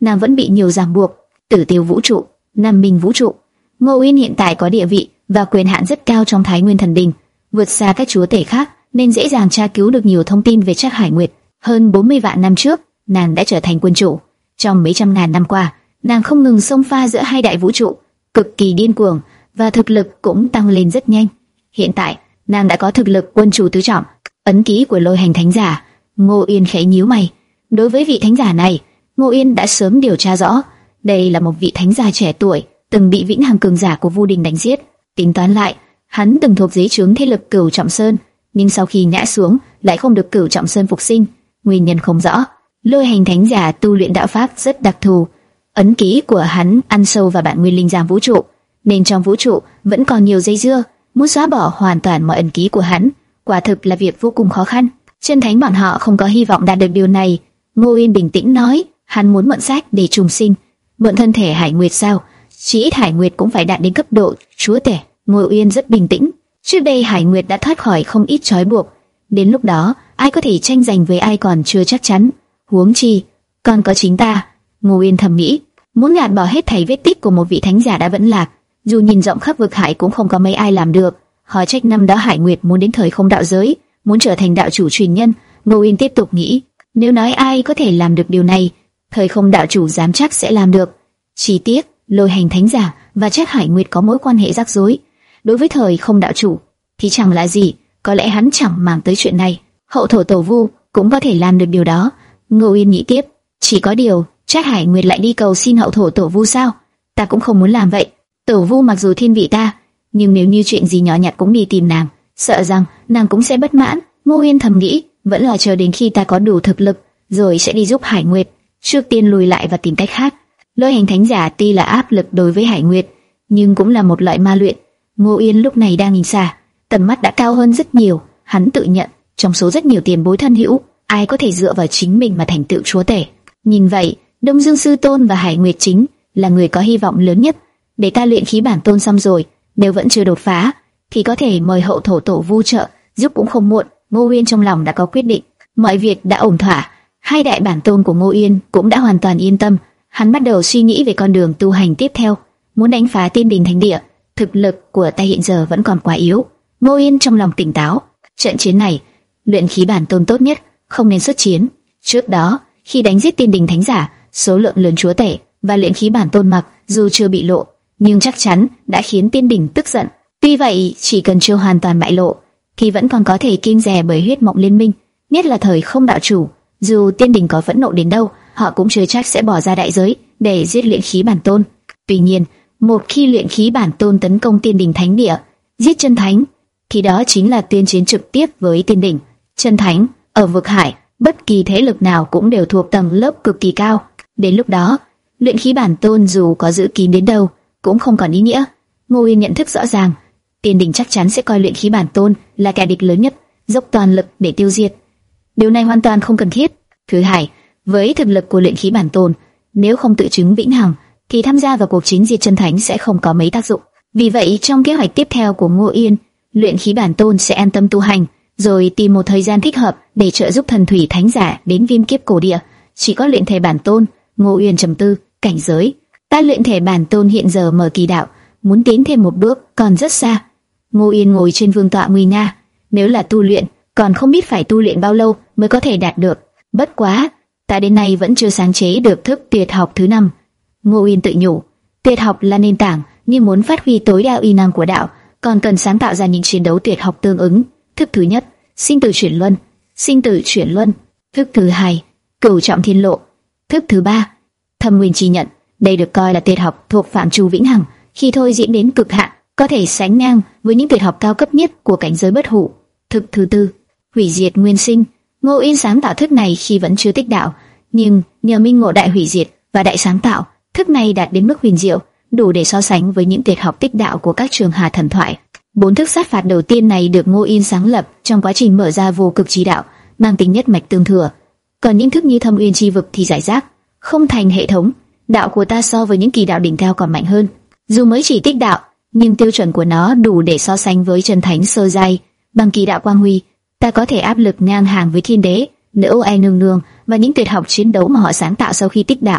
nàng vẫn bị nhiều ràng buộc. Tử Tiêu vũ trụ, Nam Minh vũ trụ. Ngô Uyên hiện tại có địa vị và quyền hạn rất cao trong Thái Nguyên Thần Đình, vượt xa các chúa tể khác, nên dễ dàng tra cứu được nhiều thông tin về Trác Hải Nguyệt. Hơn bốn mươi vạn năm trước, nàng đã trở thành quân chủ. Trong mấy trăm ngàn năm qua, nàng không ngừng xông pha giữa hai đại vũ trụ, cực kỳ điên cuồng, và thực lực cũng tăng lên rất nhanh. Hiện tại, nàng đã có thực lực quân chủ tứ trọng. Ấn ký của Lôi Hành Thánh Giả. Ngô Uyên khẽ nhíu mày. Đối với vị thánh giả này, Ngô Uyên đã sớm điều tra rõ. Đây là một vị thánh giả trẻ tuổi, từng bị Vĩnh Hằng cường giả của Vu Đình đánh giết. Tính toán lại, hắn từng thuộc dưới trướng thế lực Cửu Trọng Sơn, nhưng sau khi ngã xuống, lại không được Cửu Trọng Sơn phục sinh. Nguyên nhân không rõ. Lôi Hành Thánh Giả tu luyện đạo pháp rất đặc thù. Ấn ký của hắn ăn sâu vào bản nguyên linh giam vũ trụ, nên trong vũ trụ vẫn còn nhiều dây dưa. Muốn xóa bỏ hoàn toàn mọi ấn ký của hắn, quả thực là việc vô cùng khó khăn. Chân thánh bọn họ không có hy vọng đạt được điều này. Ngô Uyên bình tĩnh nói, hắn muốn mượn xác để trùng sinh. Mượn thân thể Hải Nguyệt sao? Chỉ ít Hải Nguyệt cũng phải đạt đến cấp độ chúa tể. Ngô Uyên rất bình tĩnh. Trước đây Hải Nguyệt đã thoát khỏi không ít trói buộc. Đến lúc đó, ai có thể tranh giành với ai còn chưa chắc chắn. Huống chi, còn có chính ta. Ngô Uyên thầm nghĩ, muốn gạt bỏ hết thảy vết tích của một vị thánh giả đã vẫn lạc. Dù nhìn rộng khắp vực hải cũng không có mấy ai làm được. Hỏi trách năm đó Hải Nguyệt muốn đến thời không đạo giới, muốn trở thành đạo chủ truyền nhân. Ngô Uyên tiếp tục nghĩ, nếu nói ai có thể làm được điều này, thời không đạo chủ dám chắc sẽ làm được. Chỉ tiếc, Lôi Hành Thánh Giả và Trác Hải Nguyệt có mối quan hệ rắc rối. Đối với thời không đạo chủ thì chẳng là gì, có lẽ hắn chẳng màng tới chuyện này. Hậu thổ Tổ Vu cũng có thể làm được điều đó. Ngô Uyên nghĩ tiếp, chỉ có điều, Trác Hải Nguyệt lại đi cầu xin hậu thổ Tổ Vu sao? Ta cũng không muốn làm vậy. Tổ Vu mặc dù thiên vị ta, nhưng nếu như chuyện gì nhỏ nhặt cũng đi tìm nàng, sợ rằng nàng cũng sẽ bất mãn. Ngô Uyên thầm nghĩ, vẫn là chờ đến khi ta có đủ thực lực, rồi sẽ đi giúp Hải Nguyệt. Trước tiên lùi lại và tìm cách khác. Lôi Hành Thánh Giả tuy là áp lực đối với Hải Nguyệt, nhưng cũng là một loại ma luyện. Ngô Uyên lúc này đang nhìn xa, tầm mắt đã cao hơn rất nhiều. Hắn tự nhận, trong số rất nhiều tiền bối thân hữu, ai có thể dựa vào chính mình mà thành tựu chúa tể. Nhìn vậy, Đông Dương Sư Tôn và Hải Nguyệt chính là người có hy vọng lớn nhất. Để ta luyện khí bản tôn xong rồi, nếu vẫn chưa đột phá, thì có thể mời hậu thổ Tổ Vu trợ giúp cũng không muộn. Ngô Uyên trong lòng đã có quyết định, mọi việc đã ổn thỏa. Hai đại bản tôn của Ngô Uyên cũng đã hoàn toàn yên tâm. Hắn bắt đầu suy nghĩ về con đường tu hành tiếp theo, muốn đánh phá Tiên Đình Thánh Địa. Thực lực của ta hiện giờ vẫn còn quá yếu. Ngô Uyên trong lòng tỉnh táo. Trận chiến này, luyện khí bản tôn tốt nhất không nên xuất chiến. Trước đó, khi đánh giết Tiên Đình Thánh Giả, số lượng lớn chúa tể và luyện khí bản tôn mặc dù chưa bị lộ, nhưng chắc chắn đã khiến Tiên Đình tức giận. Tuy vậy, chỉ cần chưa hoàn toàn bại lộ, thì vẫn còn có thể kiêng dè bởi huyết mộng liên minh, nhất là thời không đạo chủ. Dù Tiên Đình có phẫn nộ đến đâu, họ cũng chưa chắc sẽ bỏ ra đại giới để giết luyện khí bản tôn. Tuy nhiên, một khi luyện khí bản tôn tấn công Tiên Đình Thánh Địa, giết chân thánh, thì đó chính là tuyên chiến trực tiếp với Tiên Đình. Chân thánh ở vực hải, bất kỳ thế lực nào cũng đều thuộc tầng lớp cực kỳ cao. Đến lúc đó, luyện khí bản tôn dù có giữ kín đến đâu cũng không còn ý nghĩa. Ngô Uyên nhận thức rõ ràng, Tiên Đình chắc chắn sẽ coi luyện khí bản tôn là kẻ địch lớn nhất, dốc toàn lực để tiêu diệt. Điều này hoàn toàn không cần thiết. Thứ hai, với thực lực của luyện khí bản tôn, nếu không tự chứng vĩnh hằng, thì tham gia vào cuộc chiến diệt chân thánh sẽ không có mấy tác dụng. Vì vậy, trong kế hoạch tiếp theo của Ngô Uyên, luyện khí bản tôn sẽ an tâm tu hành, rồi tìm một thời gian thích hợp để trợ giúp thần thủy thánh giả đến viêm kiếp cổ địa. Chỉ có luyện thể bản tôn. Ngô Uyên trầm tư, cảnh giới. Ta luyện thể bản tôn hiện giờ mở kỳ đạo, muốn tiến thêm một bước còn rất xa. Ngô Uyên ngồi trên vương tọa nguy nga, nếu là tu luyện, còn không biết phải tu luyện bao lâu mới có thể đạt được. Bất quá, ta đến nay vẫn chưa sáng chế được thức tuyệt học thứ năm. Ngô Uyên tự nhủ, tuyệt học là nền tảng, nhưng muốn phát huy tối đa uy năng của đạo, còn cần sáng tạo ra những chiến đấu tuyệt học tương ứng. Thức thứ nhất, sinh tử chuyển luân. Sinh tử chuyển luân. Thức thứ hai, cửu trọng thiên lộ. Thức thứ ba, thâm nguyên chi nhận. Đây được coi là tuyệt học thuộc phạm trù vĩnh hằng, khi thôi diễn đến cực hạn, có thể sánh ngang với những tuyệt học cao cấp nhất của cảnh giới bất hủ. Thức thứ tư, hủy diệt nguyên sinh. Ngô Uyên sáng tạo thức này khi vẫn chưa tích đạo, nhưng nhờ minh ngộ đại hủy diệt và đại sáng tạo, thức này đạt đến mức huyền diệu, đủ để so sánh với những tuyệt học tích đạo của các trường hà thần thoại. Bốn thức sát phạt đầu tiên này được Ngô Uyên sáng lập trong quá trình mở ra vô cực chí đạo, mang tính nhất mạch tương thừa. Còn những thức như thâm uyên chi vực thì giải rác, không thành hệ thống. Đạo của ta so với những kỳ đạo đỉnh cao còn mạnh hơn. Dù mới chỉ tích đạo, nhưng tiêu chuẩn của nó đủ để so sánh với chân thánh sơ giai. Bằng kỳ đạo quang huy, ta có thể áp lực ngang hàng với thiên đế, nữ ai nương nương và những tuyệt học chiến đấu mà họ sáng tạo sau khi tích đạo.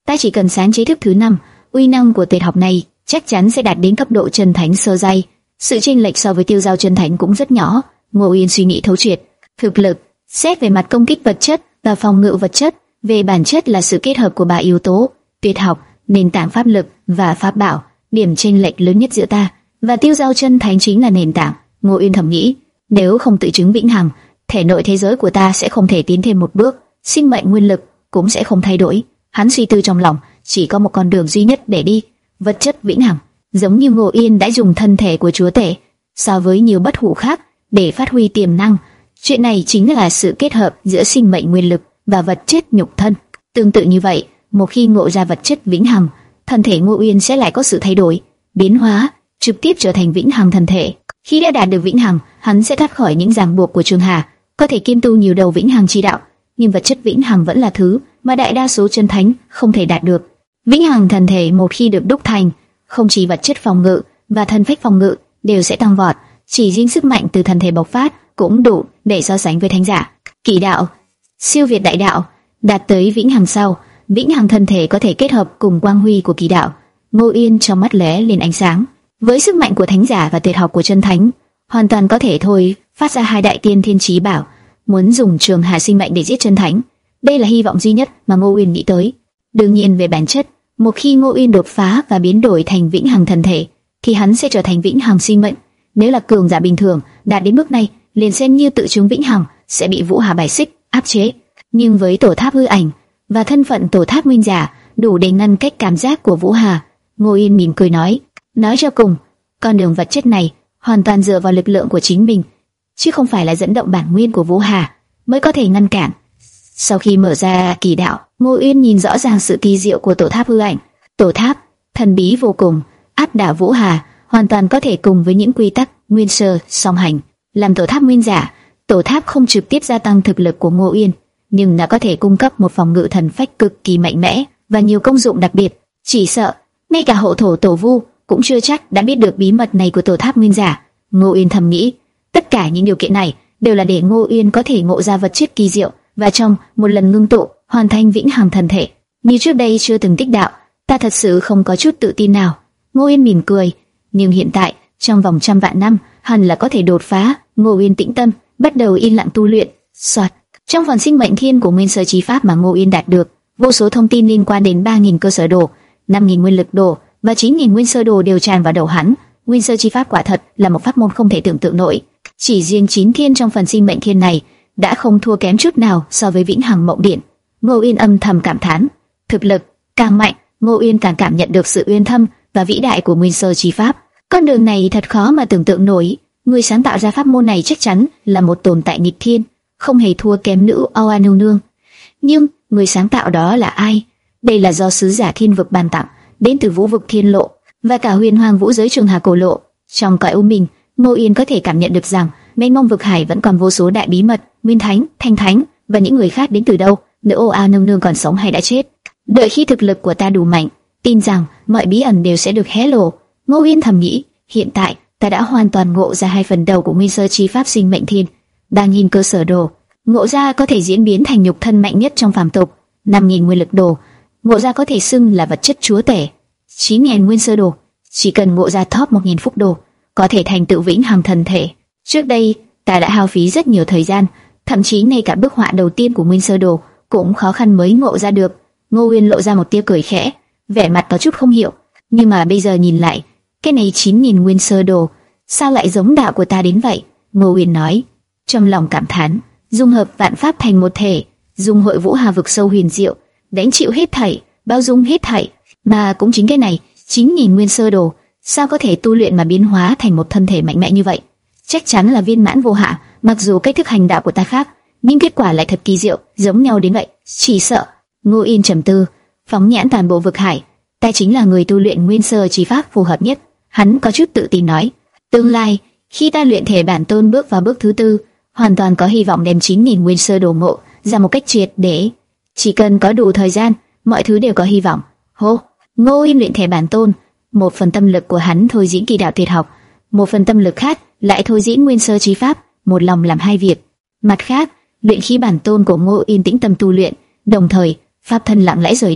Ta chỉ cần sáng chế thức thứ năm, uy năng của tuyệt học này chắc chắn sẽ đạt đến cấp độ chân thánh sơ giai. Sự chênh lệch so với tiêu giao chân thánh cũng rất nhỏ. Ngô Uyên suy nghĩ thấu triệt. Thực lực, xét về mặt công kích vật chất và phòng ngự vật chất, về bản chất là sự kết hợp của ba yếu tố: tuyệt học, nền tảng pháp lực và pháp bảo. Điểm chênh lệch lớn nhất giữa ta và tiêu giao chân thánh chính là nền tảng. Ngô Uyên thầm nghĩ, nếu không tự chứng vĩnh hằng, thể nội thế giới của ta sẽ không thể tiến thêm một bước, sinh mệnh nguyên lực cũng sẽ không thay đổi. Hắn suy tư trong lòng, chỉ có một con đường duy nhất để đi: vật chất vĩnh hằng. Giống như Ngô Uyên đã dùng thân thể của chúa tể so với nhiều bất hủ khác để phát huy tiềm năng, chuyện này chính là sự kết hợp giữa sinh mệnh nguyên lực và vật chất nhục thân. Tương tự như vậy, một khi ngộ ra vật chất vĩnh hằng, thân thể Ngô Uyên sẽ lại có sự thay đổi, biến hóa, trực tiếp trở thành vĩnh hằng thân thể. Khi đã đạt được vĩnh hằng, hắn sẽ thoát khỏi những ràng buộc của Trường Hà, có thể kiêm tu nhiều đầu vĩnh hằng chi đạo. Nhưng vật chất vĩnh hằng vẫn là thứ mà đại đa số chân thánh không thể đạt được. Vĩnh hằng thần thể một khi được đúc thành, không chỉ vật chất phòng ngự và thân phách phòng ngự đều sẽ tăng vọt, chỉ riêng sức mạnh từ thân thể bộc phát cũng đủ để so sánh với thánh giả. Kỳ đạo, siêu việt đại đạo, đạt tới vĩnh hằng sau, vĩnh hằng thân thể có thể kết hợp cùng quang huy của kỳ đạo. Ngô Uyên trong mắt lóe lên ánh sáng. Với sức mạnh của thánh giả và tuyệt học của chân thánh, hoàn toàn có thể thôi phát ra hai đại tiên thiên chí bảo. Muốn dùng Trường Hà sinh mệnh để giết chân thánh, đây là hy vọng duy nhất mà Ngô Uyên nghĩ tới. Đương nhiên về bản chất, một khi Ngô Uyên đột phá và biến đổi thành vĩnh hằng thần thể, thì hắn sẽ trở thành vĩnh hằng sinh mệnh. Nếu là cường giả bình thường đạt đến mức này, liền xem như tự chứng vĩnh hằng, sẽ bị Vũ Hà bài xích, áp chế. Nhưng với tổ tháp hư ảnh và thân phận tổ tháp nguyên giả, đủ để ngăn cách cảm giác của Vũ Hà. Ngô Uyên mỉm cười nói, nói cho cùng, con đường vật chất này hoàn toàn dựa vào lực lượng của chính mình, chứ không phải là dẫn động bản nguyên của Vũ Hà mới có thể ngăn cản. Sau khi mở ra kỳ đạo, Ngô Uyên nhìn rõ ràng sự kỳ diệu của tổ tháp hư ảnh. Tổ tháp thần bí vô cùng, áp đảo Vũ Hà, hoàn toàn có thể cùng với những quy tắc nguyên sơ song hành. Làm tổ tháp nguyên giả, tổ tháp không trực tiếp gia tăng thực lực của Ngô Uyên, nhưng đã có thể cung cấp một phòng ngự thần phách cực kỳ mạnh mẽ và nhiều công dụng đặc biệt. Chỉ sợ ngay cả hộ thổ tổ vu cũng chưa chắc đã biết được bí mật này của tổ tháp nguyên giả. Ngô Uyên thầm nghĩ, tất cả những điều kiện này đều là để Ngô Uyên có thể ngộ ra vật chất kỳ diệu và trong một lần ngưng tụ hoàn thành vĩnh hằng thần thể. Như trước đây chưa từng tích đạo, ta thật sự không có chút tự tin nào. Ngô Uyên mỉm cười, nhưng hiện tại trong vòng trăm vạn năm hẳn là có thể đột phá. Ngô Uyên tĩnh tâm, bắt đầu yên lặng tu luyện. Soạt, trong phần sinh mệnh thiên của nguyên sơ chi pháp mà Ngô Uyên đạt được, vô số thông tin liên quan đến ba nghìn cơ sở đồ, năm nghìn nguyên lực đồ và chín nghìn nguyên sơ đồ đều tràn vào đầu hắn. Nguyên sơ chi pháp quả thật là một pháp môn không thể tưởng tượng nổi. Chỉ riêng chín thiên trong phần sinh mệnh thiên này đã không thua kém chút nào so với vĩnh hằng mộng điện. Ngô Uyên âm thầm cảm thán, thực lực càng mạnh, Ngô Uyên càng cảm nhận được sự uyên thâm và vĩ đại của nguyên sơ chi pháp. Con đường này thật khó mà tưởng tượng nổi. Người sáng tạo ra pháp môn này chắc chắn là một tồn tại nghịch thiên, không hề thua kém nữ Oa nương nương. Nhưng người sáng tạo đó là ai? Đây là do sứ giả thiên vực ban tặng, đến từ vũ vực thiên lộ và cả huyền hoàng vũ giới Trường Hà cổ lộ. Trong cõi u minh, Ngô Uyên có thể cảm nhận được rằng mênh mông vực hải vẫn còn vô số đại bí mật, nguyên thánh, thanh thánh và những người khác đến từ đâu. Nữ Oa nương nương còn sống hay đã chết? Đợi khi thực lực của ta đủ mạnh, tin rằng mọi bí ẩn đều sẽ được hé lộ. Ngô Uyên thầm nghĩ, hiện tại ta đã hoàn toàn ngộ ra hai phần đầu của nguyên sơ chi pháp sinh mệnh thiên. Ba nghìn cơ sở đồ, ngộ ra có thể diễn biến thành nhục thân mạnh nhất trong phàm tục. Năm nghìn nguyên lực đồ, ngộ ra có thể xưng là vật chất chúa tể. Chín nghìn nguyên sơ đồ, chỉ cần ngộ ra top một nghìn phúc đồ, có thể thành tựu vĩnh hằng thần thể. Trước đây ta đã hao phí rất nhiều thời gian, thậm chí ngay cả bức họa đầu tiên của nguyên sơ đồ cũng khó khăn mới ngộ ra được. Ngô Uyên lộ ra một tia cười khẽ, vẻ mặt có chút không hiểu, nhưng mà bây giờ nhìn lại, cái này chín nghìn nguyên sơ đồ, sao lại giống đạo của ta đến vậy? Ngô Uyên nói, trong lòng cảm thán, dung hợp vạn pháp thành một thể, dung hội Vũ Hà vực sâu huyền diệu, đánh chịu hết thảy, bao dung hết thảy, mà cũng chính cái này, chín nghìn nguyên sơ đồ, sao có thể tu luyện mà biến hóa thành một thân thể mạnh mẽ như vậy? Chắc chắn là viên mãn vô hạ. Mặc dù cách thức hành đạo của ta khác, nhưng kết quả lại thật kỳ diệu, giống nhau đến vậy. Chỉ sợ. Ngô Uyên trầm tư, phóng nhãn toàn bộ vực hải, ta chính là người tu luyện nguyên sơ chi pháp phù hợp nhất. Hắn có chút tự tin nói, tương lai khi ta luyện thể bản tôn bước vào bước thứ tư, hoàn toàn có hy vọng đem chín nghìn nguyên sơ đồ ngộ ra một cách triệt để. Chỉ cần có đủ thời gian, mọi thứ đều có hy vọng. Hô, Ngô Uyên luyện thể bản tôn, một phần tâm lực của hắn thôi diễn kỳ đạo tuyệt học, một phần tâm lực khác lại thôi diễn nguyên sơ chi pháp, một lòng làm hai việc. Mặt khác, luyện khí bản tôn của Ngô Uyên tĩnh tâm tu luyện, đồng thời pháp thân lặng lẽ rời đi,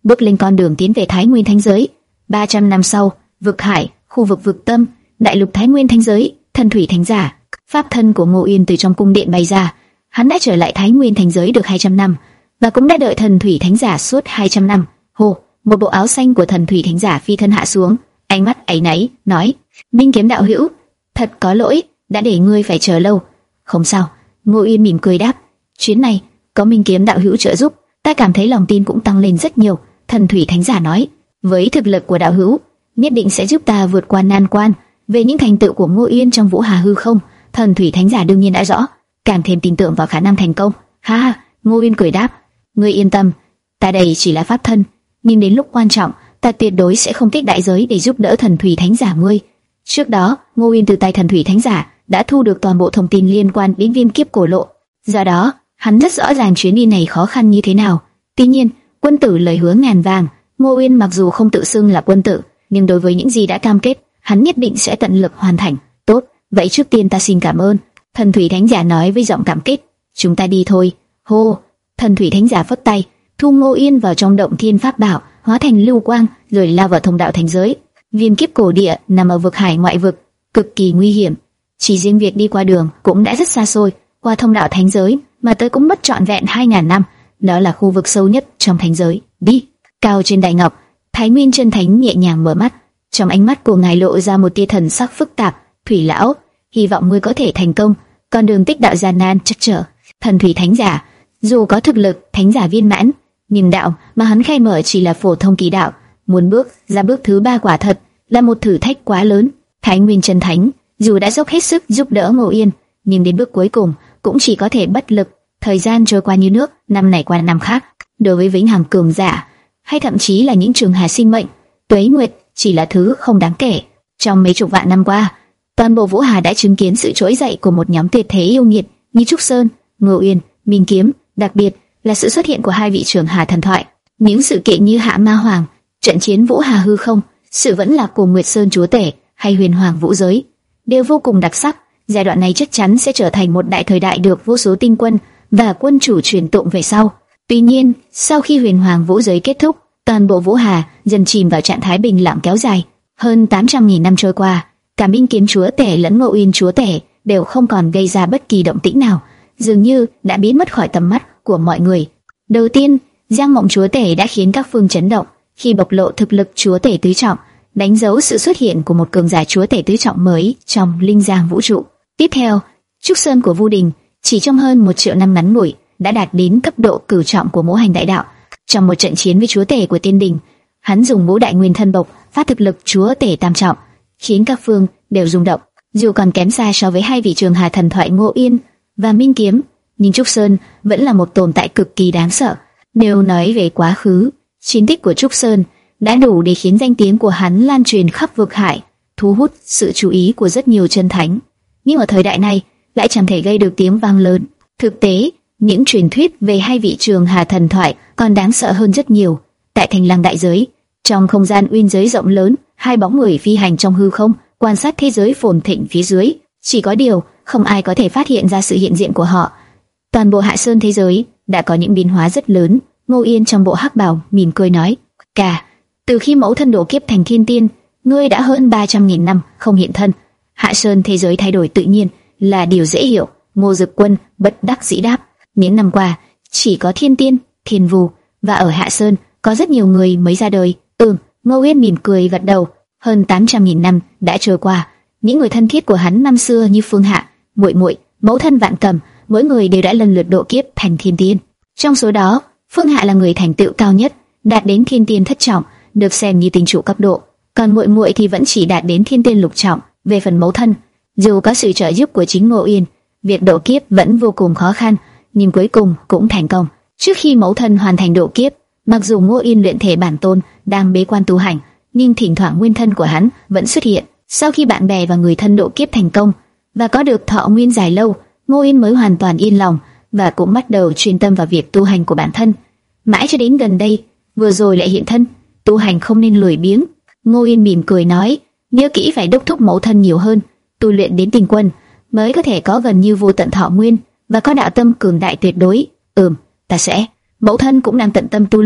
bước lên con đường tiến về Thái Nguyên Thánh Giới. ba trăm năm sau, vực hải, khu vực vực tâm, đại lục Thái Nguyên Thánh Giới, Thần Thủy Thánh Giả, pháp thân của Ngô Uyên từ trong cung điện bay ra. Hắn đã trở lại Thái Nguyên Thánh Giới được hai trăm năm và cũng đã đợi Thần Thủy Thánh Giả suốt hai trăm năm. Hồ, một bộ áo xanh của Thần Thủy Thánh Giả phi thân hạ xuống, ánh mắt áy náy nói: "Minh Kiếm đạo hữu, thật có lỗi, đã để ngươi phải chờ lâu." "Không sao." Ngô Uyên mỉm cười đáp, "Chuyến này có Minh Kiếm đạo hữu trợ giúp, ta cảm thấy lòng tin cũng tăng lên rất nhiều." Thần Thủy Thánh Giả nói: "Với thực lực của đạo hữu, nhất định sẽ giúp ta vượt qua nan quan." Về những thành tựu của Ngô Uyên trong Vũ Hà hư không, Thần Thủy Thánh Giả đương nhiên đã rõ, càng thêm tin tưởng vào khả năng thành công. Ha ha, Ngô Uyên cười đáp, "Ngươi yên tâm, ta đây chỉ là pháp thân, nhưng đến lúc quan trọng, ta tuyệt đối sẽ không tiếc đại giới để giúp đỡ Thần Thủy Thánh Giả ngươi." Trước đó, Ngô Uyên từ tay Thần Thủy Thánh Giả đã thu được toàn bộ thông tin liên quan đến Viêm Kiếp Cổ Lộ, do đó hắn rất rõ ràng chuyến đi này khó khăn như thế nào. Tuy nhiên, quân tử lời hứa ngàn vàng, Ngô Uyên mặc dù không tự xưng là quân tử, nhưng đối với những gì đã cam kết, hắn nhất định sẽ tận lực hoàn thành. "Tốt, vậy trước tiên ta xin cảm ơn." Thần Thủy Thánh Giả nói với giọng cảm kích. "Chúng ta đi thôi." Hô! Thần Thủy Thánh Giả phất tay, thu Ngô Uyên vào trong động thiên pháp bảo, hóa thành lưu quang, rồi lao vào thông đạo thánh giới. Viêm Kiếp Cổ Địa nằm ở vực hải ngoại vực, cực kỳ nguy hiểm. Chỉ riêng việc đi qua đường cũng đã rất xa xôi, qua thông đạo thánh giới mà tới cũng mất trọn vẹn hai ngàn năm. Đó là khu vực sâu nhất trong thánh giới. Đi. Cao trên đại ngọc, Thái Nguyên Chân Thánh nhẹ nhàng mở mắt, trong ánh mắt của ngài lộ ra một tia thần sắc phức tạp. "Thủy lão, hy vọng ngươi có thể thành công. Con đường tích đạo gian nan chắc trở." Thần Thủy Thánh Giả, dù có thực lực thánh giả viên mãn, nhưng đạo mà hắn khai mở chỉ là phổ thông kỳ đạo, muốn bước ra bước thứ ba quả thật là một thử thách quá lớn. Thái Nguyên Chân Thánh dù đã dốc hết sức giúp đỡ Ngô Uyên, nhưng đến bước cuối cùng cũng chỉ có thể bất lực. Thời gian trôi qua như nước, năm này qua năm khác. Đối với vĩnh hằng cường giả, hay thậm chí là những trường hà sinh mệnh, tuế nguyệt chỉ là thứ không đáng kể. Trong mấy chục vạn năm qua, toàn bộ Vũ Hà đã chứng kiến sự trỗi dậy của một nhóm tuyệt thế yêu nghiệt như Trúc Sơn, Ngô Uyên, Minh Kiếm, đặc biệt là sự xuất hiện của hai vị trường hà thần thoại. Những sự kiện như Hạ Ma Hoàng, trận chiến Vũ Hà hư không, sự vẫn lạc của Nguyệt Sơn Chúa Tể hay Huyền Hoàng Vũ Giới đều vô cùng đặc sắc. Giai đoạn này chắc chắn sẽ trở thành một đại thời đại được vô số tinh quân và quân chủ truyền tụng về sau. Tuy nhiên, sau khi Huyền Hoàng Vũ Giới kết thúc, toàn bộ Vũ Hà dần chìm vào trạng thái bình lặng kéo dài. Hơn tám trăm nghìn năm trôi qua, cả Minh Kiếm Chúa Tể lẫn Ngô Uyên Chúa Tể đều không còn gây ra bất kỳ động tĩnh nào, dường như đã biến mất khỏi tầm mắt của mọi người. Đầu tiên, Giang Mộng Chúa Tể đã khiến các phương chấn động khi bộc lộ thực lực Chúa Tể tứ trọng, đánh dấu sự xuất hiện của một cường giả Chúa Tể tứ trọng mới trong linh giang vũ trụ. Tiếp theo, Trúc Sơn của Vu Đình chỉ trong hơn một triệu năm ngắn ngủi đã đạt đến cấp độ cửu trọng của ngũ hành đại đạo. Trong một trận chiến với Chúa Tể của Tiên Đình, hắn dùng ngũ đại nguyên thân bộc phát thực lực Chúa Tể tam trọng, khiến các phương đều rung động. Dù còn kém xa so với hai vị trường hà thần thoại Ngô Uyên và Minh Kiếm, nhưng Trúc Sơn vẫn là một tồn tại cực kỳ đáng sợ. Nếu nói về quá khứ, chiến tích của Trúc Sơn đã đủ để khiến danh tiếng của hắn lan truyền khắp vực hải, thu hút sự chú ý của rất nhiều chân thánh. Nhưng ở thời đại này lại chẳng thể gây được tiếng vang lớn. Thực tế, những truyền thuyết về hai vị trường hà thần thoại còn đáng sợ hơn rất nhiều. Tại Thành Lăng đại giới, trong không gian uyên giới rộng lớn, hai bóng người phi hành trong hư không, quan sát thế giới phồn thịnh phía dưới. Chỉ có điều, không ai có thể phát hiện ra sự hiện diện của họ. Toàn bộ Hạ Sơn thế giới đã có những biến hóa rất lớn. Ngô Yên trong bộ hắc bào mỉm cười nói: "Cả, từ khi mẫu thân độ kiếp thành thiên tiên, ngươi đã hơn ba trăm nghìn năm không hiện thân. Hạ Sơn thế giới thay đổi tự nhiên là điều dễ hiểu." Ngô Dực Quân bất đắc dĩ đáp: "Những năm qua, chỉ có thiên tiên, thiên vù và ở Hạ Sơn có rất nhiều người mới ra đời." Ừm, Ngô Yên mỉm cười gật đầu. Hơn tám trăm nghìn năm đã trôi qua, những người thân thiết của hắn năm xưa như Phương Hạ, muội muội, mẫu thân Vạn Cầm, mỗi người đều đã lần lượt độ kiếp thành thiên tiên. Trong số đó, Phương Hạ là người thành tựu cao nhất, đạt đến thiên tiên thất trọng, được xem như tinh trụ cấp độ, còn muội muội thì vẫn chỉ đạt đến thiên tiên lục trọng. Về phần mẫu thân, dù có sự trợ giúp của chính Ngô Yên, việc độ kiếp vẫn vô cùng khó khăn, nhưng cuối cùng cũng thành công. Trước khi mẫu thân hoàn thành độ kiếp, mặc dù Ngô Yên luyện thể bản tôn đang bế quan tu hành, nhưng thỉnh thoảng nguyên thân của hắn vẫn xuất hiện. Sau khi bạn bè và người thân độ kiếp thành công và có được thọ nguyên dài lâu, Ngô Yên mới hoàn toàn yên lòng và cũng bắt đầu chuyên tâm vào việc tu hành của bản thân. Mãi cho đến gần đây, vừa rồi lại hiện thân, tu hành không nên lười biếng. Ngô Yên mỉm cười nói: "Nhớ kỹ phải đốc thúc mẫu thân nhiều hơn, tu luyện đến tinh quân mới có thể có gần như vô tận thọ nguyên và có đạo tâm cường đại tuyệt đối." "Ừm, ta sẽ." Mẫu thân cũng đang tận tâm tu luyện,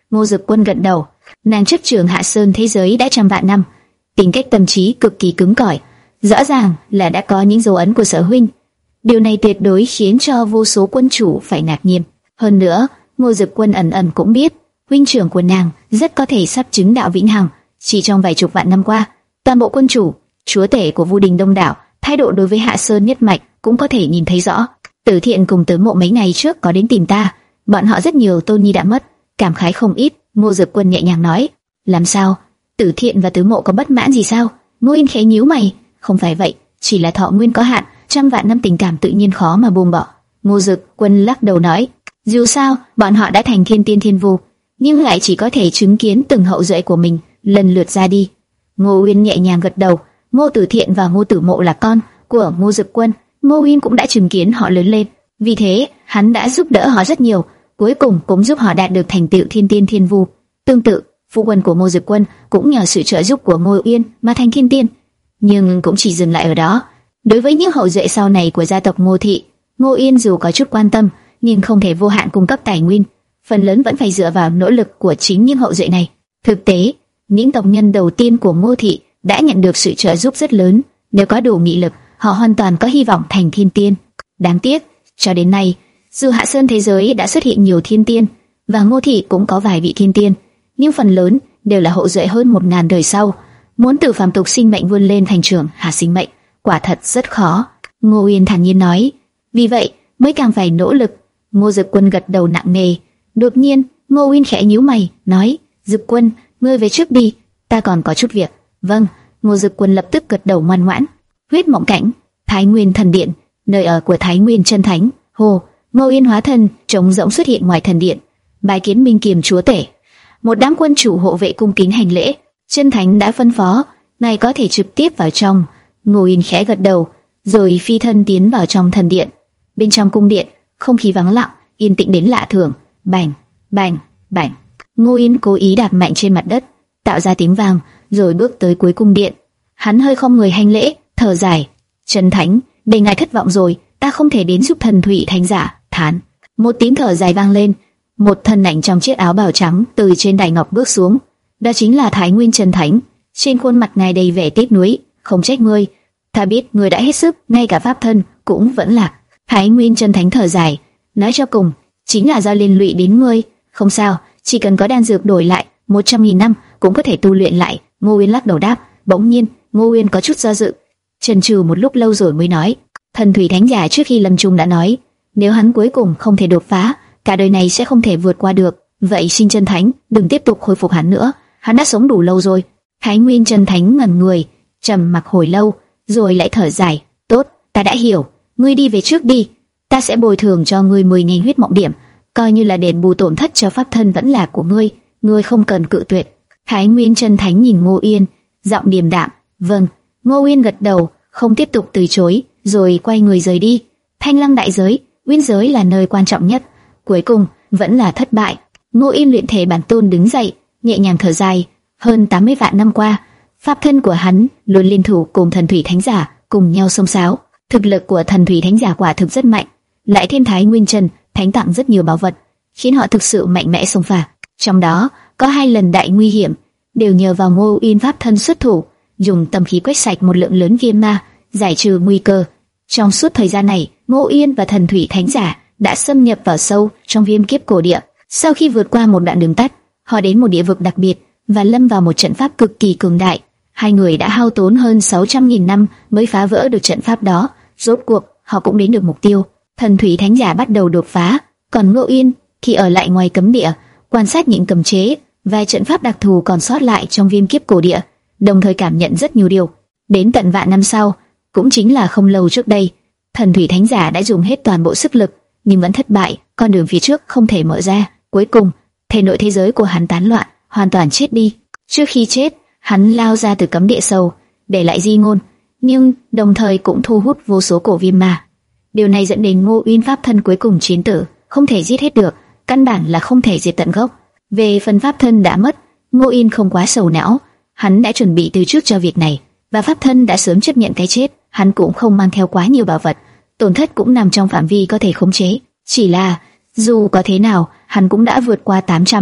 Ngô Dực Quân gật đầu. Nàng chấp trưởng Hạ Sơn thế giới đã trăm vạn năm, tính cách tâm trí cực kỳ cứng cỏi, rõ ràng là đã có những dấu ấn của Sở huynh. Điều này tuyệt đối khiến cho vô số quân chủ phải ngạc nhiên. Hơn nữa, Ngô Dực Quân ẩn ẩn cũng biết, huynh trưởng của nàng rất có thể sắp chứng đạo vĩnh hằng. Chỉ trong vài chục vạn năm qua, toàn bộ quân chủ, chúa tể của Vu Đình Đông đảo, thái độ đối với Hạ Sơn nhất mạch cũng có thể nhìn thấy rõ. Tử Thiện cùng Tứ Mộ mấy ngày trước có đến tìm ta, bọn họ rất nhiều tôn nhi đã mất, cảm khái không ít. Ngô Dực Quân nhẹ nhàng nói, làm sao? Tử Thiện và Tứ Mộ có bất mãn gì sao? Ngô Yên khẽ nhíu mày, không phải vậy, chỉ là thọ nguyên có hạn, trăm vạn năm tình cảm tự nhiên khó mà buông bỏ. Ngô Dực Quân lắc đầu nói, dù sao, bọn họ đã thành thiên tiên thiên vu, nhưng lại chỉ có thể chứng kiến từng hậu duệ của mình lần lượt ra đi. Ngô Uyên nhẹ nhàng gật đầu. Ngô Tử Thiện và Ngô Tử Mộ là con của Ngô Dực Quân, Ngô Uyên cũng đã chứng kiến họ lớn lên, vì thế hắn đã giúp đỡ họ rất nhiều, cuối cùng cũng giúp họ đạt được thành tựu thiên tiên thiên vu. Tương tự, phu quân của Ngô Dực Quân cũng nhờ sự trợ giúp của Ngô Uyên mà thành thiên tiên, nhưng cũng chỉ dừng lại ở đó. Đối với những hậu duệ sau này của gia tộc Ngô thị, Ngô Uyên dù có chút quan tâm, nhưng không thể vô hạn cung cấp tài nguyên, phần lớn vẫn phải dựa vào nỗ lực của chính những hậu duệ này. Thực tế, những tộc nhân đầu tiên của Ngô thị đã nhận được sự trợ giúp rất lớn, nếu có đủ nghị lực, họ hoàn toàn có hy vọng thành thiên tiên. Đáng tiếc, cho đến nay, dù Hạ Sơn thế giới đã xuất hiện nhiều thiên tiên, và Ngô thị cũng có vài vị thiên tiên, nhưng phần lớn đều là hậu duệ hơn một ngàn đời sau. Muốn từ phàm tục sinh mệnh vươn lên thành trưởng hạ sinh mệnh, quả thật rất khó. Ngô Uyên thản nhiên nói, vì vậy mới càng phải nỗ lực. Ngô Dực Quân gật đầu nặng nề. Đột nhiên, Ngô Uyên khẽ nhíu mày, nói, Dực Quân, ngươi về trước đi, ta còn có chút việc. Vâng. Ngô Dực Quân lập tức gật đầu ngoan ngoãn. Huyết Mộng Cảnh, Thái Nguyên Thần Điện, nơi ở của Thái Nguyên Chân Thánh. Hồ, Ngô Uyên hóa thân trống rỗng xuất hiện ngoài thần điện, bái kiến Minh Kiềm chúa tể. Một đám quân chủ hộ vệ cung kính hành lễ. Chân Thánh đã phân phó, ngài có thể trực tiếp vào trong. Ngô Uyên khẽ gật đầu, rồi phi thân tiến vào trong thần điện. Bên trong cung điện, không khí vắng lặng, yên tĩnh đến lạ thường. Bành, bành, bành. Ngô Uyên cố ý đạp mạnh trên mặt đất, tạo ra tiếng vang, rồi bước tới cuối cung điện. Hắn hơi không người hành lễ, thở dài. Chân Thánh, để ngài thất vọng rồi, ta không thể đến giúp Thần Thủy Thánh giả. Thán. Một tiếng thở dài vang lên, một thân ảnh trong chiếc áo bào trắng từ trên đài ngọc bước xuống. Đó chính là Thái Nguyên Chân Thánh. Trên khuôn mặt ngài đầy vẻ tiếc nuối. Không trách ngươi, ta biết ngươi đã hết sức, ngay cả pháp thân cũng vẫn lạc. Thái Nguyên Chân Thánh thở dài, nói cho cùng, chính là do liên lụy đến ngươi. Không sao, chỉ cần có đan dược đổi lại, một trăm nghìn năm cũng có thể tu luyện lại. Ngô Uyên lắc đầu đáp. Bỗng nhiên, Ngô Uyên có chút do dự, chần chừ một lúc lâu rồi mới nói, Thần Thủy Thánh giả trước khi lâm chung đã nói, nếu hắn cuối cùng không thể đột phá, cả đời này sẽ không thể vượt qua được. Vậy xin Chân Thánh đừng tiếp tục khôi phục hắn nữa, hắn đã sống đủ lâu rồi. Thái Nguyên Chân Thánh ngẩn người, trầm mặc hồi lâu, rồi lại thở dài. Tốt, ta đã hiểu, ngươi đi về trước đi, ta sẽ bồi thường cho ngươi mười nghìn huyết mộng điểm, coi như là đền bù tổn thất cho pháp thân vẫn là của ngươi, ngươi không cần cự tuyệt. Thái Nguyên Chân Thánh nhìn Ngô Uyên, giọng điềm đạm. Vâng. Ngô Uyên gật đầu, không tiếp tục từ chối, rồi quay người rời đi. Thanh Lăng đại giới, Uyên giới là nơi quan trọng nhất, cuối cùng vẫn là thất bại. Ngô Uyên luyện thể bản tôn đứng dậy, nhẹ nhàng thở dài. Hơn tám mươi vạn năm qua, pháp thân của hắn luôn liên thủ cùng Thần Thủy Thánh giả cùng nhau xông xáo. Thực lực của Thần Thủy Thánh giả quả thực rất mạnh, lại thêm Thái Nguyên Chân Thánh tặng rất nhiều bảo vật, khiến họ thực sự mạnh mẽ xông pha. Trong đó có hai lần đại nguy hiểm, đều nhờ vào Ngô Uyên pháp thân xuất thủ, dùng tâm khí quét sạch một lượng lớn viêm ma, giải trừ nguy cơ. Trong suốt thời gian này, Ngô Uyên và Thần Thủy Thánh giả đã xâm nhập vào sâu trong viêm kiếp cổ địa. Sau khi vượt qua một đoạn đường tắt, họ đến một địa vực đặc biệt và lâm vào một trận pháp cực kỳ cường đại. Hai người đã hao tốn hơn sáu trăm nghìn năm mới phá vỡ được trận pháp đó. Rốt cuộc, họ cũng đến được mục tiêu. Thần Thủy Thánh giả bắt đầu đột phá, còn Ngô Uyên thì ở lại ngoài cấm địa, quan sát những cấm chế và trận pháp đặc thù còn sót lại trong viêm kiếp cổ địa, đồng thời cảm nhận rất nhiều điều. Đến tận vạn năm sau, cũng chính là không lâu trước đây, Thần Thủy Thánh giả đã dùng hết toàn bộ sức lực, nhưng vẫn thất bại, con đường phía trước không thể mở ra. Cuối cùng, thể nội thế giới của hắn tán loạn, hoàn toàn chết đi. Trước khi chết, hắn lao ra từ cấm địa sâu, để lại di ngôn, nhưng đồng thời cũng thu hút vô số cổ viêm ma. Điều này dẫn đến Ngô Uyên pháp thân cuối cùng chiến tử, không thể giết hết được, căn bản là không thể diệt tận gốc. Về phần pháp thân đã mất, Ngô Uyên không quá sầu não, hắn đã chuẩn bị từ trước cho việc này, và pháp thân đã sớm chấp nhận cái chết. Hắn cũng không mang theo quá nhiều bảo vật, tổn thất cũng nằm trong phạm vi có thể khống chế. Chỉ là dù có thế nào, hắn cũng đã vượt qua tám trăm,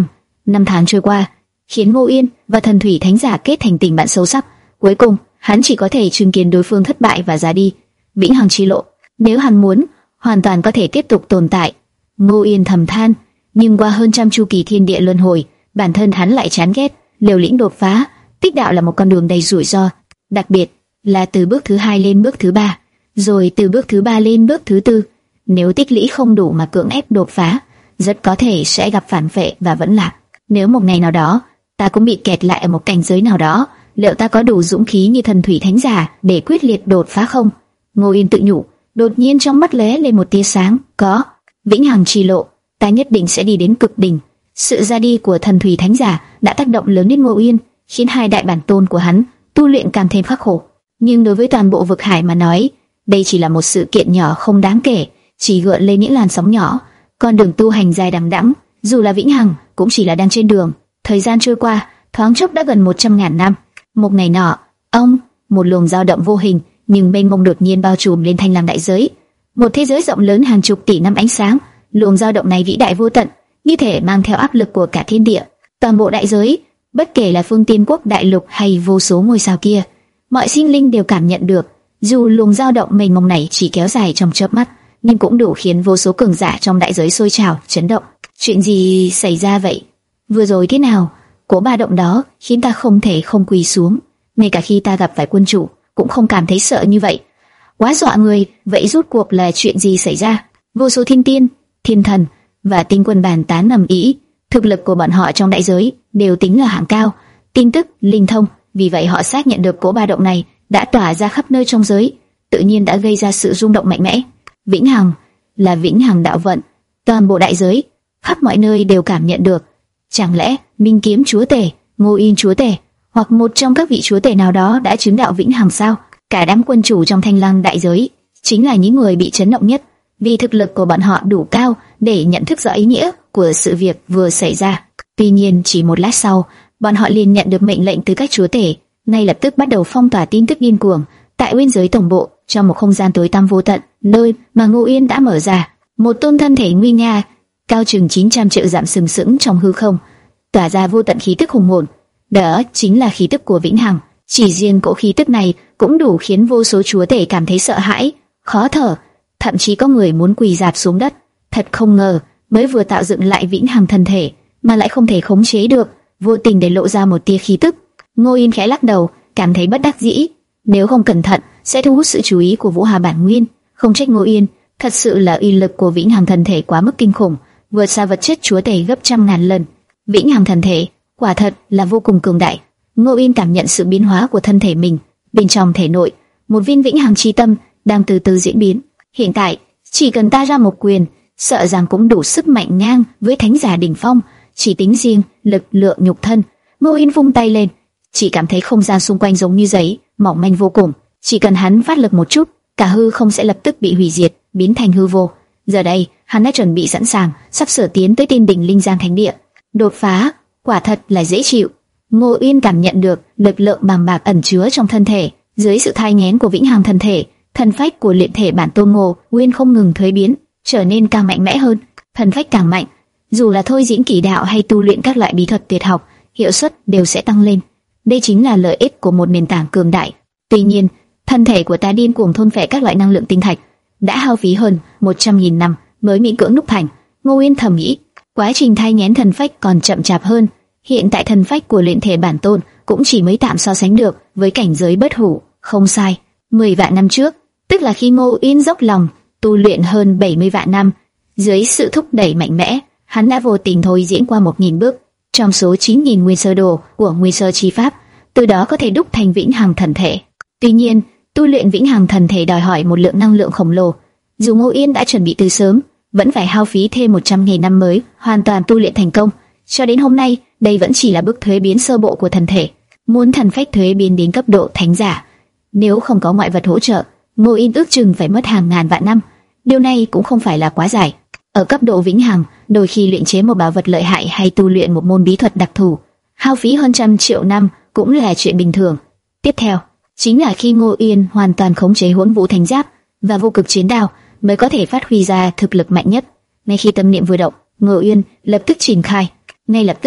Năm tháng trôi qua, khiến Ngô Yên và Thần Thủy Thánh Giả kết thành tình bạn sâu sắc. Cuối cùng, hắn chỉ có thể chứng kiến đối phương thất bại và ra đi. Vĩnh hằng chi lộ, nếu hắn muốn, hoàn toàn có thể tiếp tục tồn tại. Ngô Yên thầm than, nhưng qua hơn trăm chu kỳ thiên địa luân hồi, bản thân hắn lại chán ghét, liều lĩnh đột phá. Tích đạo là một con đường đầy rủi ro, đặc biệt là từ bước thứ hai lên bước thứ ba, rồi từ bước thứ ba lên bước thứ tư. Nếu tích lũy không đủ mà cưỡng ép đột phá, rất có thể sẽ gặp phản vệ và vẫn lạc. Nếu một ngày nào đó ta cũng bị kẹt lại ở một cảnh giới nào đó, liệu ta có đủ dũng khí như Thần Thủy Thánh Giả để quyết liệt đột phá không? Ngô Yên tự nhủ. Đột nhiên trong mắt lóe lên một tia sáng. Có, vĩnh hằng chi lộ, ta nhất định sẽ đi đến cực đỉnh. Sự ra đi của Thần Thủy Thánh Giả đã tác động lớn đến Ngô Yên, khiến hai đại bản tôn của hắn tu luyện càng thêm khắc khổ. Nhưng đối với toàn bộ vực hải mà nói, đây chỉ là một sự kiện nhỏ không đáng kể, chỉ gợn lên những làn sóng nhỏ. Con đường tu hành dài đằng đẵng, dù là vĩnh hằng cũng chỉ là đang trên đường. Thời gian trôi qua, thoáng chốc đã gần một trăm ngàn năm. Một ngày nọ, ông, một luồng dao động vô hình nhưng mênh mông đột nhiên bao trùm lên thanh lam đại giới, một thế giới rộng lớn hàng chục tỷ năm ánh sáng. Luồng dao động này vĩ đại vô tận, như thể mang theo áp lực của cả thiên địa. Toàn bộ đại giới, bất kể là Phương Tiên Quốc đại lục hay vô số ngôi sao kia, mọi sinh linh đều cảm nhận được. Dù luồng dao động mênh mông này chỉ kéo dài trong chớp mắt, nhưng cũng đủ khiến vô số cường giả trong đại giới sôi trào, chấn động. Chuyện gì xảy ra vậy? Vừa rồi thế nào? Cố ba động đó khiến ta không thể không quỳ xuống. Ngay cả khi ta gặp phải quân chủ, cũng không cảm thấy sợ như vậy. Quá dọa người. Vậy rốt cuộc là chuyện gì xảy ra? Vô số thiên tiên, thiên thần và tinh quân bàn tán ầm ĩ. Thực lực của bọn họ trong đại giới đều tính là hạng cao, tin tức linh thông. Vì vậy họ xác nhận được cỗ ba động này đã tỏa ra khắp nơi trong giới, tự nhiên đã gây ra sự rung động mạnh mẽ. Vĩnh hằng là vĩnh hằng đạo vận, toàn bộ đại giới, khắp mọi nơi đều cảm nhận được. Chẳng lẽ Minh Kiếm chúa tể, Ngô Yên chúa tể, hoặc một trong các vị chúa tể nào đó đã chứng đạo vĩnh hằng sao? Cả đám quân chủ trong Thanh Lăng đại giới chính là những người bị chấn động nhất, vì thực lực của bọn họ đủ cao để nhận thức rõ ý nghĩa của sự việc vừa xảy ra. Tuy nhiên, chỉ một lát sau, bọn họ liền nhận được mệnh lệnh từ các chúa tể, ngay lập tức bắt đầu phong tỏa tin tức điên cuồng tại nguyên giới tổng bộ, trong một không gian tối tăm vô tận, nơi mà Ngô Yên đã mở ra. Một tôn thân thể nguy nga, cao chừng chín trăm triệu dặm sừng sững trong hư không, tỏa ra vô tận khí tức hùng hồn. Đó chính là khí tức của vĩnh hằng. Chỉ riêng cỗ khí tức này cũng đủ khiến vô số chúa tể cảm thấy sợ hãi, khó thở, thậm chí có người muốn quỳ rạp xuống đất. Thật không ngờ, mới vừa tạo dựng lại vĩnh hằng thân thể mà lại không thể khống chế được, vô tình để lộ ra một tia khí tức. Ngô Yên khẽ lắc đầu, cảm thấy bất đắc dĩ. Nếu không cẩn thận, sẽ thu hút sự chú ý của Vũ Hà bản nguyên. Không trách Ngô Yên, thật sự là uy lực của vĩnh hằng thân thể quá mức kinh khủng, vượt xa vật chất chúa tể gấp trăm ngàn lần. Vĩnh hằng thân thể quả thật là vô cùng cường đại. Ngô Yên cảm nhận sự biến hóa của thân thể mình. Bên trong thể nội, một viên vĩnh hằng chi tâm đang từ từ diễn biến. Hiện tại, chỉ cần ta ra một quyền, sợ rằng cũng đủ sức mạnh ngang với thánh giả đỉnh phong. Chỉ tính riêng lực lượng nhục thân, Ngô Yên vung tay lên, chỉ cảm thấy không gian xung quanh giống như giấy, mỏng manh vô cùng. Chỉ cần hắn phát lực một chút, cả hư không sẽ lập tức bị hủy diệt, biến thành hư vô. Giờ đây, hắn đã chuẩn bị sẵn sàng, sắp sửa tiến tới tiên đỉnh Linh Giang Thánh Địa. Đột phá, quả thật là dễ chịu. Ngô Yên cảm nhận được lực lượng bàng bạc ẩn chứa trong thân thể. Dưới sự thai nghén của vĩnh hằng thân thể, thần phách của luyện thể bản tôn Ngô Nguyên không ngừng thuế biến, trở nên càng mạnh mẽ hơn. Thần phách càng mạnh, dù là thôi diễn kỳ đạo hay tu luyện các loại bí thuật tuyệt học, hiệu suất đều sẽ tăng lên. Đây chính là lợi ích của một nền tảng cường đại. Tuy nhiên, thân thể của ta điên cuồng thôn phệ các loại năng lượng tinh thạch, đã hao phí hơn một trăm nghìn năm mới miễn cưỡng đúc thành. Ngô Nguyên thầm nghĩ, quá trình thai nghén thần phách còn chậm chạp hơn. Hiện tại thần phách của luyện thể bản tôn cũng chỉ mới tạm so sánh được với cảnh giới bất hủ. Không sai, mười vạn năm trước, tức là khi Ngô Nguyên dốc lòng tu luyện hơn bảy mươi vạn năm, dưới sự thúc đẩy mạnh mẽ, hắn đã vô tình thôi diễn qua một nghìn bước trong số chín nghìn nguyên sơ đồ của nguyên sơ chi pháp, từ đó có thể đúc thành vĩnh hằng thần thể. Tuy nhiên, tu luyện vĩnh hằng thần thể đòi hỏi một lượng năng lượng khổng lồ. Dù Ngô Yên đã chuẩn bị từ sớm, vẫn phải hao phí thêm một trăm nghìn năm mới hoàn toàn tu luyện thành công. Cho đến hôm nay, đây vẫn chỉ là bước thuế biến sơ bộ của thần thể. Muốn thần phách thuế biến đến cấp độ thánh giả, nếu không có ngoại vật hỗ trợ, Ngô Yên ước chừng phải mất hàng ngàn vạn năm. Điều này cũng không phải là quá dài. Ở cấp độ vĩnh hằng, đôi khi luyện chế một bảo vật lợi hại hay tu luyện một môn bí thuật đặc thù, hao phí hơn trăm triệu năm cũng là chuyện bình thường. Tiếp theo, chính là khi Ngô Yên hoàn toàn khống chế Hỗn Vũ Thánh Giáp và Vô Cực Chiến Đao mới có thể phát huy ra thực lực mạnh nhất. Ngay khi tâm niệm vừa động, Ngô Yên lập tức triển khai. Ngay lập tức,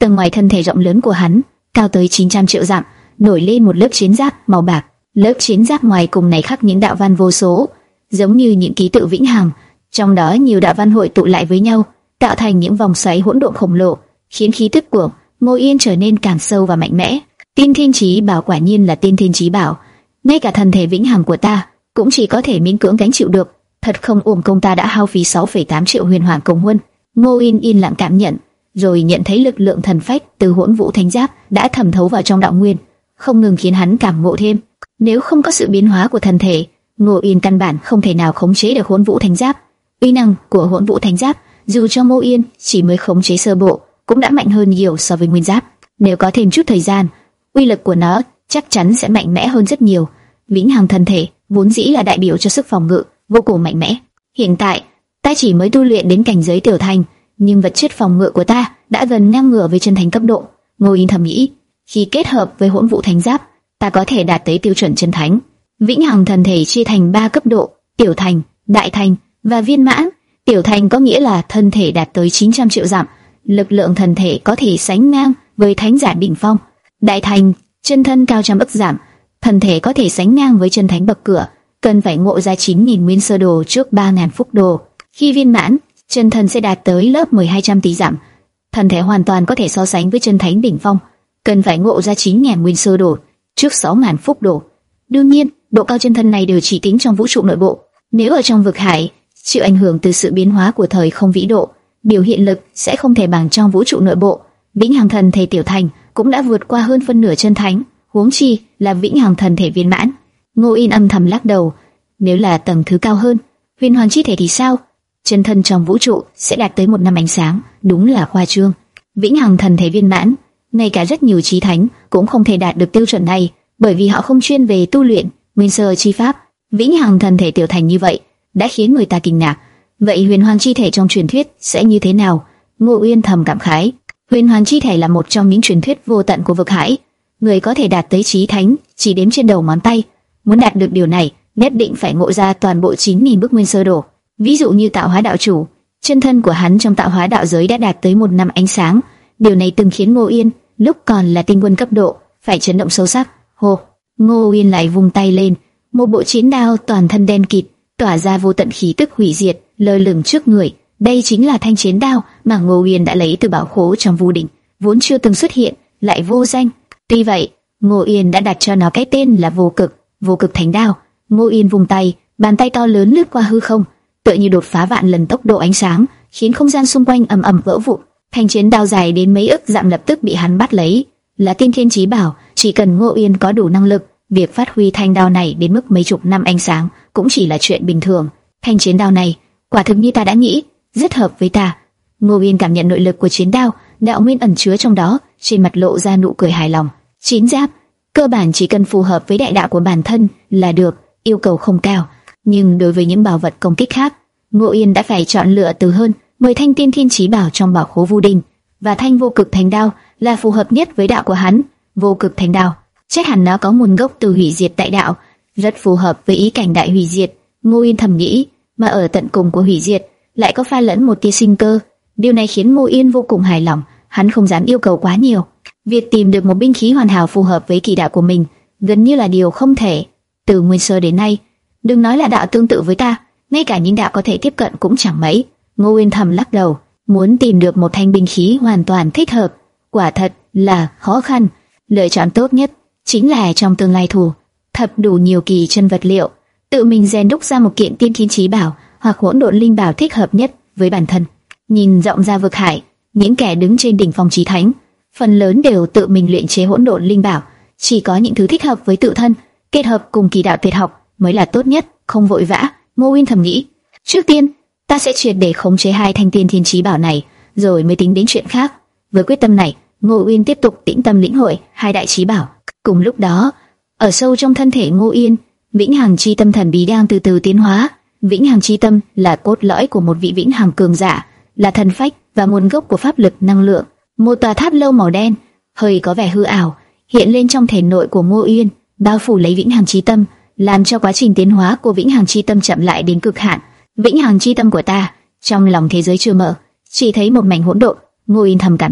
Tầng ngoài thân thể rộng lớn của hắn, cao tới chín trăm triệu dặm, nổi lên một lớp chiến giáp màu bạc. Lớp chiến giáp ngoài cùng này khắc những đạo văn vô số, giống như những ký tự vĩnh hằng. Trong đó nhiều đạo văn hội tụ lại với nhau, tạo thành những vòng xoáy hỗn độn khổng lồ, khiến khí tức của Ngô Yên trở nên càng sâu và mạnh mẽ. Tiên Thiên Chí Bảo quả nhiên là Tiên Thiên Chí Bảo, ngay cả thân thể vĩnh hằng của ta cũng chỉ có thể miễn cưỡng gánh chịu được. Thật không uổng công ta đã hao phí sáu phẩy tám triệu huyền hoàng công huân. Ngô Yên yên lặng cảm nhận, rồi nhận thấy lực lượng thần phách từ Hỗn Vũ Thánh Giáp đã thẩm thấu vào trong đạo nguyên, không ngừng khiến hắn cảm ngộ thêm. Nếu không có sự biến hóa của thân thể, Ngô Yên căn bản không thể nào khống chế được Hỗn Vũ Thánh Giáp. Uy năng của Hỗn Vũ Thánh Giáp, dù cho Ngô Yên chỉ mới khống chế sơ bộ, cũng đã mạnh hơn nhiều so với Nguyên Giáp. Nếu có thêm chút thời gian, uy lực của nó chắc chắn sẽ mạnh mẽ hơn rất nhiều. Vĩnh hằng thân thể vốn dĩ là đại biểu cho sức phòng ngự vô cùng mạnh mẽ. Hiện tại, ta chỉ mới tu luyện đến cảnh giới tiểu thành, nhưng vật chất phòng ngự của ta đã gần ngang ngửa với chân thánh cấp độ. Ngô Yên thầm nghĩ, khi kết hợp với Hỗn Vũ Thánh Giáp, ta có thể đạt tới tiêu chuẩn chân thánh. Vĩnh hằng thân thể chia thành ba cấp độ: tiểu thành, đại thành và viên mãn. Tiểu thành có nghĩa là thân thể đạt tới chín trăm triệu dặm, lực lượng thân thể có thể sánh ngang với thánh giả đỉnh phong. Đại thành, chân thân cao trăm ức dặm, thân thể có thể sánh ngang với chân thánh bậc cửa, cần phải ngộ ra chín nghìn nguyên sơ đồ trước ba nghìn phúc đồ. Khi viên mãn, chân thân sẽ đạt tới lớp mười hai trăm tỷ dặm, thân thể hoàn toàn có thể so sánh với chân thánh đỉnh phong, cần phải ngộ ra chín nghìn nguyên sơ đồ trước sáu nghìn phúc đồ. Đương nhiên, độ cao chân thân này đều chỉ tính trong vũ trụ nội bộ. Nếu ở trong vực hải, chịu ảnh hưởng từ sự biến hóa của thời không vĩ độ, biểu hiện lực sẽ không thể bằng trong vũ trụ nội bộ. Vĩnh hằng thần thể tiểu thành cũng đã vượt qua hơn phân nửa chân thánh, huống chi là vĩnh hằng thần thể viên mãn. Ngô Yên âm thầm lắc đầu, nếu là tầng thứ cao hơn, huyền hoàng chi thể thì sao? Chân thân trong vũ trụ sẽ đạt tới một năm ánh sáng, đúng là khoa trương. Vĩnh hằng thần thể viên mãn, ngay cả rất nhiều chí thánh cũng không thể đạt được tiêu chuẩn này, bởi vì họ không chuyên về tu luyện nguyên sơ chi pháp. Vĩnh hằng thần thể tiểu thành như vậy đã khiến người ta kinh ngạc. Vậy huyền hoàng chi thể trong truyền thuyết sẽ như thế nào? Ngô Yên thầm cảm khái. Huyền hoàng chi thể là một trong những truyền thuyết vô tận của vực hải, người có thể đạt tới chí thánh chỉ đếm trên đầu ngón tay. Muốn đạt được điều này, nhất định phải ngộ ra toàn bộ chín nghìn bước nguyên sơ đồ. Ví dụ như tạo hóa đạo chủ, chân thân của hắn trong tạo hóa đạo giới đã đạt tới một năm ánh sáng. Điều này từng khiến Ngô Yên lúc còn là tinh quân cấp độ phải chấn động sâu sắc. Hồ, Ngô Yên lại vung tay lên, một bộ chiến đao toàn thân đen kịt, tỏa ra vô tận khí tức hủy diệt, lơ lửng trước người. Đây chính là thanh chiến đao mà Ngô Yên đã lấy từ bảo khố trong Vu Đỉnh, vốn chưa từng xuất hiện, lại vô danh. Tuy vậy, Ngô Yên đã đặt cho nó cái tên là Vô Cực, Vô Cực Thánh Đao. Ngô Yên vung tay, bàn tay to lớn lướt qua hư không, tựa như đột phá vạn lần tốc độ ánh sáng, khiến không gian xung quanh ầm ầm vỡ vụn. Thanh chiến đao dài đến mấy ức dặm lập tức bị hắn bắt lấy. Là Tiên Thiên Chí Bảo, chỉ cần Ngô Yên có đủ năng lực, việc phát huy thanh đao này đến mức mấy chục năm ánh sáng cũng chỉ là chuyện bình thường. Thanh chiến đao này, quả thực như ta đã nghĩ, rất hợp với ta. Ngô Yên cảm nhận nội lực của chiến đao, đạo nguyên ẩn chứa trong đó, trên mặt lộ ra nụ cười hài lòng. Chiến giáp, cơ bản chỉ cần phù hợp với đại đạo của bản thân là được, yêu cầu không cao. Nhưng đối với những bảo vật công kích khác, Ngô Yên đã phải chọn lựa từ hơn mười thanh Tiên Thiên Chí Bảo trong bảo khố Vu Đỉnh, và thanh Vô Cực Thánh Đao là phù hợp nhất với đạo của hắn. Vô Cực Thánh Đao, chắc hẳn nó có nguồn gốc từ hủy diệt đại đạo, rất phù hợp với ý cảnh đại hủy diệt. Ngô Yên thầm nghĩ, mà ở tận cùng của hủy diệt lại có pha lẫn một tia sinh cơ. Điều này khiến Ngô Yên vô cùng hài lòng, hắn không dám yêu cầu quá nhiều. Việc tìm được một binh khí hoàn hảo phù hợp với kỳ đạo của mình gần như là điều không thể. Từ nguyên sơ đến nay, đừng nói là đạo tương tự với ta, ngay cả những đạo có thể tiếp cận cũng chẳng mấy. Ngô Yên thầm lắc đầu, muốn tìm được một thanh binh khí hoàn toàn thích hợp, quả thật là khó khăn. Lựa chọn tốt nhất chính là trong tương lai thủ thập đủ nhiều kỳ chân vật liệu, tự mình rèn đúc ra một kiện Tiên Thiên Chí Bảo hoặc hỗn độn linh bảo thích hợp nhất với bản thân. Nhìn rộng ra vực hải, những kẻ đứng trên đỉnh phong chí thánh, phần lớn đều tự mình luyện chế hỗn độn linh bảo, chỉ có những thứ thích hợp với tự thân, kết hợp cùng kỳ đạo tuyệt học mới là tốt nhất, không vội vã. Ngô Yên thầm nghĩ, trước tiên ta sẽ triệt để khống chế hai thanh Tiên Thiên Chí Bảo này, rồi mới tính đến chuyện khác. Với quyết tâm này, Ngô Yên tiếp tục tĩnh tâm lĩnh hội hai đại chí bảo. Cùng lúc đó, ở sâu trong thân thể Ngô Yên, vĩnh hằng chi tâm thần bí đang từ từ tiến hóa. Vĩnh hằng chi tâm là cốt lõi của một vị vĩnh hằng cường giả, là thần phách và nguồn gốc của pháp lực năng lượng. Một tòa tháp lâu màu đen, hơi có vẻ hư ảo, hiện lên trong thể nội của Ngô Yên, bao phủ lấy vĩnh hằng chi tâm, làm cho quá trình tiến hóa của vĩnh hằng chi tâm chậm lại đến cực hạn. Vĩnh hằng chi tâm của ta, trong lòng thế giới chưa mở, chỉ thấy một mảnh hỗn độn. Ngô Yên thầm cảm nhận,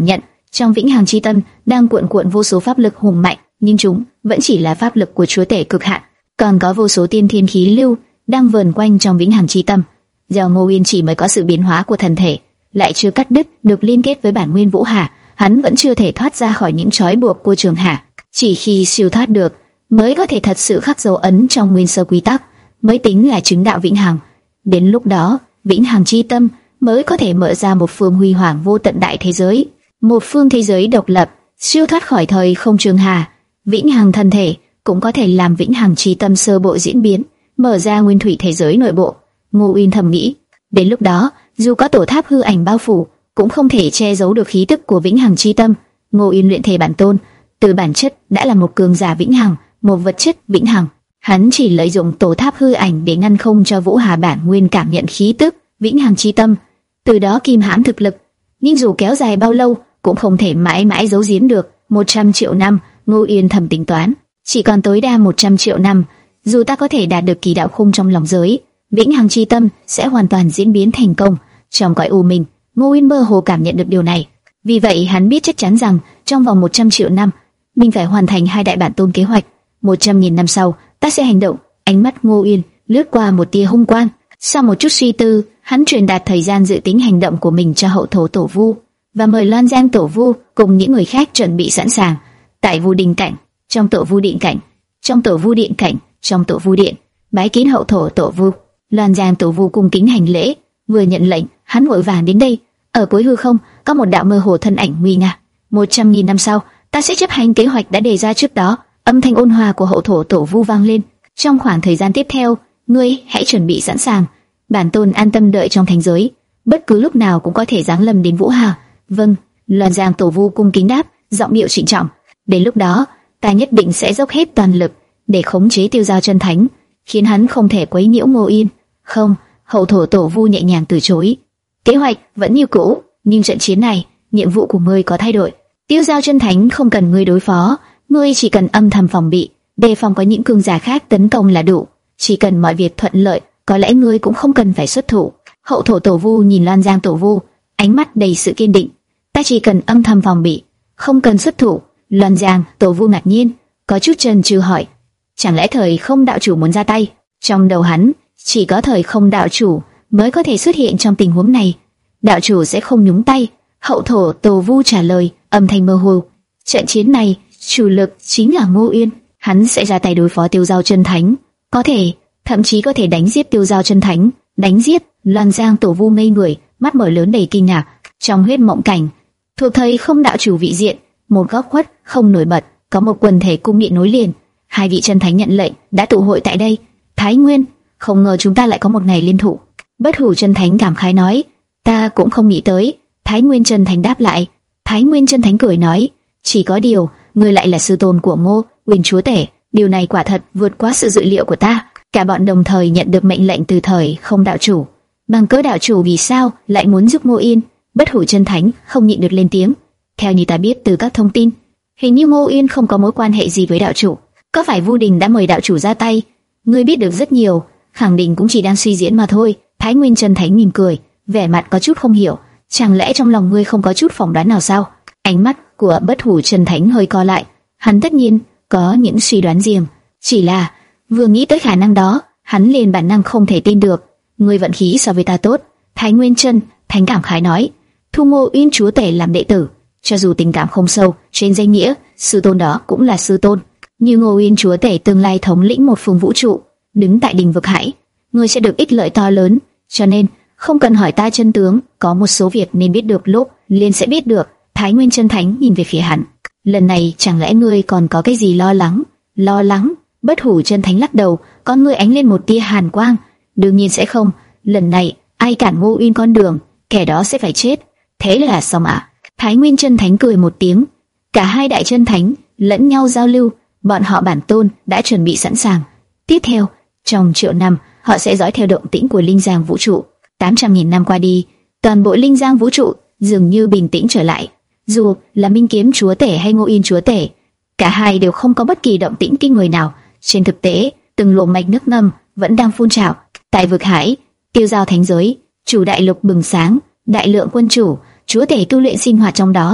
Trong vĩnh hằng chi tâm đang cuộn cuộn vô số pháp lực hùng mạnh, nhưng chúng vẫn chỉ là pháp lực của chúa tể cực hạn. Còn có vô số tiên thiên khí lưu đang vờn quanh trong vĩnh hằng chi tâm. Do Ngô Uyên chỉ mới có sự biến hóa của thần thể, lại chưa cắt đứt được liên kết với bản nguyên Vũ Hà, hắn vẫn chưa thể thoát ra khỏi những trói buộc của Trường Hà. Chỉ khi siêu thoát được, mới có thể thật sự khắc dấu ấn trong nguyên sơ quy tắc, mới tính là chứng đạo vĩnh hằng. Đến lúc đó, vĩnh hằng chi tâm mới có thể mở ra một phương huy hoàng vô tận đại thế giới, một phương thế giới độc lập, siêu thoát khỏi thời không Trường Hà. Vĩnh hằng thân thể cũng có thể làm vĩnh hằng chi tâm sơ bộ diễn biến, mở ra nguyên thủy thế giới nội bộ. Ngô Uyên thầm nghĩ, đến lúc đó, dù có tổ tháp hư ảnh bao phủ, cũng không thể che giấu được khí tức của vĩnh hằng chi tâm. Ngô Uyên luyện thể bản tôn, từ bản chất đã là một cường giả vĩnh hằng, một vật chất vĩnh hằng. Hắn chỉ lợi dụng tổ tháp hư ảnh để ngăn không cho Vũ Hà bản nguyên cảm nhận khí tức vĩnh hằng chi tâm, từ đó kìm hãm thực lực. Nhưng dù kéo dài bao lâu, cũng không thể mãi mãi giấu giếm được. Một trăm triệu năm, Ngô Uyên thầm tính toán, chỉ còn tối đa một trăm triệu năm, dù ta có thể đạt được kỳ đạo khung trong lòng giới, vĩnh hằng chi tâm sẽ hoàn toàn diễn biến thành công. Trong cõi u minh, Ngô Uyên mơ hồ cảm nhận được điều này. Vì vậy hắn biết chắc chắn rằng trong vòng một trăm triệu năm, mình phải hoàn thành hai đại bản tôn kế hoạch. Một trăm nghìn năm sau, ta sẽ hành động. Ánh mắt Ngô Uyên lướt qua một tia hung quang. Sau một chút suy tư, hắn truyền đạt thời gian dự tính hành động của mình cho hậu thổ tổ vu, và mời Loan Giang tổ vu cùng những người khác chuẩn bị sẵn sàng. Tại Vu Đình cảnh, trong tổ vu điện cảnh, trong tổ vu điện cảnh, trong tổ vu điện, bái kiến hậu thổ tổ vu. Loan Giang tổ vu cung kính hành lễ, vừa nhận lệnh, hắn vội vàng đến đây. Ở cuối hư không có một đạo mơ hồ thân ảnh nguy nga. Một trăm nghìn năm sau, ta sẽ chấp hành kế hoạch đã đề ra trước đó. Âm thanh ôn hòa của hậu thổ tổ vu vang lên. Trong khoảng thời gian tiếp theo, ngươi hãy chuẩn bị sẵn sàng. Bản tôn an tâm đợi trong thành giới, bất cứ lúc nào cũng có thể giáng lâm đến Vũ Hà. Vâng. Loan Giang tổ vu cung kính đáp, giọng điệu trịnh trọng. Đến lúc đó, ta nhất định sẽ dốc hết toàn lực để khống chế Tiêu Giao chân thánh, khiến hắn không thể quấy nhiễu Ngô Uyên. Không, hậu thổ tổ vu nhẹ nhàng từ chối. Kế hoạch vẫn như cũ, nhưng trận chiến này, nhiệm vụ của ngươi có thay đổi. Tiêu Giao chân thánh không cần ngươi đối phó, ngươi chỉ cần âm thầm phòng bị, đề phòng có những cường giả khác tấn công là đủ. Chỉ cần mọi việc thuận lợi, có lẽ ngươi cũng không cần phải xuất thủ. Hậu thổ tổ vu nhìn Loan Giang tổ vu, ánh mắt đầy sự kiên định. Ta chỉ cần âm thầm phòng bị, không cần xuất thủ. Loan Giang tổ vu ngạc nhiên, có chút chần chừ hỏi, chẳng lẽ thời không đạo chủ muốn ra tay? Trong đầu hắn, chỉ có thời không đạo chủ mới có thể xuất hiện trong tình huống này. Đạo chủ sẽ không nhúng tay. Hậu thổ tổ vu trả lời, âm thanh mơ hồ. Trận chiến này, chủ lực chính là Ngô Uyên, hắn sẽ ra tay đối phó Tiêu Giao chân thánh, có thể, thậm chí có thể đánh giết Tiêu Giao chân thánh. Đánh giết? Loan Giang tổ vu ngây người, mắt mở lớn đầy kinh ngạc. Trong huyết mộng cảnh, thuộc thời không đạo chủ vị diện, một góc khuất không nổi bật, có một quần thể cung điện nối liền. Hai vị chân thánh nhận lệnh đã tụ hội tại đây. Thái Nguyên, không ngờ chúng ta lại có một ngày liên thủ. Bất Hủ chân thánh cảm khái nói, ta cũng không nghĩ tới. Thái Nguyên chân thánh đáp lại. Thái Nguyên chân thánh cười nói, chỉ có điều, ngươi lại là sư tôn của Ngô Uyên chúa tể, điều này quả thật vượt quá sự dự liệu của ta. Cả bọn đồng thời nhận được mệnh lệnh từ thời không đạo chủ. Bằng cớ đạo chủ vì sao lại muốn giúp Ngô Uyên? Bất Hủ chân thánh không nhịn được lên tiếng. Theo như ta biết từ các thông tin, hình như Ngô Uyên không có mối quan hệ gì với đạo chủ. Có phải Vu Đình đã mời đạo chủ ra tay? Ngươi biết được rất nhiều, khẳng định cũng chỉ đang suy diễn mà thôi. Thái Nguyên chân thánh mỉm cười, vẻ mặt có chút không hiểu. Chẳng lẽ trong lòng ngươi không có chút phỏng đoán nào sao? Ánh mắt của Bất Hủ chân thánh hơi co lại. Hắn tất nhiên có những suy đoán riêng, chỉ là vừa nghĩ tới khả năng đó, hắn liền bản năng không thể tin được. Ngươi vận khí so với ta tốt. Thái Nguyên chân thánh cảm khái nói, thu Ngô Uyên chúa tể làm đệ tử, cho dù tình cảm không sâu, trên danh nghĩa sư tôn đó cũng là sư tôn. Như Ngô Uyên chúa tể tương lai thống lĩnh một phương vũ trụ, đứng tại đỉnh vực hải, ngươi sẽ được ích lợi to lớn. Cho nên không cần hỏi ta chân tướng, có một số việc nên biết được lúc liền sẽ biết được. Thái Nguyên chân thánh nhìn về phía hắn, lần này chẳng lẽ ngươi còn có cái gì lo lắng? Lo lắng? Bất Hủ chân thánh lắc đầu, con ngươi ánh lên một tia hàn quang. Đương nhiên sẽ không, lần này ai cản Ngô Uyên con đường, kẻ đó sẽ phải chết. Thế là xong ạ. À? Thái Nguyên chân thánh cười một tiếng. Cả hai đại chân thánh lẫn nhau giao lưu, bọn họ bản tôn đã chuẩn bị sẵn sàng. Tiếp theo, trong triệu năm, họ sẽ dõi theo động tĩnh của Linh Giang vũ trụ. Tám trăm nghìn năm qua đi, toàn bộ Linh Giang vũ trụ dường như bình tĩnh trở lại. Dù là Minh Kiếm chúa tể hay Ngô Uyên chúa tể, cả hai đều không có bất kỳ động tĩnh kinh người nào. Trên thực tế, từng luồng mạch nước ngầm vẫn đang phun trào. Tại vực hải, Tiêu Giao thánh giới, chủ đại lục bừng sáng, đại lượng quân chủ, chúa tể tu luyện sinh hoạt trong đó.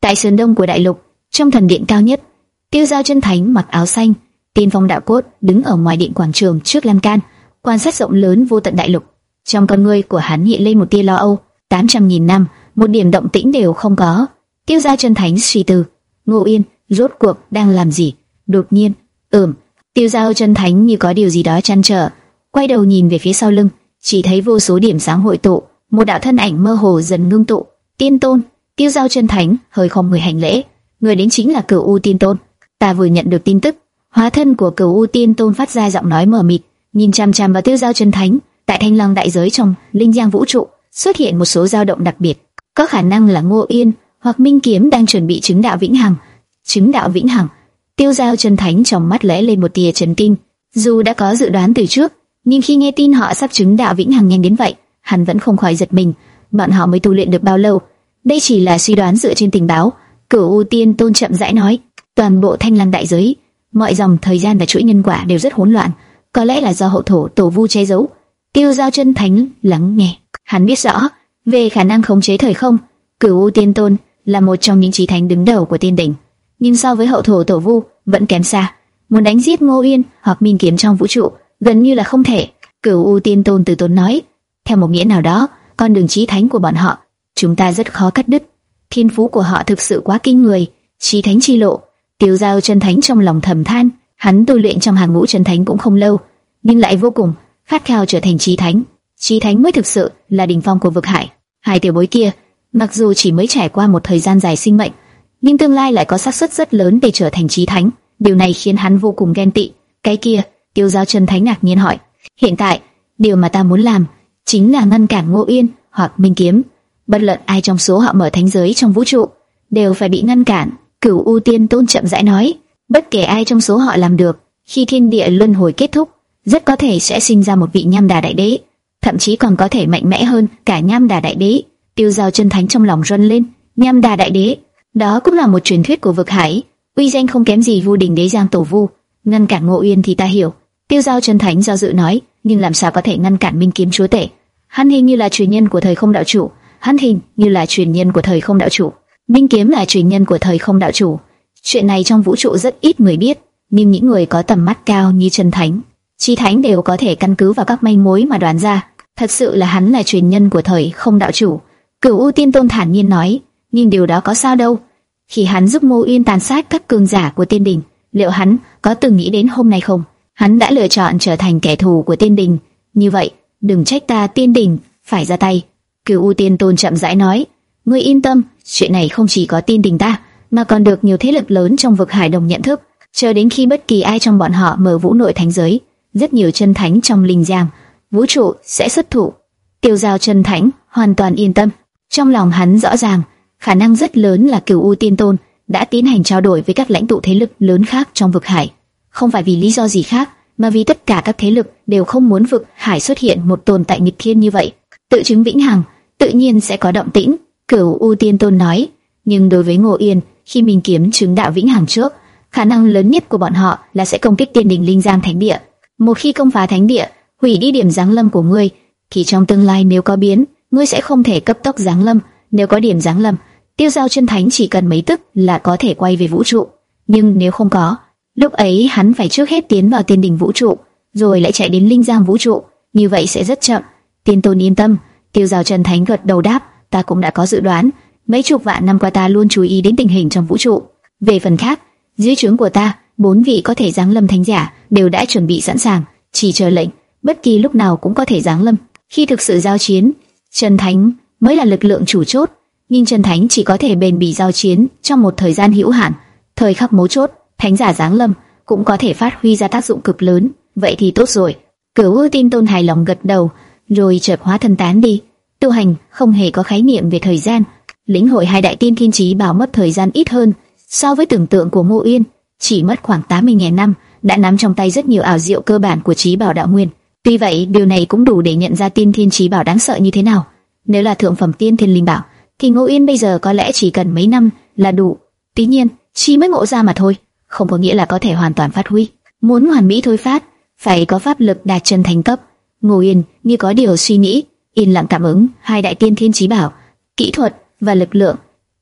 Tại sườn đông của đại lục, trong thần điện cao nhất, Tiêu Giao Chân Thánh mặc áo xanh, Tiên Phong Đạo Cốt đứng ở ngoài điện quảng trường trước lan can, quan sát rộng lớn vô tận đại lục. Trong con ngươi của hắn hiện lên một tia lo âu. Tám trăm nghìn năm, một điểm động tĩnh đều không có. Tiêu Giao Chân Thánh suy tư, Ngô Yên rốt cuộc đang làm gì? Đột nhiên, ừm, Tiêu Giao Chân Thánh như có điều gì đó trăn trở, quay đầu nhìn về phía sau lưng, chỉ thấy vô số điểm sáng hội tụ, một đạo thân ảnh mơ hồ dần ngưng tụ. Tiên Tôn. Tiêu Giao Chân Thánh hơi không người hành lễ, người đến chính là Cửu U Tiên Tôn. Ta vừa nhận được tin tức. Hóa thân của Cửu U Tiên Tôn phát ra giọng nói mờ mịt, nhìn chằm chằm vào Tiêu Giao Chân Thánh. Tại Thanh Lăng đại giới trong linh giang vũ trụ xuất hiện một số dao động đặc biệt, có khả năng là Ngô Yên hoặc Minh Kiếm đang chuẩn bị chứng đạo vĩnh hằng. Chứng đạo vĩnh hằng? Tiêu Giao Chân Thánh trong mắt lóe lên một tia chấn kinh. Dù đã có dự đoán từ trước, nhưng khi nghe tin họ sắp chứng đạo vĩnh hằng nhanh đến vậy, hắn vẫn không khỏi giật mình. Bọn họ mới tu luyện được bao lâu? Đây chỉ là suy đoán dựa trên tình báo. Cửu U Tiên Tôn chậm rãi nói, toàn bộ Thanh Lăng đại giới, mọi dòng thời gian và chuỗi nhân quả đều rất hỗn loạn, có lẽ là do hậu thổ tổ vu che giấu. Tiêu Giao Chân Thánh lắng nghe, hắn biết rõ về khả năng khống chế thời không. Cửu U Tiên Tôn là một trong những chí thánh đứng đầu của tiên đỉnh, nhưng so với hậu thổ tổ vu vẫn kém xa. Muốn đánh giết Ngô Yên hoặc Minh Kiếm trong vũ trụ gần như là không thể. Cửu U Tiên Tôn từ tốn nói, theo một nghĩa nào đó, con đường chí thánh của bọn họ chúng ta rất khó cắt đứt. Thiên phú của họ thực sự quá kinh người. Chí thánh chi lộ. Tiêu Giao Chân Thánh trong lòng thầm than, hắn tu luyện trong hàng ngũ chân thánh cũng không lâu, nhưng lại vô cùng khát khao trở thành chí thánh. Chí thánh mới thực sự là đỉnh phong của vực hải. Hai tiểu bối kia, mặc dù chỉ mới trải qua một thời gian dài sinh mệnh, nhưng tương lai lại có xác suất rất lớn để trở thành chí thánh. Điều này khiến hắn vô cùng ghen tị. Cái kia? Tiêu Giao Chân Thánh ngạc nhiên hỏi. Hiện tại, điều mà ta muốn làm chính là ngăn cản Ngô Yên hoặc Minh Kiếm. Bất luận ai trong số họ mở thánh giới trong vũ trụ đều phải bị ngăn cản. Cửu U Tiên Tôn chậm rãi nói, bất kể ai trong số họ làm được, khi thiên địa luân hồi kết thúc, rất có thể sẽ sinh ra một vị Nham Đà Đại Đế, thậm chí còn có thể mạnh mẽ hơn cả Nham Đà Đại Đế. Tiêu Giao Chân Thánh trong lòng run lên. Nham Đà Đại Đế, đó cũng là một truyền thuyết của vực hải, uy danh không kém gì Vu Đình Đế Giang Tổ Vu. Ngăn cản Ngô Yên thì ta hiểu. Tiêu Giao Chân Thánh do dự nói, nhưng làm sao có thể ngăn cản Minh Kiếm Chúa Tể? Hắn hình như là truyền nhân của thời không đạo chủ. Hắn hình như là truyền nhân của thời không đạo chủ. Minh Kiếm là truyền nhân của thời không đạo chủ. Chuyện này trong vũ trụ rất ít người biết, nhưng những người có tầm mắt cao như Chân Thánh, Chí Thánh đều có thể căn cứ vào các manh mối mà đoán ra. Thật sự là hắn là truyền nhân của thời không đạo chủ. Cửu U Tiên Tôn thản nhiên nói, nhưng điều đó có sao đâu. Khi hắn giúp Ngô Yên tàn sát các cường giả của tiên đình, liệu hắn có từng nghĩ đến hôm nay không? Hắn đã lựa chọn trở thành kẻ thù của tiên đình. Như vậy, đừng trách ta tiên đình phải ra tay. Cửu U Tiên Tôn chậm rãi nói, ngươi yên tâm, chuyện này không chỉ có tiên đình ta, mà còn được nhiều thế lực lớn trong vực hải đồng nhận thức. Chờ đến khi bất kỳ ai trong bọn họ mở vũ nội thánh giới, rất nhiều chân thánh trong linh giang vũ trụ sẽ xuất thủ. Tiêu Giao Chân Thánh hoàn toàn yên tâm. Trong lòng hắn rõ ràng, khả năng rất lớn là Cửu U Tiên Tôn đã tiến hành trao đổi với các lãnh tụ thế lực lớn khác trong vực hải, không phải vì lý do gì khác, mà vì tất cả các thế lực đều không muốn vực hải xuất hiện một tồn tại nghịch thiên như vậy. Tự chứng vĩnh hằng, tự nhiên sẽ có động tĩnh. Cửu U Tiên Tôn nói, nhưng đối với Ngô Yên, khi Minh Kiếm chứng đạo vĩnh hằng trước, khả năng lớn nhất của bọn họ là sẽ công kích tiên đình linh giang thánh địa. Một khi công phá thánh địa, hủy đi điểm giáng lâm của ngươi, thì trong tương lai nếu có biến, ngươi sẽ không thể cấp tốc giáng lâm. Nếu có điểm giáng lâm, Tiêu Giao Chân Thánh chỉ cần mấy tức là có thể quay về vũ trụ. Nhưng nếu không có, lúc ấy hắn phải trước hết tiến vào tiên đình vũ trụ, rồi lại chạy đến linh giang vũ trụ, như vậy sẽ rất chậm. Tiên Tôn yên tâm. Tiêu Giao Chân Thánh gật đầu đáp, ta cũng đã có dự đoán. Mấy chục vạn năm qua ta luôn chú ý đến tình hình trong vũ trụ. Về phần khác, dưới trướng của ta, bốn vị có thể giáng lâm thánh giả đều đã chuẩn bị sẵn sàng, chỉ chờ lệnh, bất kỳ lúc nào cũng có thể giáng lâm. Khi thực sự giao chiến, Chân Thánh mới là lực lượng chủ chốt, nhưng Chân Thánh chỉ có thể bền bỉ giao chiến trong một thời gian hữu hạn. Thời khắc mấu chốt, thánh giả giáng lâm cũng có thể phát huy ra tác dụng cực lớn. Vậy thì tốt rồi. Cửu U Tiên Tôn hài lòng gật đầu, rồi chợt hóa thân tán đi. Tu hành không hề có khái niệm về thời gian. Lĩnh hội hai đại tiên thiên chí bảo mất thời gian ít hơn so với tưởng tượng của Ngô Yên, chỉ mất khoảng tám mươi nghìn năm đã nắm trong tay rất nhiều ảo diệu cơ bản của chí bảo đạo nguyên. Tuy vậy, điều này cũng đủ để nhận ra tiên thiên chí bảo đáng sợ như thế nào. Nếu là thượng phẩm tiên thiên linh bảo, thì Ngô Yên bây giờ có lẽ chỉ cần mấy năm là đủ. Tuy nhiên, chỉ mới ngộ ra mà thôi, không có nghĩa là có thể hoàn toàn phát huy. Muốn hoàn mỹ thôi phát, phải có pháp lực đạt chân thánh cấp. Ngô Yên như có điều suy nghĩ, yên lặng cảm ứng hai đại tiên thiên chí bảo, kỹ thuật và lực lượng.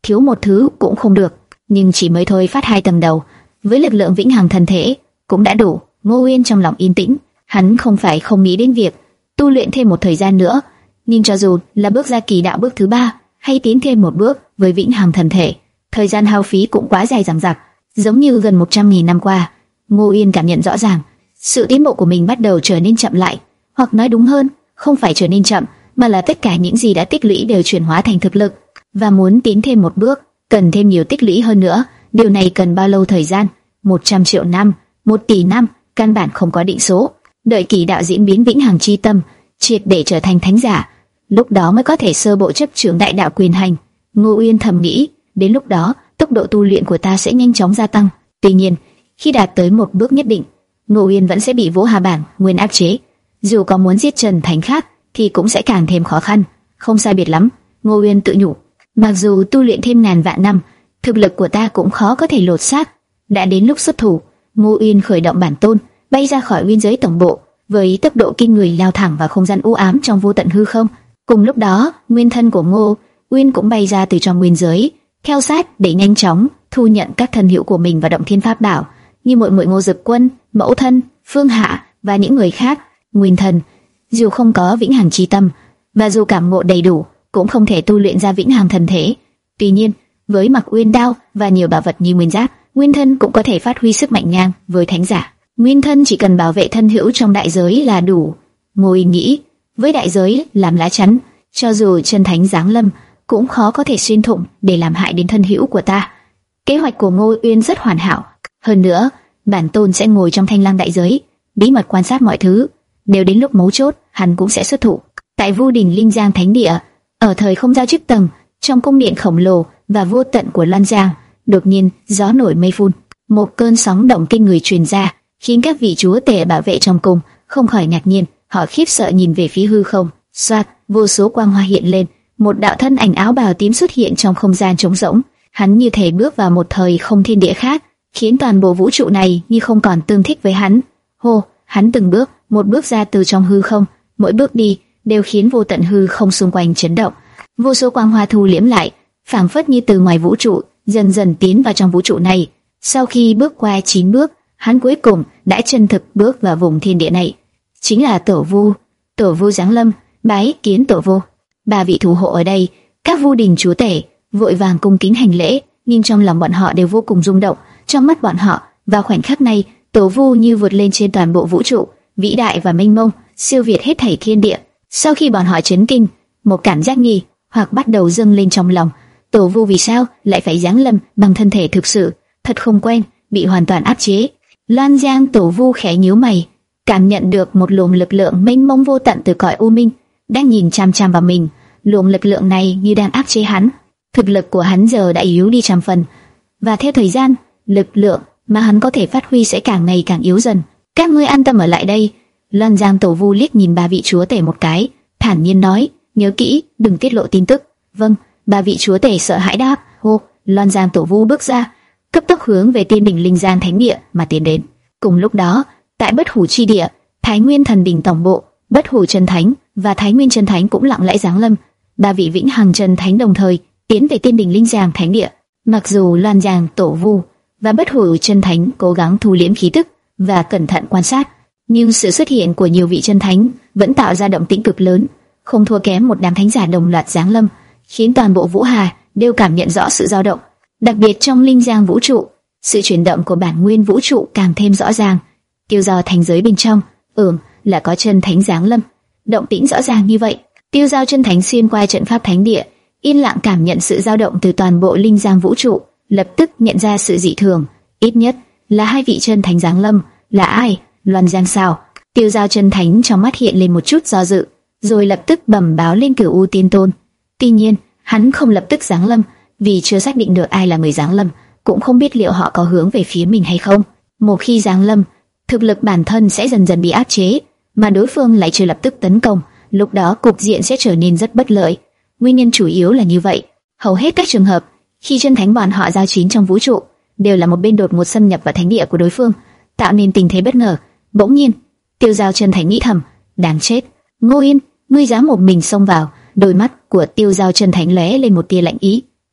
thiếu một thứ cũng không được, nhưng chỉ mới thôi phát hai tầng đầu, với lực lượng vĩnh hằng thần thể cũng đã đủ. Ngô Uyên trong lòng yên tĩnh, hắn không phải không nghĩ đến việc tu luyện thêm một thời gian nữa, nhưng cho dù là bước ra kỳ đạo bước thứ ba hay tiến thêm một bước với vĩnh hằng thần thể, thời gian hao phí cũng quá dài dằng dặc, giống như gần một trăm nghìn năm qua. Ngô Uyên cảm nhận rõ ràng, sự tiến bộ của mình bắt đầu trở nên chậm lại, hoặc nói đúng hơn, không phải trở nên chậm, mà là tất cả những gì đã tích lũy đều chuyển hóa thành thực lực, và muốn tiến thêm một bước, cần thêm nhiều tích lũy hơn nữa. Điều này cần bao lâu thời gian? Một trăm triệu năm, một tỷ năm, căn bản không có định số. Đợi kỳ đạo diễn biến vĩnh hằng chi tâm, triệt để trở thành thánh giả, lúc đó mới có thể sơ bộ chấp trưởng đại đạo quyền hành. Ngô Uyên thầm nghĩ, đến lúc đó tốc độ tu luyện của ta sẽ nhanh chóng gia tăng. Tuy nhiên, khi đạt tới một bước nhất định, Ngô Uyên vẫn sẽ bị Vỗ Hà Bản nguyên áp chế. Dù có muốn giết Trần Thánh khác, thì cũng sẽ càng thêm khó khăn. Không sai biệt lắm, Ngô Uyên tự nhủ. Mặc dù tu luyện thêm ngàn vạn năm, thực lực của ta cũng khó có thể lột xác. Đã đến lúc xuất thủ, Ngô Uyên khởi động bản tôn, bay ra khỏi nguyên giới tổng bộ, với tốc độ kinh người lao thẳng vào không gian u ám trong vô tận hư không. Cùng lúc đó, nguyên thân của Ngô Uyên cũng bay ra từ trong nguyên giới, theo sát để nhanh chóng thu nhận các thân hữu của mình và động thiên pháp bảo, như muội muội Ngô Dực Quân, mẫu thân Phương Hạ và những người khác. Nguyên thần dù không có vĩnh hằng chi tâm, và dù cảm ngộ đầy đủ, cũng không thể tu luyện ra vĩnh hằng thần thể. Tuy nhiên, với Mặc Uyên đao và nhiều bảo vật như nguyên giáp, nguyên thân cũng có thể phát huy sức mạnh ngang với thánh giả. Nguyên thân chỉ cần bảo vệ thân hữu trong đại giới là đủ. Ngô Uyên nghĩ, với đại giới làm lá chắn, cho dù chân thánh giáng lâm cũng khó có thể xuyên thủng để làm hại đến thân hữu của ta. Kế hoạch của Ngô Uyên rất hoàn hảo. Hơn nữa, bản tôn sẽ ngồi trong thanh lăng đại giới, bí mật quan sát mọi thứ. Nếu đến lúc mấu chốt, hắn cũng sẽ xuất thủ. Tại Vu Đình Linh Giang Thánh Địa, ở thời không giao chức tầng, trong cung điện khổng lồ và vô tận của Lan Giang, đột nhiên gió nổi mây phun, một cơn sóng động kinh người truyền ra, khiến các vị chúa tể bảo vệ trong cung không khỏi ngạc nhiên. Họ khiếp sợ nhìn về phía hư không. Xoạt, vô số quang hoa hiện lên, một đạo thân ảnh áo bào tím xuất hiện trong không gian trống rỗng. Hắn như thể bước vào một thời không thiên địa khác, khiến toàn bộ vũ trụ này như không còn tương thích với hắn. Hô, hắn từng bước, một bước ra từ trong hư không, mỗi bước đi đều khiến vô tận hư không xung quanh chấn động. Vô số quang hoa thu liễm lại, phảng phất như từ ngoài vũ trụ dần dần tiến vào trong vũ trụ này. Sau khi bước qua chín bước, hắn cuối cùng đã chân thực bước vào vùng thiên địa này. Chính là Tổ Vu. Tổ Vu giáng lâm, bái kiến Tổ Vu. Ba vị thủ hộ ở đây, các vu đình chúa tể vội vàng cung kính hành lễ, nhưng trong lòng bọn họ đều vô cùng rung động. Trong mắt bọn họ, vào khoảnh khắc này, Tổ Vu như vượt lên trên toàn bộ vũ trụ, vĩ đại và mênh mông, siêu việt hết thảy thiên địa. Sau khi bọn họ chấn kinh, một cảm giác nghi hoặc bắt đầu dâng lên trong lòng. Tổ Vu vì sao lại phải giáng lâm bằng thân thể thực sự, thật không quen, bị hoàn toàn áp chế. Lan Giang Tổ Vu khẽ nhíu mày, cảm nhận được một luồng lực lượng mênh mông vô tận từ cõi u minh đang nhìn chằm chằm vào mình. Luồng lực lượng này như đang áp chế hắn. Thực lực của hắn giờ đã yếu đi trăm phần, và theo thời gian, lực lượng mà hắn có thể phát huy sẽ càng ngày càng yếu dần. Các ngươi an tâm ở lại đây. Lan Giang Tổ Vu liếc nhìn ba vị chúa tể một cái, thản nhiên nói, nhớ kỹ, đừng tiết lộ tin tức. Vâng. Ba vị chúa tể sợ hãi đáp. Hô, Lan Giang Tổ Vu bước ra, cấp tốc hướng về Tiên đỉnh Linh Giang Thánh Địa mà tiến đến. Cùng lúc đó, tại Bất Hủ Chi Địa, Thái Nguyên Thần Đỉnh tổng bộ, Bất Hủ Chân Thánh và Thái Nguyên Chân Thánh cũng lặng lẽ giáng lâm. Ba vị vĩnh hằng chân thánh đồng thời tiến về Tiên đỉnh Linh Giang Thánh Địa. Mặc dù Lan Giang Tổ Vu và Bất Hủ Chân Thánh cố gắng thu liễm khí tức và cẩn thận quan sát, nhưng sự xuất hiện của nhiều vị chân thánh vẫn tạo ra động tĩnh cực lớn, không thua kém một đám thánh giả đồng loạt giáng lâm, khiến toàn bộ Vũ Hà đều cảm nhận rõ sự dao động. Đặc biệt trong Linh Giang vũ trụ, sự chuyển động của bản nguyên vũ trụ càng thêm rõ ràng. Tiêu giao thành giới bên trong, ừm, là có chân thánh giáng lâm. Động tĩnh rõ ràng như vậy, tiêu giao chân thánh xuyên qua trận pháp thánh địa, yên lặng cảm nhận sự dao động từ toàn bộ Linh Giang vũ trụ, lập tức nhận ra sự dị thường. Ít nhất là hai vị chân thánh giáng lâm. Là ai? Loan Giang sao? Tiêu giao chân thánh trong mắt hiện lên một chút do dự, rồi lập tức bẩm báo lên Cửu U Tiên Tôn. Tuy nhiên, hắn không lập tức giáng lâm, vì chưa xác định được ai là người giáng lâm, cũng không biết liệu họ có hướng về phía mình hay không. Một khi giáng lâm, thực lực bản thân sẽ dần dần bị áp chế, mà đối phương lại chưa lập tức tấn công, lúc đó cục diện sẽ trở nên rất bất lợi. Nguyên nhân chủ yếu là như vậy. Hầu hết các trường hợp khi chân thánh bọn họ giao chiến trong vũ trụ, đều là một bên đột ngột xâm nhập vào thánh địa của đối phương, tạo nên tình thế bất ngờ. Bỗng nhiên, tiêu giao chân thánh nghĩ thầm, đáng chết, Ngô Yên, ngươi dám một mình xông vào. Đôi mắt của tiêu giao chân thánh lóe lên một tia lạnh ý.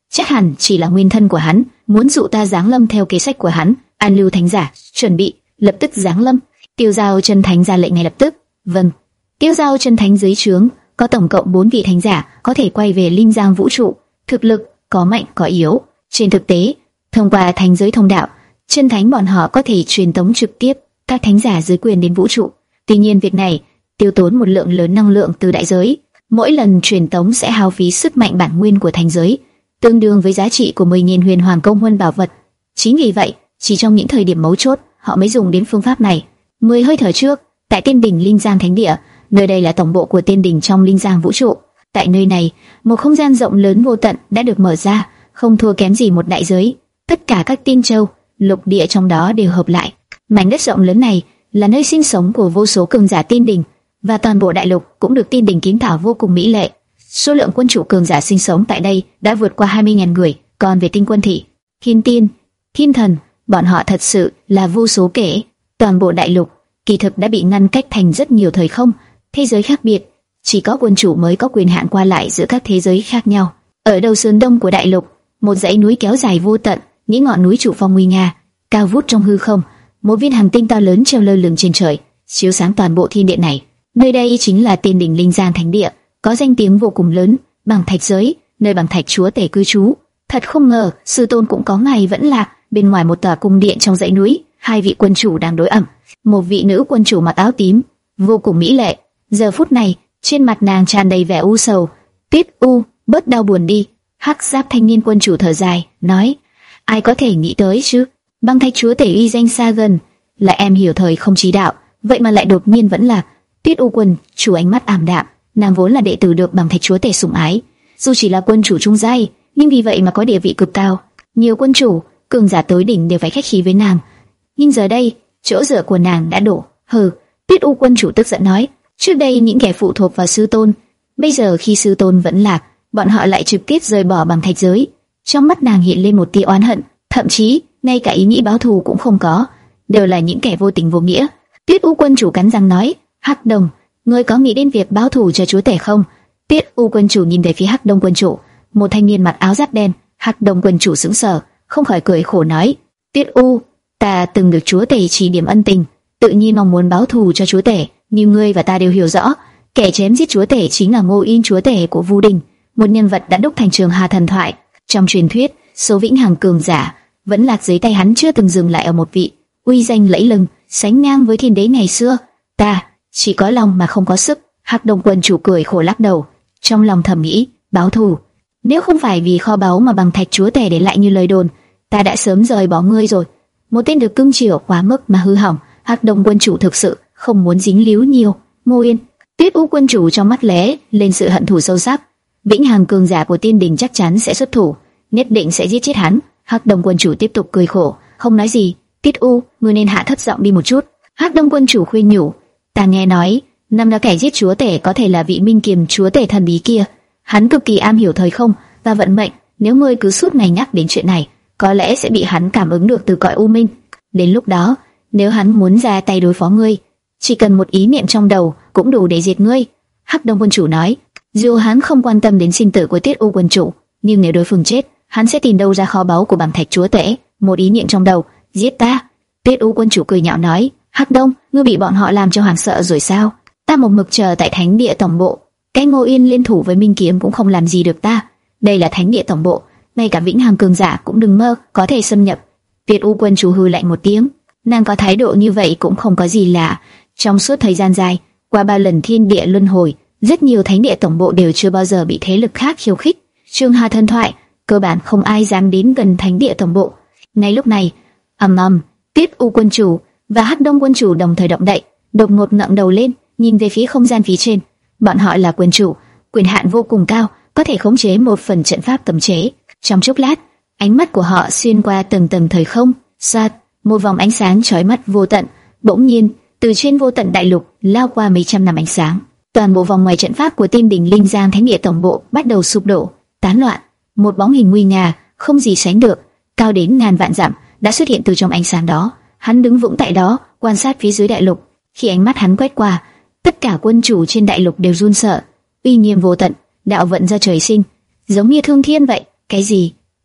chắc hẳn chỉ là nguyên thân của hắn, muốn dụ ta giáng lâm theo kế sách của hắn. An Lưu Thánh giả, chuẩn bị, lập tức giáng lâm. Tiêu Giao Chân Thánh ra lệnh ngay lập tức. Vâng. Tiêu Giao Chân Thánh dưới trướng có tổng cộng bốn vị thánh giả có thể quay về linh giang vũ trụ, thực lực có mạnh có yếu. Trên thực tế, thông qua thánh giới thông đạo, chân thánh bọn họ có thể truyền tống trực tiếp các thánh giả dưới quyền đến vũ trụ. Tuy nhiên việc này tiêu tốn một lượng lớn năng lượng từ đại giới, mỗi lần truyền tống sẽ hao phí sức mạnh bản nguyên của thánh giới, tương đương với giá trị của mười nghìn huyền hoàng công huân bảo vật. Chính vì vậy, chỉ trong những thời điểm mấu chốt, họ mới dùng đến phương pháp này. Mười hơi thở trước, tại Tiên đỉnh Linh Giang Thánh Địa, nơi đây là tổng bộ của Tiên đỉnh trong Linh Giang vũ trụ. Tại nơi này, một không gian rộng lớn vô tận đã được mở ra, không thua kém gì một đại giới. Tất cả các tiên châu, lục địa trong đó đều hợp lại. Mảnh đất rộng lớn này là nơi sinh sống của vô số cường giả Tiên đỉnh, và toàn bộ đại lục cũng được Tiên đỉnh kiến thảo vô cùng mỹ lệ. Số lượng quân chủ cường giả sinh sống tại đây đã vượt qua hai mươi nghìn người. Còn về Tinh Quân Thị, Thiên Tiên, Thiên Thần, bọn họ thật sự là vô số kể. Toàn bộ đại lục kỳ thực đã bị ngăn cách thành rất nhiều thời không, thế giới khác biệt. Chỉ có quân chủ mới có quyền hạn qua lại giữa các thế giới khác nhau. Ở đầu sườn đông của đại lục, một dãy núi kéo dài vô tận, những ngọn núi trụ phong nguy nga, cao vút trong hư không. Một viên hành tinh to lớn treo lơ lửng trên trời, chiếu sáng toàn bộ thiên địa này. Nơi đây chính là Tiên đỉnh Linh Giang Thánh Địa, có danh tiếng vô cùng lớn, Bàng Thạch giới, nơi Bàng Thạch chúa tể cư trú. Thật không ngờ, sư tôn cũng có ngày vẫn lạc. Bên ngoài một tòa cung điện trong dãy núi, hai vị quân chủ đang đối ẩm. Một vị nữ quân chủ mặc áo tím, vô cùng mỹ lệ. Giờ phút này, trên mặt nàng tràn đầy vẻ u sầu. Tuyết U, bớt đau buồn đi. Hắc giáp thanh niên quân chủ thở dài, nói: ai có thể nghĩ tới chứ? Băng Thạch chúa tể uy danh xa gần, là em hiểu thời không trí đạo, vậy mà lại đột nhiên vẫn lạc. Tuyết U quân chủ ánh mắt ảm đạm, nàng vốn là đệ tử được Băng Thạch chúa tể sủng ái, dù chỉ là quân chủ trung giai, nhưng vì vậy mà có địa vị cực cao. Nhiều quân chủ, cường giả tối đỉnh đều phải khách khí với nàng. Nhưng giờ đây, chỗ dựa của nàng đã đổ. Hừ, Tuyết U quân chủ tức giận nói: trước đây những kẻ phụ thuộc vào sư tôn, bây giờ khi sư tôn vẫn lạc, bọn họ lại trực tiếp rời bỏ Bàng Thạch giới. Trong mắt nàng hiện lên một tia oán hận, thậm chí ngay cả ý nghĩ báo thù cũng không có, đều là những kẻ vô tình vô nghĩa. Tuyết U quân chủ cắn răng nói: Hắc Đồng, ngươi có nghĩ đến việc báo thù cho chúa tể không? Tuyết U quân chủ nhìn về phía Hắc Đông quân chủ, một thanh niên mặc áo giáp đen. Hắc Đông quân chủ sững sờ, không khỏi cười khổ nói: Tuyết U, ta từng được chúa tể chỉ điểm ân tình, tự nhiên mong muốn báo thù cho chúa tể. Nhưng ngươi và ta đều hiểu rõ, kẻ chém giết chúa tể chính là Ngô Yên chúa tể của Vu Đình, một nhân vật đã đúc thành Trường Hà thần thoại. Trong truyền thuyết, số vĩnh hằng cường giả vẫn lạc dưới tay hắn chưa từng dừng lại ở một vị, uy danh lẫy lừng, sánh ngang với thiên đế ngày xưa. Ta chỉ có lòng mà không có sức. Hắc Đông quân chủ cười khổ lắc đầu, trong lòng thầm nghĩ: báo thù? Nếu không phải vì kho báu mà Bàng Thạch chúa tể để lại như lời đồn, ta đã sớm rời bỏ ngươi rồi. Một tên được cưng chiều quá mức mà hư hỏng. Hắc Đông quân chủ thực sự không muốn dính líu nhiều. Ngô Yên, Tuyết U quân chủ trong mắt lóe lên sự hận thù sâu sắc. Vĩnh hằng cường giả của Tiên đỉnh chắc chắn sẽ xuất thủ, nhất định sẽ giết chết hắn. Hắc Đông quân chủ tiếp tục cười khổ, không nói gì. Tuyết U, ngươi nên hạ thấp giọng đi một chút. Hắc Đông quân chủ khuyên nhủ: ta nghe nói năm đó kẻ giết chúa tể có thể là vị Minh Kiềm chúa tể thần bí kia. Hắn cực kỳ am hiểu thời không và vận mệnh. Nếu ngươi cứ suốt ngày nhắc đến chuyện này, có lẽ sẽ bị hắn cảm ứng được từ cõi u minh. Đến lúc đó, nếu hắn muốn ra tay đối phó ngươi, chỉ cần một ý niệm trong đầu cũng đủ để diệt ngươi. Hắc Đông quân chủ nói: dù hắn không quan tâm đến sinh tử của Tuyết U quân chủ, nhưng nếu đối phương chết, hắn sẽ tìm đâu ra kho báu của Bàng Thạch chúa tể. Một ý niệm trong đầu, giết ta. Tuyết U quân chủ cười nhạo nói: Hắc Đông, ngươi bị bọn họ làm cho hoảng sợ rồi sao? Ta một mực chờ tại thánh địa tổng bộ, cái Ngô Yên liên thủ với Minh Kiếm cũng không làm gì được ta. Đây là thánh địa tổng bộ, ngay cả vĩnh hằng cường giả cũng đừng mơ có thể xâm nhập. Tuyết U quân chủ hừ lạnh một tiếng, nàng có thái độ như vậy cũng không có gì lạ. Trong suốt thời gian dài, qua ba lần thiên địa luân hồi, rất nhiều thánh địa tổng bộ đều chưa bao giờ bị thế lực khác khiêu khích. Trường Hà thần thoại, cơ bản không ai dám đến gần thánh địa tổng bộ. Ngay lúc này, ầm ầm, Tuyết U quân chủ và Hắc Đông quân chủ đồng thời động đậy, đột ngột ngẩng đầu lên, nhìn về phía không gian phía trên. Bọn họ là quân chủ, quyền hạn vô cùng cao, có thể khống chế một phần trận pháp cấm chế. Trong chốc lát, ánh mắt của họ xuyên qua tầng tầng thời không, sát một vòng ánh sáng chói mắt vô tận, bỗng nhiên từ trên vô tận đại lục lao qua mấy trăm năm ánh sáng. Toàn bộ vòng ngoài trận pháp của Tiên đỉnh Linh Giang Thánh địa tổng bộ bắt đầu sụp đổ, tán loạn. Một bóng hình nguy nga, không gì sánh được, cao đến ngàn vạn dặm, đã xuất hiện từ trong ánh sáng đó. Hắn đứng vững tại đó, quan sát phía dưới đại lục. Khi ánh mắt hắn quét qua, tất cả quân chủ trên đại lục đều run sợ. Uy nghiêm vô tận, đạo vận do trời sinh, giống như thương thiên vậy. Cái gì?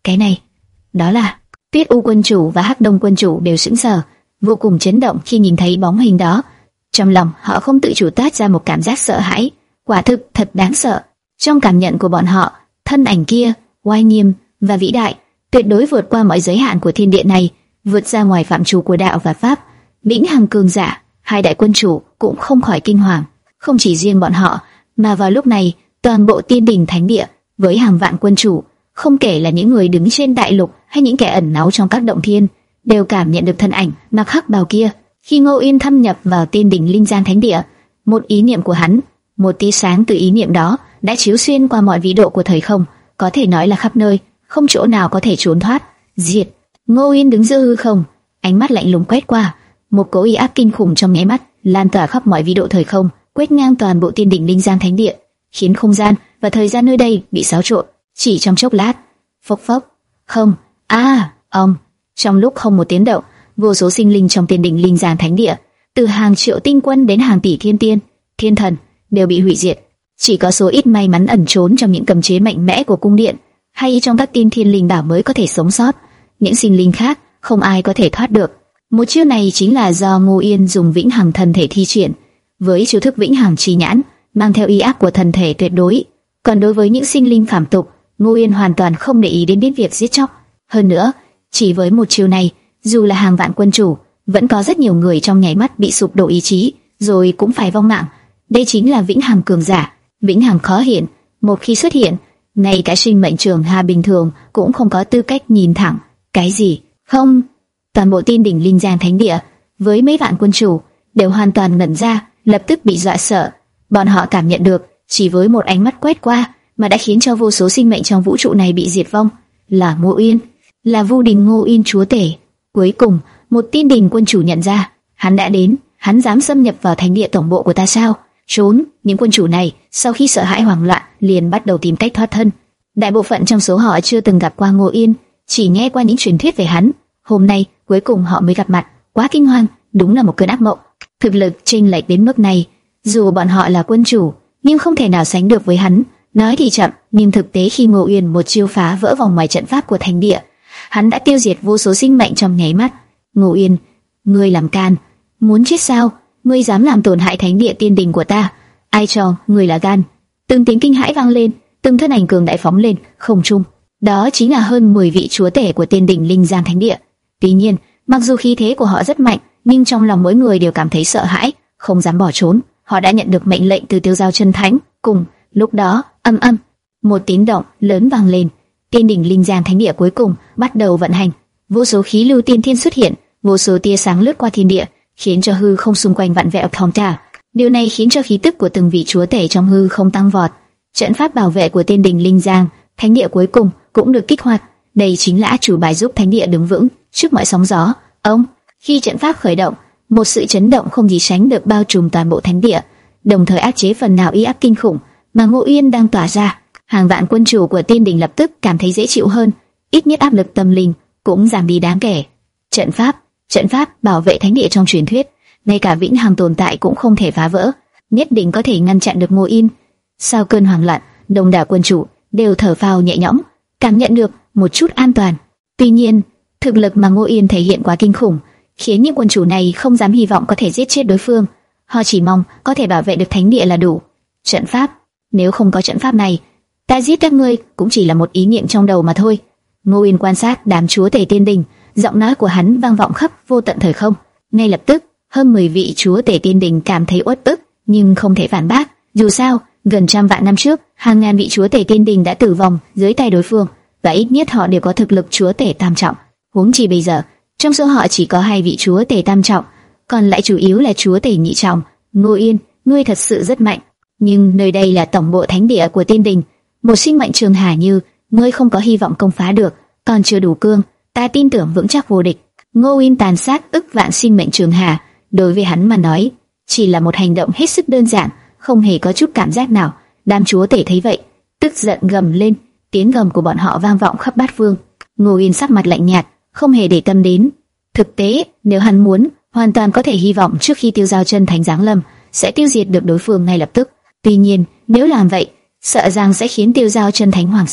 Cái này, đó là Tuyết U quân chủ và Hắc Đông quân chủ đều sững sờ, vô cùng chấn động khi nhìn thấy bóng hình đó. Trong lòng họ không tự chủ toát ra một cảm giác sợ hãi, quả thực thật đáng sợ. Trong cảm nhận của bọn họ, thân ảnh kia oai nghiêm và vĩ đại, tuyệt đối vượt qua mọi giới hạn của thiên địa này, vượt ra ngoài phạm trù của đạo và pháp. Vĩnh hằng cường giả, hai đại quân chủ cũng không khỏi kinh hoàng. Không chỉ riêng bọn họ, mà vào lúc này, toàn bộ Tiên Đình Thánh Địa với hàng vạn quân chủ, không kể là những người đứng trên đại lục hay những kẻ ẩn náu trong các động thiên, đều cảm nhận được thân ảnh mặc hắc bào kia. Khi Ngô Yên thâm nhập vào Tiên Đình Linh Giang Thánh Địa, một ý niệm của hắn, một tia sáng từ ý niệm đó đã chiếu xuyên qua mọi vĩ độ của thời không, có thể nói là khắp nơi, không chỗ nào có thể trốn thoát. Diệt. Ngô Yên đứng giữa hư không, ánh mắt lạnh lùng quét qua, một cỗ uy áp kinh khủng trong nháy mắt lan tỏa khắp mọi vĩ độ thời không, quét ngang toàn bộ Tiên Đình Linh Giang Thánh Địa, khiến không gian và thời gian nơi đây bị xáo trộn. Chỉ trong chốc lát, phốc phốc, không, a, ông, trong lúc không một tiếng động, vô số sinh linh trong Tiên Đình Linh Giang Thánh Địa, từ hàng triệu tinh quân đến hàng tỷ thiên tiên, thiên thần, đều bị hủy diệt. Chỉ có số ít may mắn ẩn trốn trong những cấm chế mạnh mẽ của cung điện, hay trong các tiên thiên linh bảo mới có thể sống sót. Những sinh linh khác, không ai có thể thoát được. Một chiêu này chính là do Ngô Yên dùng Vĩnh Hằng thân thể thi triển, với chiêu thức Vĩnh Hằng chi nhãn, mang theo uy áp của thần thể tuyệt đối. Còn đối với những sinh linh phàm tục, Ngô Yên hoàn toàn không để ý đến đến việc giết chóc. Hơn nữa, chỉ với một chiêu này, dù là hàng vạn quân chủ, vẫn có rất nhiều người trong nháy mắt bị sụp đổ ý chí, rồi cũng phải vong mạng. Đây chính là Vĩnh Hằng cường giả, Vĩnh Hằng khó hiện, một khi xuất hiện, ngay cả sinh mệnh trường hà bình thường cũng không có tư cách nhìn thẳng. Cái gì? Không, toàn bộ Tiên Đình Linh Giang Thánh Địa với mấy vạn quân chủ đều hoàn toàn ngẩn ra, lập tức bị dọa sợ. Bọn họ cảm nhận được, chỉ với một ánh mắt quét qua mà đã khiến cho vô số sinh mệnh trong vũ trụ này bị diệt vong. Là Ngô Yên, là Vu Đình Ngô Yên chúa tể. Cuối cùng, một Tiên Đình quân chủ nhận ra, hắn đã đến, hắn dám xâm nhập vào thánh địa tổng bộ của ta sao? Trốn. Những quân chủ này sau khi sợ hãi hoảng loạn liền bắt đầu tìm cách thoát thân. Đại bộ phận trong số họ chưa từng gặp qua Ngô Yên, chỉ nghe qua những truyền thuyết về hắn. Hôm nay cuối cùng họ mới gặp mặt, quá kinh hoàng, đúng là một cơn ác mộng. Thực lực chênh lệch đến mức này, dù bọn họ là quân chủ, nhưng không thể nào sánh được với hắn. Nói thì chậm, nhưng thực tế khi Ngô Yên một chiêu phá vỡ vòng ngoài trận pháp của thánh địa, hắn đã tiêu diệt vô số sinh mệnh trong nháy mắt. Ngô Yên, ngươi làm can, muốn chết sao? Ngươi dám làm tổn hại thánh địa Tiên Đình của ta? Ai cho ngươi là gan? Từng tiếng kinh hãi vang lên, từng thân ảnh cường đại phóng lên không trung. Đó chính là hơn mười vị chúa tể của Tiên Đình Linh Giang Thánh Địa. Tuy nhiên, mặc dù khí thế của họ rất mạnh, nhưng trong lòng mỗi người đều cảm thấy sợ hãi, không dám bỏ trốn. Họ đã nhận được mệnh lệnh từ Tiêu Giao Chân Thánh. Cùng lúc đó, âm âm, một tiếng động lớn vang lên. Tiên Đình Linh Giang Thánh Địa cuối cùng bắt đầu vận hành. Vô số khí lưu tiên thiên xuất hiện, vô số tia sáng lướt qua thiên địa, khiến cho hư không xung quanh vặn vẹo thong thả. Điều này khiến cho khí tức của từng vị chúa tể trong hư không tăng vọt. Trận pháp bảo vệ của Tiên Đình Linh Giang Thánh Địa cuối cùng cũng được kích hoạt. Đây chính là át chủ bài giúp thánh địa đứng vững trước mọi sóng gió. Ông, khi trận pháp khởi động, một sự chấn động không gì sánh được bao trùm toàn bộ thánh địa, đồng thời áp chế phần nào uy áp kinh khủng mà Ngô Yên đang tỏa ra. Hàng vạn quân chủ của Tiên Đình lập tức cảm thấy dễ chịu hơn, ít nhất áp lực tâm linh cũng giảm đi đáng kể. Trận pháp, trận pháp bảo vệ thánh địa trong truyền thuyết, ngay cả Vĩnh Hằng tồn tại cũng không thể phá vỡ, nhất định có thể ngăn chặn được Ngô Yên. Sau cơn hoảng loạn, đông đảo quân chủ đều thở phào nhẹ nhõm, cảm nhận được một chút an toàn. Tuy nhiên, thực lực mà Ngô Yên thể hiện quá kinh khủng, khiến những quân chủ này không dám hy vọng có thể giết chết đối phương. Họ chỉ mong có thể bảo vệ được thánh địa là đủ. Trận pháp, nếu không có trận pháp này, ta giết các ngươi cũng chỉ là một ý niệm trong đầu mà thôi. Ngô Yên quan sát đám chúa tể Tiên Đình, giọng nói của hắn vang vọng khắp vô tận thời không. Ngay lập tức, hơn mười vị chúa tể Tiên Đình cảm thấy uất ức, nhưng không thể phản bác. Dù sao, gần trăm vạn năm trước, hàng ngàn vị chúa tể Tiên Đình đã tử vong dưới tay đối phương, và ít nhất họ đều có thực lực chúa tể tam trọng. Huống chi bây giờ, trong số họ chỉ có hai vị chúa tể tam trọng, còn lại chủ yếu là chúa tể nhị trọng. Ngô Yên, ngươi thật sự rất mạnh, nhưng nơi đây là tổng bộ thánh địa của Tiên Đình, một sinh mệnh trường hà như ngươi không có hy vọng công phá được, còn chưa đủ cương. Ta tin tưởng vững chắc vô địch. Ngô Yên tàn sát ức vạn sinh mệnh trường hà, đối với hắn mà nói, chỉ là một hành động hết sức đơn giản, không hề có chút cảm giác nào. Đám chúa tể thấy vậy, tức giận gầm lên, tiếng gầm của bọn họ vang vọng khắp bát phương. Ngô Yên sắc mặt lạnh nhạt, không hề để tâm đến. Thực tế, nếu hắn muốn, hoàn toàn có thể hy vọng trước khi Tiêu Giao Chân Thánh giáng lâm, sẽ tiêu diệt được đối phương ngay lập tức. Tuy nhiên, nếu làm vậy, sợ rằng sẽ khiến Tiêu Giao Chân Thánh hoảng sợ,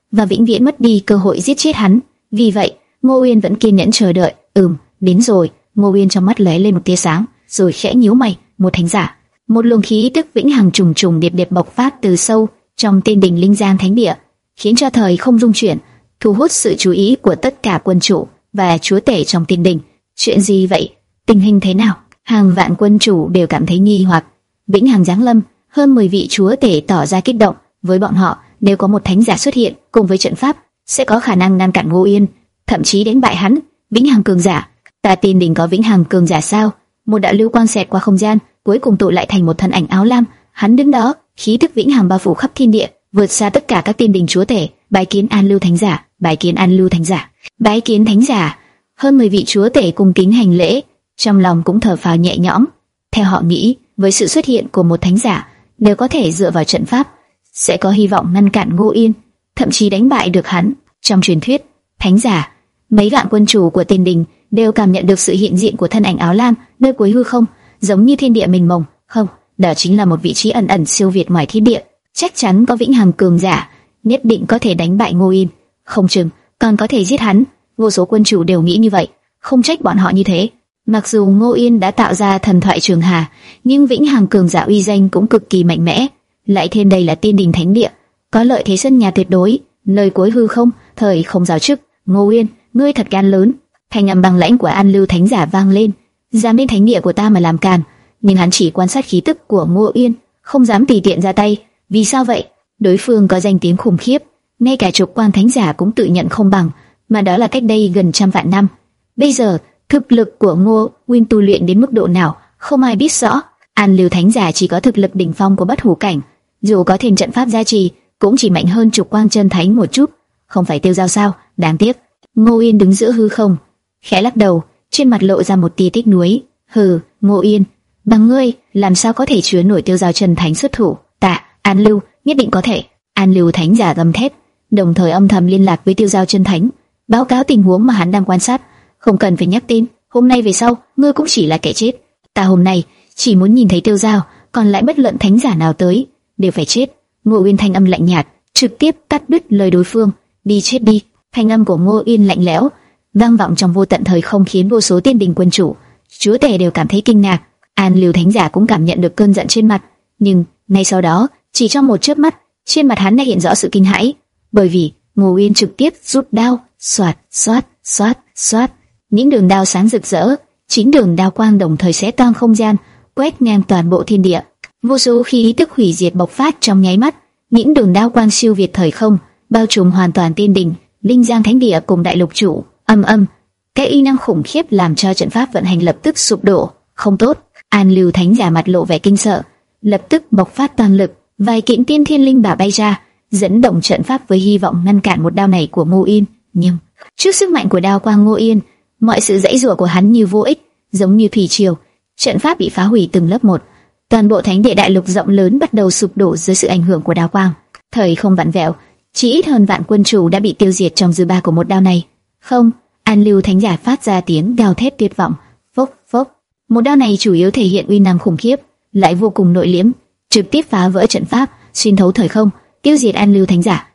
và vĩnh viễn mất đi cơ hội giết chết hắn. Vì vậy, Ngô Uyên vẫn kiên nhẫn chờ đợi. Ừm, đến rồi. Ngô Uyên trong mắt lóe lên một tia sáng, rồi khẽ nhíu mày. Một thánh giả. Một luồng khí tức vĩnh hằng trùng trùng điệp điệp bộc phát từ sâu trong tiên đình Linh Giang Thánh Địa, khiến cho thời không rung chuyển, thu hút sự chú ý của tất cả quân chủ và chúa tể trong tiên đình. Chuyện gì vậy? Tình hình thế nào? Hàng vạn quân chủ đều cảm thấy nghi hoặc. Vĩnh hằng giáng lâm, hơn mười vị chúa tể tỏ ra kích động. Với bọn họ, nếu có một thánh giả xuất hiện cùng với trận pháp, sẽ có khả năng ngăn cản Ngô Uyên, thậm chí đánh bại hắn. Vĩnh hằng cường giả, ta tiên đình có vĩnh hằng cường giả sao? Một đạo lưu quang xẹt qua không gian, cuối cùng tụ lại thành một thân ảnh áo lam. Hắn đứng đó, khí tức vĩnh hằng bao phủ khắp thiên địa, vượt xa tất cả các tiên đình chúa tể. Bái kiến An Lưu thánh giả, bái kiến An Lưu thánh giả, bái kiến thánh giả. Hơn mười vị chúa tể cung kính hành lễ, trong lòng cũng thở phào nhẹ nhõm. Theo họ nghĩ, với sự xuất hiện của một thánh giả, nếu có thể dựa vào trận pháp, sẽ có hy vọng ngăn cản Ngô Uyên, thậm chí đánh bại được hắn. Trong truyền thuyết, thánh giả, mấy vạn quân chủ của tiên đình đều cảm nhận được sự hiện diện của thân ảnh áo lam nơi cuối hư không, giống như thiên địa mênh mông. Không, đó chính là một vị trí ẩn ẩn siêu việt ngoài thiên địa. Chắc chắn có vĩnh hằng cường giả, nhất định có thể đánh bại Ngô Uyên, không chừng còn có thể giết hắn. Vô số quân chủ đều nghĩ như vậy, không trách bọn họ như thế. Mặc dù Ngô Uyên đã tạo ra thần thoại Trường Hà, nhưng vĩnh hằng cường giả uy danh cũng cực kỳ mạnh mẽ. Lại thêm đây là tiên đình thánh địa, có lợi thế sân nhà tuyệt đối, nơi cuối hư không, thời không giáo chức. Ngô Uyên, ngươi thật gan lớn. Thanh âm băng lãnh của An Lưu thánh giả vang lên. Dám đến thánh địa của ta mà làm càn. Nhưng hắn chỉ quan sát khí tức của Ngô Uyên, không dám tùy tiện ra tay. Vì sao vậy? Đối phương có danh tiếng khủng khiếp, ngay cả trục quan thánh giả cũng tự nhận không bằng, mà đó là cách đây gần trăm vạn năm. Bây giờ, thực lực của Ngô Uyên tu luyện đến mức độ nào, không ai biết rõ. An Lưu thánh giả chỉ có thực lực đỉnh phong của bất hủ cảnh, dù có thêm trận pháp gia trì, cũng chỉ mạnh hơn trục quan chân thánh một chút. Không phải Tiêu Giao sao? Đáng tiếc. Ngô Uyên đứng giữa hư không, khẽ lắc đầu, trên mặt lộ ra một tia tiếc nuối. Hừ, Ngô Uyên, bằng ngươi làm sao có thể chứa nổi Tiêu Giao chân thánh xuất thủ? Tạ, An Lưu, nhất định có thể. An Lưu thánh giả gầm thét, đồng thời âm thầm liên lạc với Tiêu Giao chân thánh, báo cáo tình huống mà hắn đang quan sát. Không cần phải nhắc tên, hôm nay về sau, ngươi cũng chỉ là kẻ chết. Ta hôm nay chỉ muốn nhìn thấy Tiêu Giao, còn lại bất luận thánh giả nào tới đều phải chết. Ngô Uyên thanh âm lạnh nhạt, trực tiếp cắt đứt lời đối phương. Đi chết đi. Thanh âm của Ngô Uyên lạnh lẽo, vang vọng trong vô tận thời không, khiến vô số tiên đình quân chủ, chúa tể đều cảm thấy kinh ngạc. An Lưu thánh giả cũng cảm nhận được cơn giận trên mặt, nhưng ngay sau đó, chỉ trong một chớp mắt, trên mặt hắn đã hiện rõ sự kinh hãi, bởi vì Ngô Uyên trực tiếp rút đao, xoạt, xoát, xoát, xoát, những đường đao sáng rực rỡ, chính đường đao quang đồng thời xé toang không gian, quét ngang toàn bộ thiên địa. Vô số khí tức hủy diệt bộc phát trong nháy mắt, những đường đao quang siêu việt thời không, bao trùm hoàn toàn tiên đình, Linh Giang Thánh Địa cùng đại lục chủ. Âm âm, cái uy năng khủng khiếp làm cho trận pháp vận hành lập tức sụp đổ. Không tốt. An Lưu thánh giả mặt lộ vẻ kinh sợ, lập tức bộc phát toàn lực, vài kiện tiên thiên linh bảo bay ra, dẫn động trận pháp với hy vọng ngăn cản một đao này của Ngô Uyên. Nhưng trước sức mạnh của đao quang Ngô Uyên, mọi sự giãy giụa của hắn như vô ích, giống như thủy triều, trận pháp bị phá hủy từng lớp một. Toàn bộ thánh địa đại lục rộng lớn bắt đầu sụp đổ dưới sự ảnh hưởng của đao quang. Thời không vặn vẹo, chỉ ít hơn vạn quân chủ đã bị tiêu diệt trong dư ba của một đao này. Không, An Lưu thánh giả phát ra tiếng gào thét tuyệt vọng. Phốc phốc. Một đao này chủ yếu thể hiện uy năng khủng khiếp, lại vô cùng nội liễm, trực tiếp phá vỡ trận pháp, xuyên thấu thời không, tiêu diệt An Lưu thánh giả.